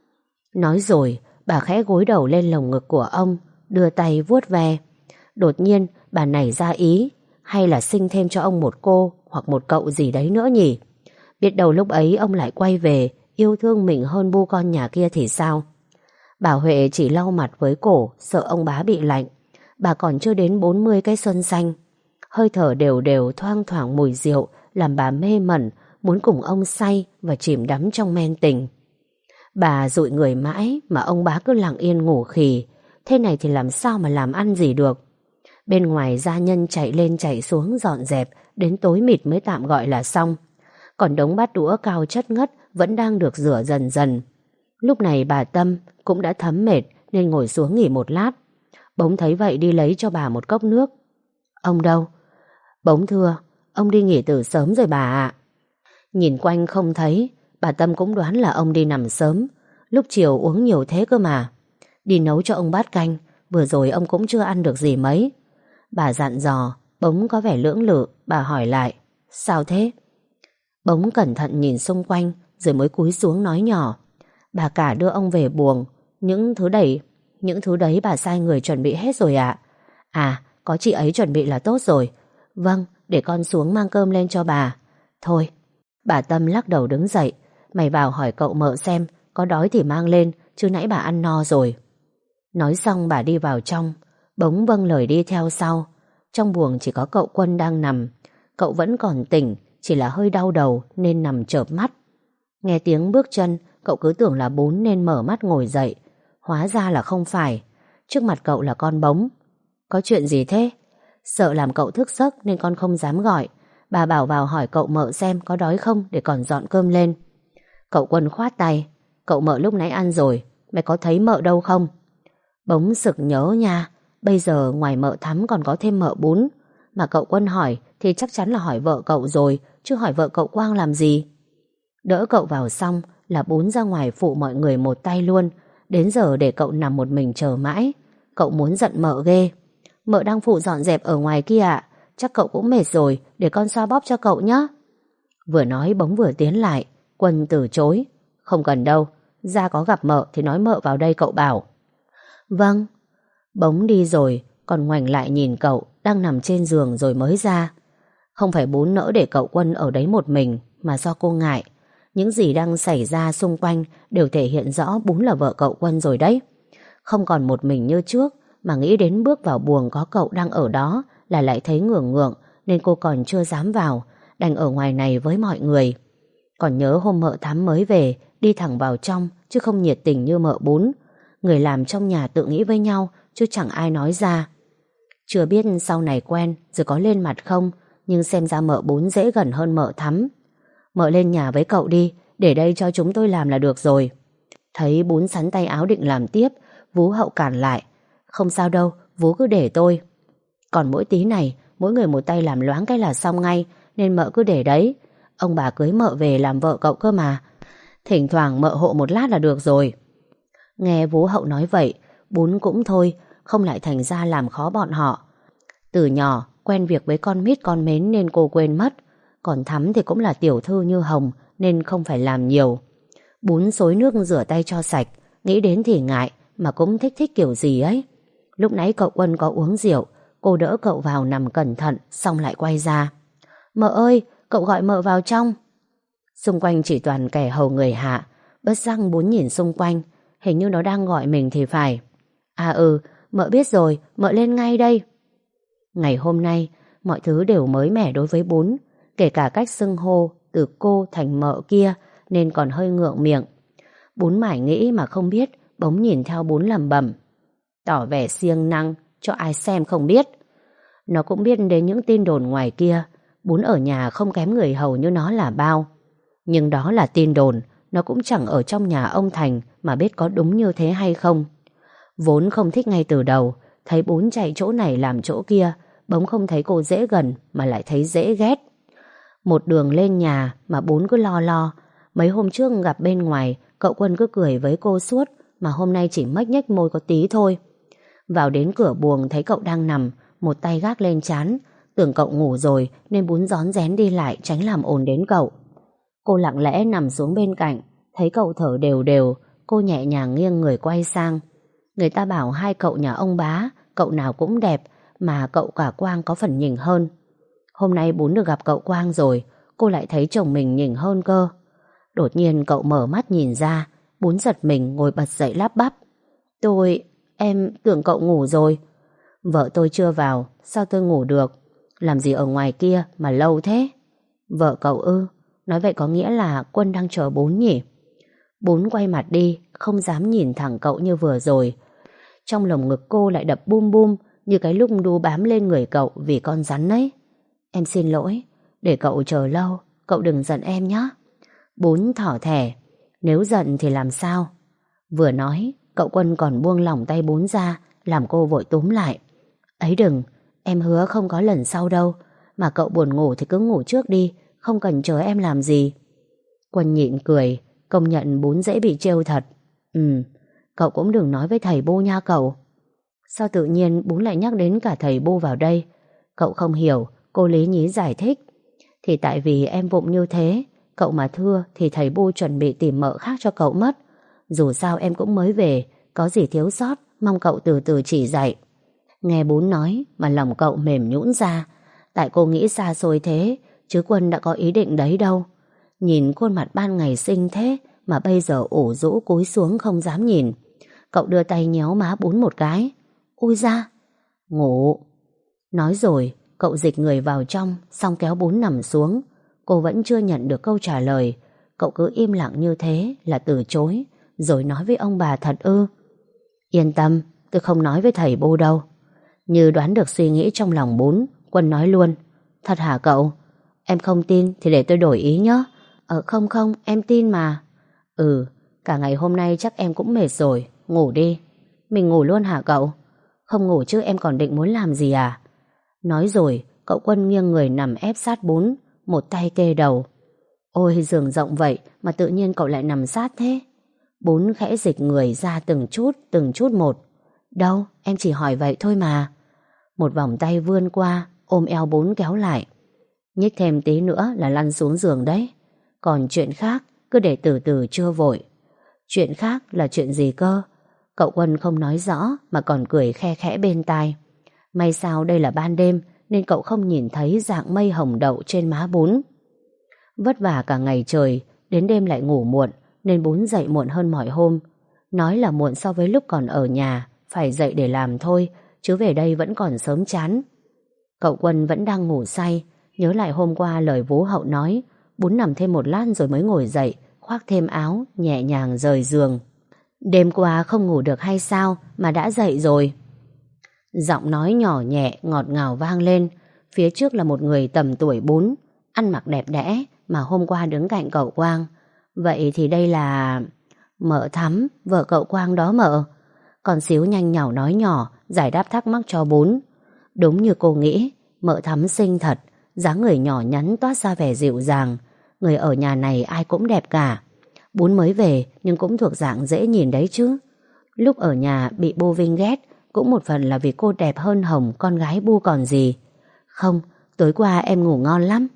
Nói rồi bà khẽ gối đầu lên lồng ngực của ông, đưa tay vuốt ve. Đột nhiên bà nảy ra ý, hay là sinh thêm cho ông một cô hoặc một cậu gì đấy nữa nhỉ. Biết đâu lúc ấy ông lại quay về yêu thương mình hơn bu con nhà kia thì sao. Bà Huệ chỉ lau mặt với cổ, sợ ông bá bị lạnh. Bà còn chưa đến 40 cái xuân xanh. Hơi thở đều đều thoang thoảng mùi rượu làm bà mê mẩn, muốn cùng ông say và chìm đắm trong men tình. Bà dụi người mãi mà ông bá cứ lặng yên ngủ khì. Thế này thì làm sao mà làm ăn gì được. Bên ngoài gia nhân chạy lên chạy xuống dọn dẹp, đến tối mịt mới tạm gọi là xong. Còn đống bát đũa cao chất ngất vẫn đang được rửa dần dần. Lúc này bà Tâm cũng đã thấm mệt nên ngồi xuống nghỉ một lát. Bỗng thấy vậy đi lấy cho bà một cốc nước. Ông đâu? Bỗng thưa, ông đi nghỉ từ sớm rồi bà ạ. Nhìn quanh không thấy, bà Tâm cũng đoán là ông đi nằm sớm. Lúc chiều uống nhiều thế cơ mà. Đi nấu cho ông bát canh, vừa rồi ông cũng chưa ăn được gì mấy. Bà dặn dò, bỗng có vẻ lưỡng lự, bà hỏi lại. Sao thế? Bỗng cẩn thận nhìn xung quanh rồi mới cúi xuống nói nhỏ. Bà cả đưa ông về buồng. Những thứ đấy bà sai người chuẩn bị hết rồi ạ. À, có chị ấy chuẩn bị là tốt rồi. Vâng, để con xuống mang cơm lên cho bà. Thôi. Bà Tâm lắc đầu đứng dậy. Mày vào hỏi cậu mợ xem, có đói thì mang lên, chứ nãy bà ăn no rồi. Nói xong bà đi vào trong. Bỗng vâng lời đi theo sau. Trong buồng chỉ có cậu Quân đang nằm. Cậu vẫn còn tỉnh, chỉ là hơi đau đầu nên nằm chợp mắt. Nghe tiếng bước chân, cậu cứ tưởng là Bún nên mở mắt ngồi dậy. Hóa ra là không phải. Trước mặt cậu là con Bống. Có chuyện gì thế? Sợ làm cậu thức giấc nên con không dám gọi. Bà bảo vào hỏi cậu Mợ xem có đói không để còn dọn cơm lên. Cậu Quân khoát tay. Cậu Mợ lúc nãy ăn rồi, mày có thấy Mợ đâu không? Bống sực nhớ nha. Bây giờ ngoài Mợ Thắm còn có thêm Mợ Bún. Mà cậu Quân hỏi thì chắc chắn là hỏi vợ cậu rồi, chứ hỏi vợ cậu Quang làm gì. Đỡ cậu vào xong là Bún ra ngoài phụ mọi người một tay luôn. Đến giờ để cậu nằm một mình chờ mãi. Cậu muốn giận Mợ ghê. Mợ đang phụ dọn dẹp ở ngoài kia ạ. Chắc cậu cũng mệt rồi, để con xoa bóp cho cậu nhé. Vừa nói Bống vừa tiến lại. Quân từ chối. Không cần đâu, ra có gặp Mợ thì nói Mợ vào đây cậu bảo. Vâng. Bống đi rồi, còn ngoảnh lại nhìn cậu đang nằm trên giường rồi mới ra. Không phải Bún nỡ để cậu Quân ở đấy một mình, mà do cô ngại. Những gì đang xảy ra xung quanh đều thể hiện rõ Bún là vợ cậu Quân rồi đấy. Không còn một mình như trước, mà nghĩ đến bước vào buồng có cậu đang ở đó là lại thấy ngượng ngượng, nên cô còn chưa dám vào, đành ở ngoài này với mọi người. Còn nhớ hôm Mợ Thắm mới về, đi thẳng vào trong chứ không nhiệt tình như Mợ Bún. Người làm trong nhà tự nghĩ với nhau chứ chẳng ai nói ra. Chưa biết sau này quen rồi có lên mặt không, nhưng xem ra Mợ Bún dễ gần hơn Mợ Thắm. Mợ lên nhà với cậu đi, để đây cho chúng tôi làm là được rồi. Thấy Bún sắn tay áo định làm tiếp, Vú Hậu cản lại. Không sao đâu, Vú cứ để tôi. Còn mỗi tí này, mỗi người một tay làm loáng cái là xong ngay, nên Mợ cứ để đấy. Ông bà cưới Mợ về làm vợ cậu cơ mà. Thỉnh thoảng Mợ hộ một lát là được rồi. Nghe Vú Hậu nói vậy, Bún cũng thôi, không lại thành ra làm khó bọn họ. Từ nhỏ, quen việc với con mít con mến nên cô quên mất. Còn Thắm thì cũng là tiểu thư như Hồng nên không phải làm nhiều. Bún xối nước rửa tay cho sạch, nghĩ đến thì ngại, mà cũng thích thích kiểu gì ấy. Lúc nãy cậu Quân có uống rượu, cô đỡ cậu vào nằm cẩn thận, xong lại quay ra. Mợ ơi, cậu gọi Mợ vào trong. Xung quanh chỉ toàn kẻ hầu người hạ. Bất giác Bún nhìn xung quanh, hình như nó đang gọi mình thì phải. À ừ, Mợ biết rồi, Mợ lên ngay đây. Ngày hôm nay, mọi thứ đều mới mẻ đối với Bún, kể cả cách xưng hô từ cô thành Mợ kia, nên còn hơi ngượng miệng. Bún mải nghĩ mà không biết, Bống nhìn theo Bún lẩm bẩm. Tỏ vẻ siêng năng, cho ai xem không biết. Nó cũng biết đến những tin đồn ngoài kia. Bún ở nhà không kém người hầu như nó là bao. Nhưng đó là tin đồn, nó cũng chẳng ở trong nhà ông Thành mà biết có đúng như thế hay không. Vốn không thích ngay từ đầu, thấy Bún chạy chỗ này làm chỗ kia, Bống không thấy cô dễ gần mà lại thấy dễ ghét. Một đường lên nhà mà Bún cứ lo lo. Mấy hôm trước gặp bên ngoài, cậu Quân cứ cười với cô suốt, mà hôm nay chỉ mếch nhếch môi có tí thôi. Vào đến cửa buồng thấy cậu đang nằm, một tay gác lên trán, tưởng cậu ngủ rồi nên Bún rón rén đi lại tránh làm ồn đến cậu. Cô lặng lẽ nằm xuống bên cạnh, thấy cậu thở đều đều, cô nhẹ nhàng nghiêng người quay sang. Người ta bảo hai cậu nhà ông bá, cậu nào cũng đẹp, mà cậu cả Quang có phần nhỉnh hơn. Hôm nay Bún được gặp cậu Quang rồi, cô lại thấy chồng mình nhỉnh hơn cơ. Đột nhiên cậu mở mắt nhìn ra, Bún giật mình ngồi bật dậy lắp bắp. Em tưởng cậu ngủ rồi. Vợ tôi chưa vào, sao tôi ngủ được? Làm gì ở ngoài kia mà lâu thế? Vợ cậu ư? Nói vậy có nghĩa là Quân đang chờ Bún nhỉ? Bún quay mặt đi, không dám nhìn thẳng cậu như vừa rồi. Trong lồng ngực cô lại đập bum bum, như cái lúc đu bám lên người cậu vì con rắn ấy. Em xin lỗi, để cậu chờ lâu, cậu đừng giận em nhé. Bún thỏ thẻ, nếu giận thì làm sao? Vừa nói, cậu Quân còn buông lỏng tay Bún ra, làm cô vội túm lại. Ấy đừng, em hứa không có lần sau đâu. Mà cậu buồn ngủ thì cứ ngủ trước đi, không cần chờ em làm gì. Quân nhịn cười, công nhận Bún dễ bị trêu thật. Cậu cũng đừng nói với thầy Bu nha cậu. Sao tự nhiên Bún lại nhắc đến cả thầy Bu vào đây? Cậu không hiểu, cô lý nhí giải thích. Thì tại vì em vụng như thế, cậu mà thưa thì thầy Bu chuẩn bị tìm mợ khác cho cậu mất. Dù sao em cũng mới về, có gì thiếu sót mong cậu từ từ chỉ dạy. Nghe Bún nói mà lòng cậu mềm nhũn ra. Tại cô nghĩ xa xôi thế, chứ Quân đã có ý định đấy đâu. Nhìn khuôn mặt ban ngày xinh thế mà bây giờ ủ rũ cúi xuống không dám nhìn. Cậu đưa tay nhéo má Bún một cái. Ui da, Ngủ. Nói rồi, cậu dịch người vào trong, xong kéo Bún nằm xuống. Cô vẫn chưa nhận được câu trả lời. Cậu cứ im lặng như thế là từ chối, rồi nói với ông bà thật ư? Yên tâm, tôi không nói với thầy Bô đâu. Như đoán được suy nghĩ trong lòng Bún, Quân nói luôn. Thật hả cậu? Em không tin thì để tôi đổi ý nhé. Không không, em tin mà. Cả ngày hôm nay chắc em cũng mệt rồi, ngủ đi. Mình ngủ luôn hả cậu? Không ngủ chứ em còn định muốn làm gì à? Nói rồi, cậu Quân nghiêng người nằm ép sát Bún, một tay kê đầu. Ôi giường rộng vậy mà tự nhiên cậu lại nằm sát thế. Bún khẽ dịch người ra từng chút một. Đâu, em chỉ hỏi vậy thôi mà. Một vòng tay vươn qua, ôm eo Bún kéo lại. Nhích thêm tí nữa là lăn xuống giường đấy. Còn chuyện khác, cứ để từ từ chưa vội. Chuyện khác là chuyện gì cơ? Cậu Quân không nói rõ mà còn cười khe khẽ bên tai. May sao đây là ban đêm nên cậu không nhìn thấy dạng mây hồng đậu trên má Bún. Vất vả cả ngày trời, đến đêm lại ngủ muộn nên Bún dậy muộn hơn mọi hôm. Nói là muộn so với lúc còn ở nhà, phải dậy để làm thôi, chứ về đây vẫn còn sớm chán. Cậu Quân vẫn đang ngủ say, nhớ lại hôm qua lời Vú Hậu nói. Bún nằm thêm một lát rồi mới ngồi dậy, khoác thêm áo, nhẹ nhàng rời giường. Đêm qua không ngủ được hay sao mà đã dậy rồi? Giọng nói nhỏ nhẹ, ngọt ngào vang lên. Phía trước là một người tầm tuổi Bún, ăn mặc đẹp đẽ mà hôm qua đứng cạnh cậu Quang. Vậy thì đây là... Mợ Thắm, vợ cậu Quang đó mợ. Con Xíu nhanh nhảu nói nhỏ, giải đáp thắc mắc cho Bún. Đúng như cô nghĩ, mợ Thắm xinh thật, dáng người nhỏ nhắn toát ra vẻ dịu dàng. Người ở nhà này ai cũng đẹp cả. Bún mới về nhưng cũng thuộc dạng dễ nhìn đấy chứ. Lúc ở nhà bị Bu Vinh ghét cũng một phần là vì cô đẹp hơn Hồng, con gái Bu còn gì. Không, tối qua em ngủ ngon lắm.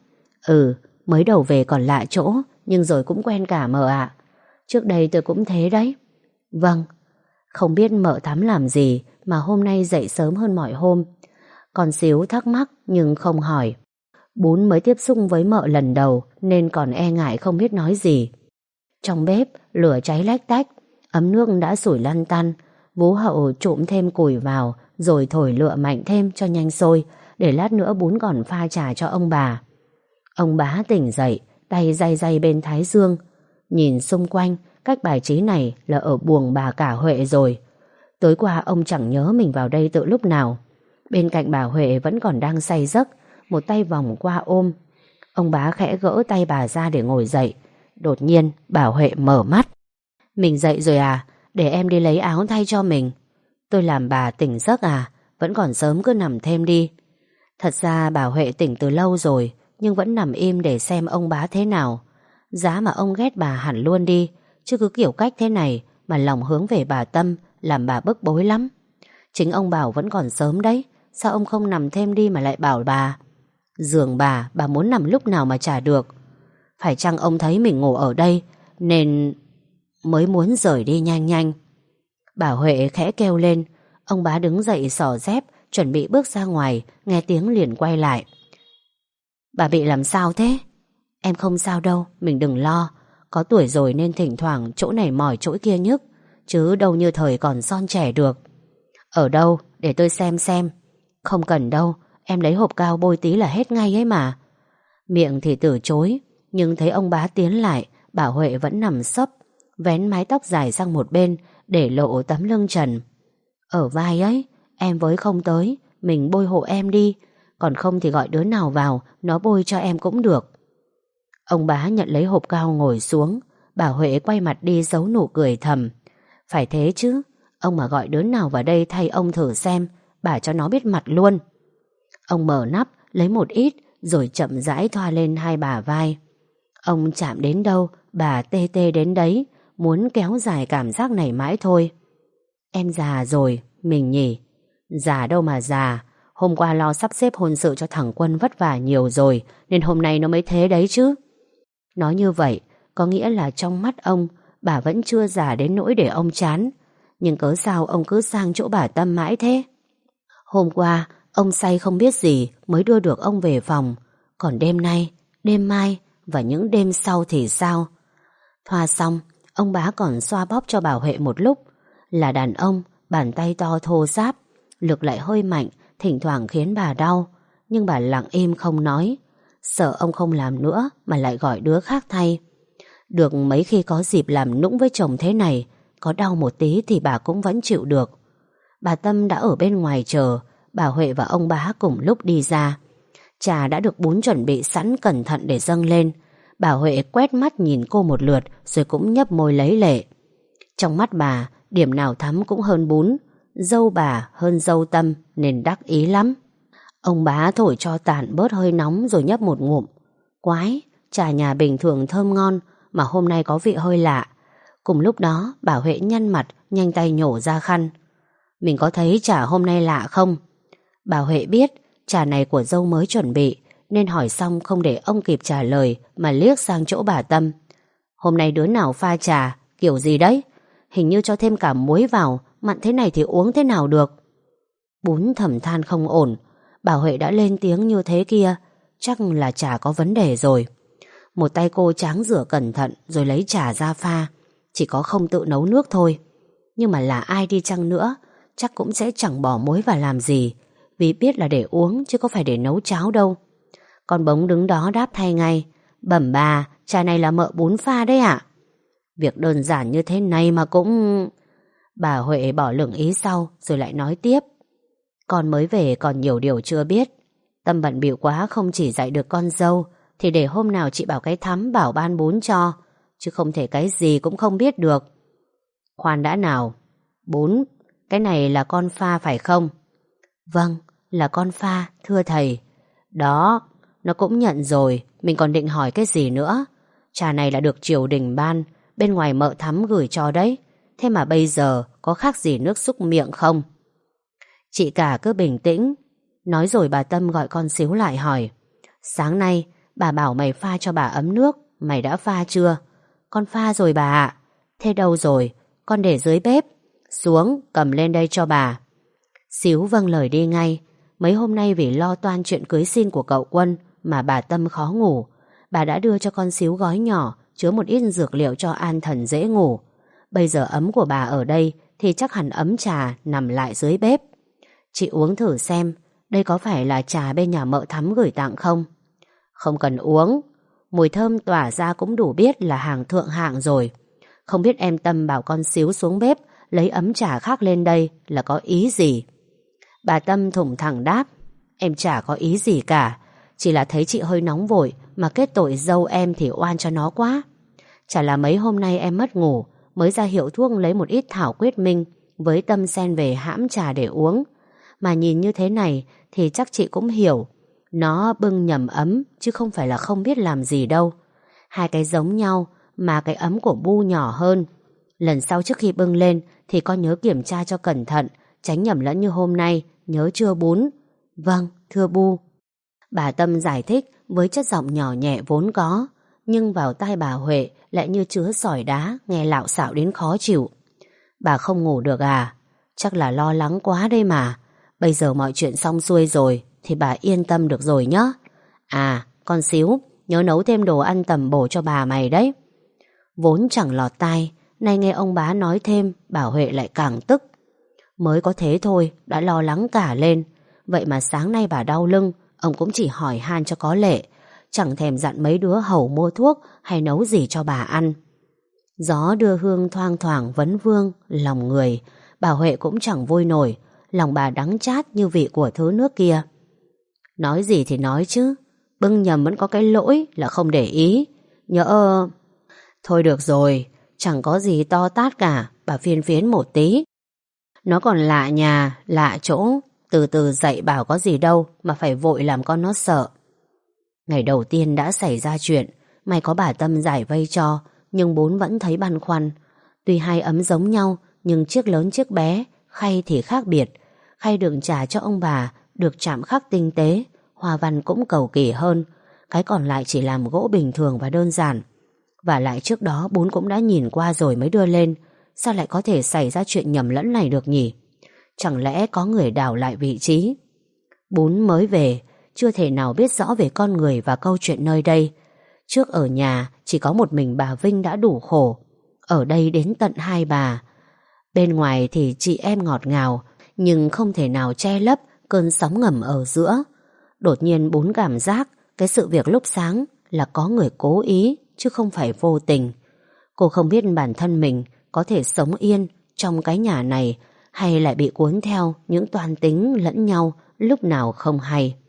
Mới đầu về còn lạ chỗ, nhưng rồi cũng quen cả mợ ạ. Trước đây tôi cũng thế đấy. Vâng. Không biết mợ Thắm làm gì mà hôm nay dậy sớm hơn mọi hôm. Con Xíu thắc mắc nhưng không hỏi. Bún mới tiếp xúc với mợ lần đầu nên còn e ngại không biết nói gì. Trong bếp lửa cháy lách tách, ấm nước đã sủi lăn tăn. Vú Hậu trộm thêm củi vào rồi thổi lửa mạnh thêm cho nhanh sôi, để lát nữa Bún còn pha trà cho ông bà. Ông Bá tỉnh dậy, tay day day bên thái dương. Nhìn xung quanh, cách bài trí này là ở buồng bà cả Huệ rồi. Tối qua ông chẳng nhớ mình vào đây từ lúc nào. Bên cạnh bà Huệ vẫn còn đang say giấc, một tay vòng qua ôm. Ông Bá khẽ gỡ tay bà ra để ngồi dậy. Đột nhiên bà Huệ mở mắt. Mình dậy rồi à? Để em đi lấy áo thay cho mình. Tôi làm bà tỉnh giấc à? Vẫn còn sớm, cứ nằm thêm đi. Thật ra bà Huệ tỉnh từ lâu rồi, nhưng vẫn nằm im để xem ông Bá thế nào. Giá mà ông ghét bà hẳn luôn đi, chứ cứ kiểu cách thế này mà lòng hướng về bà Tâm, làm bà bức bối lắm. Chính ông bảo vẫn còn sớm đấy, sao ông không nằm thêm đi mà lại bảo bà? Giường bà muốn nằm lúc nào mà chả được. Phải chăng ông thấy mình ngủ ở đây nên mới muốn rời đi nhanh nhanh? Bà Huệ khẽ kêu lên. Ông Bá đứng dậy xỏ dép, chuẩn bị bước ra ngoài, nghe tiếng liền quay lại. Bà bị làm sao thế? Em không sao đâu, mình đừng lo. Có tuổi rồi nên thỉnh thoảng chỗ này mỏi chỗ kia nhức, chứ đâu như thời còn son trẻ được. Ở đâu? Để tôi xem. Không cần đâu, em lấy hộp cao bôi tí là hết ngay ấy mà. Miệng thì từ chối, nhưng thấy ông Bá tiến lại, bà Huệ vẫn nằm sấp, vén mái tóc dài sang một bên để lộ tấm lưng trần. Ở vai ấy, em với không tới, mình bôi hộ em đi. Còn không thì gọi đứa nào vào, nó bôi cho em cũng được. Ông Bá nhận lấy hộp cao ngồi xuống. Bà Huệ quay mặt đi giấu nụ cười thầm. Phải thế chứ, ông mà gọi đứa nào vào đây thay ông thử xem, bà cho nó biết mặt luôn. Ông mở nắp, lấy một ít, rồi chậm rãi thoa lên hai bả vai. Ông chạm đến đâu, bà tê tê đến đấy, muốn kéo dài cảm giác này mãi thôi. Em già rồi, mình nhỉ? Già đâu mà già, hôm qua lo sắp xếp hôn sự cho thằng Quân vất vả nhiều rồi, nên hôm nay nó mới thế đấy chứ. Nói như vậy, có nghĩa là trong mắt ông, bà vẫn chưa già đến nỗi để ông chán. Nhưng cớ sao ông cứ sang chỗ bà Tâm mãi thế? Hôm qua, ông say không biết gì mới đưa được ông về phòng. Còn đêm nay, đêm mai và những đêm sau thì sao? Thoa xong, ông Bá còn xoa bóp cho bà Huệ một lúc. Là đàn ông, bàn tay to thô ráp. lực lại hơi mạnh, thỉnh thoảng khiến bà đau. Nhưng bà lặng im không nói, sợ ông không làm nữa mà lại gọi đứa khác thay. Được mấy khi có dịp làm nũng với chồng thế này, có đau một tí thì bà cũng vẫn chịu được. Bà Tâm đã ở bên ngoài chờ, bà Huệ và ông Bá cùng lúc đi ra. Trà đã được Bún chuẩn bị sẵn cẩn thận để dâng lên. Bà Huệ quét mắt nhìn cô một lượt rồi cũng nhấp môi lấy lệ. Trong mắt bà, điểm nào thắm cũng hơn Bún, dâu bà hơn dâu Tâm nên đắc ý lắm. Ông Bá thổi cho tàn bớt hơi nóng rồi nhấp một ngụm. Quái, trà nhà bình thường thơm ngon mà hôm nay có vị hơi lạ. Cùng lúc đó bà Huệ nhăn mặt, nhanh tay nhổ ra khăn. Mình có thấy trà hôm nay lạ không? Bà Huệ biết trà này của dâu mới chuẩn bị, nên hỏi xong không để ông kịp trả lời mà liếc sang chỗ bà Tâm. Hôm nay đứa nào pha trà, kiểu gì đấy? Hình như cho thêm cả muối vào, mặn thế này thì uống thế nào được? Bún thầm than không ổn. Bà Huệ đã lên tiếng như thế kia, chắc là trà có vấn đề rồi. Một tay cô tráng rửa cẩn thận rồi lấy trà ra pha. Chỉ có không tự nấu nước thôi. Nhưng mà là ai đi chăng nữa, chắc cũng sẽ chẳng bỏ muối vào làm gì, vì biết là để uống chứ có phải để nấu cháo đâu. Con Bống đứng đó đáp thay ngay. Bẩm bà, trà này là mợ Bún pha đấy ạ. Việc đơn giản như thế này mà cũng... Bà Huệ bỏ lửng ý sau rồi lại nói tiếp. Con mới về còn nhiều điều chưa biết. Tâm bận bịu quá không chỉ dạy được con dâu, thì để hôm nào chị bảo cái Thắm bảo ban Bún cho, chứ không thể cái gì cũng không biết được. Khoan đã nào. Bún, cái này là con pha phải không? Vâng, là con pha, thưa thầy. Đó, nó cũng nhận rồi, mình còn định hỏi cái gì nữa. Trà này là được triều đình ban, bên ngoài mợ Thắm gửi cho đấy. Thế mà bây giờ có khác gì nước súc miệng không? Chị cả cứ bình tĩnh. Nói rồi bà Tâm gọi con Xíu lại hỏi. Sáng nay bà bảo mày pha cho bà ấm nước, mày đã pha chưa? Con pha rồi bà ạ. Thế đâu rồi? Con để dưới bếp. Xuống cầm lên đây cho bà. Xíu vâng lời đi ngay. Mấy hôm nay vì lo toan chuyện cưới xin của cậu Quân mà bà Tâm khó ngủ. Bà đã đưa cho con Xíu gói nhỏ chứa một ít dược liệu cho an thần dễ ngủ. Bây giờ ấm của bà ở đây thì chắc hẳn ấm trà nằm lại dưới bếp. Chị uống thử xem, đây có phải là trà bên nhà mợ Thắm gửi tặng không? Không cần uống, mùi thơm tỏa ra cũng đủ biết là hàng thượng hạng rồi. Không biết em Tâm bảo con Xíu xuống bếp lấy ấm trà khác lên đây là có ý gì? Bà Tâm thủng thẳng đáp. Em chả có ý gì cả, chỉ là thấy chị hơi nóng vội mà kết tội dâu em thì oan cho nó quá. Chả là mấy hôm nay em mất ngủ mới ra hiệu thuốc lấy một ít thảo quyết minh với Tâm sen về hãm trà để uống. Mà nhìn như thế này thì chắc chị cũng hiểu nó bưng nhầm ấm chứ không phải là không biết làm gì đâu. Hai cái giống nhau mà cái ấm của Bu nhỏ hơn. Lần sau trước khi bưng lên thì con nhớ kiểm tra cho cẩn thận, tránh nhầm lẫn như hôm nay, nhớ chưa Bún? Vâng, thưa Bu. Bà Tâm giải thích với chất giọng nhỏ nhẹ vốn có, nhưng vào tai bà Huệ lại như chứa sỏi đá, nghe lạo xạo đến khó chịu. Bà không ngủ được à? Chắc là lo lắng quá đây mà. Bây giờ mọi chuyện xong xuôi rồi thì bà yên tâm được rồi nhá. À, con Xíu, nhớ nấu thêm đồ ăn tầm bổ cho bà mày đấy. Vốn chẳng lọt tai, nay nghe ông Bá nói thêm, bà Huệ lại càng tức. Mới có thế thôi, đã lo lắng cả lên. Vậy mà sáng nay bà đau lưng, ông cũng chỉ hỏi han cho có lệ, chẳng thèm dặn mấy đứa hầu mua thuốc hay nấu gì cho bà ăn. Gió đưa hương thoang thoảng vấn vương lòng người. Bà Huệ cũng chẳng vui nổi, lòng bà đắng chát như vị của thứ nước kia. Nói gì thì nói chứ, bưng nhầm vẫn có cái lỗi là không để ý. Nhỡ... Thôi được rồi, chẳng có gì to tát cả, bà phiên phiến một tí. Nó còn lạ nhà, lạ chỗ, từ từ dạy bảo có gì đâu mà phải vội làm con nó sợ. Ngày đầu tiên đã xảy ra chuyện, may có bà Tâm giải vây cho, nhưng Bún vẫn thấy băn khoăn. Tuy hai ấm giống nhau, nhưng chiếc lớn chiếc bé, khay thì khác biệt. Khay đựng trà cho ông bà được chạm khắc tinh tế, hoa văn cũng cầu kỳ hơn. Cái còn lại chỉ làm gỗ bình thường và đơn giản. Và lại trước đó Bún cũng đã nhìn qua rồi mới đưa lên. Sao lại có thể xảy ra chuyện nhầm lẫn này được nhỉ? Chẳng lẽ có người đảo lại vị trí? Bún mới về, chưa thể nào biết rõ về con người và câu chuyện nơi đây. Trước ở nhà chỉ có một mình bà Vinh đã đủ khổ, ở đây đến tận hai bà. Bên ngoài thì chị em ngọt ngào, nhưng không thể nào che lấp cơn sóng ngầm ở giữa. Đột nhiên Bún cảm giác cái sự việc lúc sáng là có người cố ý chứ không phải vô tình. Cô không biết bản thân mình có thể sống yên trong cái nhà này hay lại bị cuốn theo những toan tính lẫn nhau lúc nào không hay.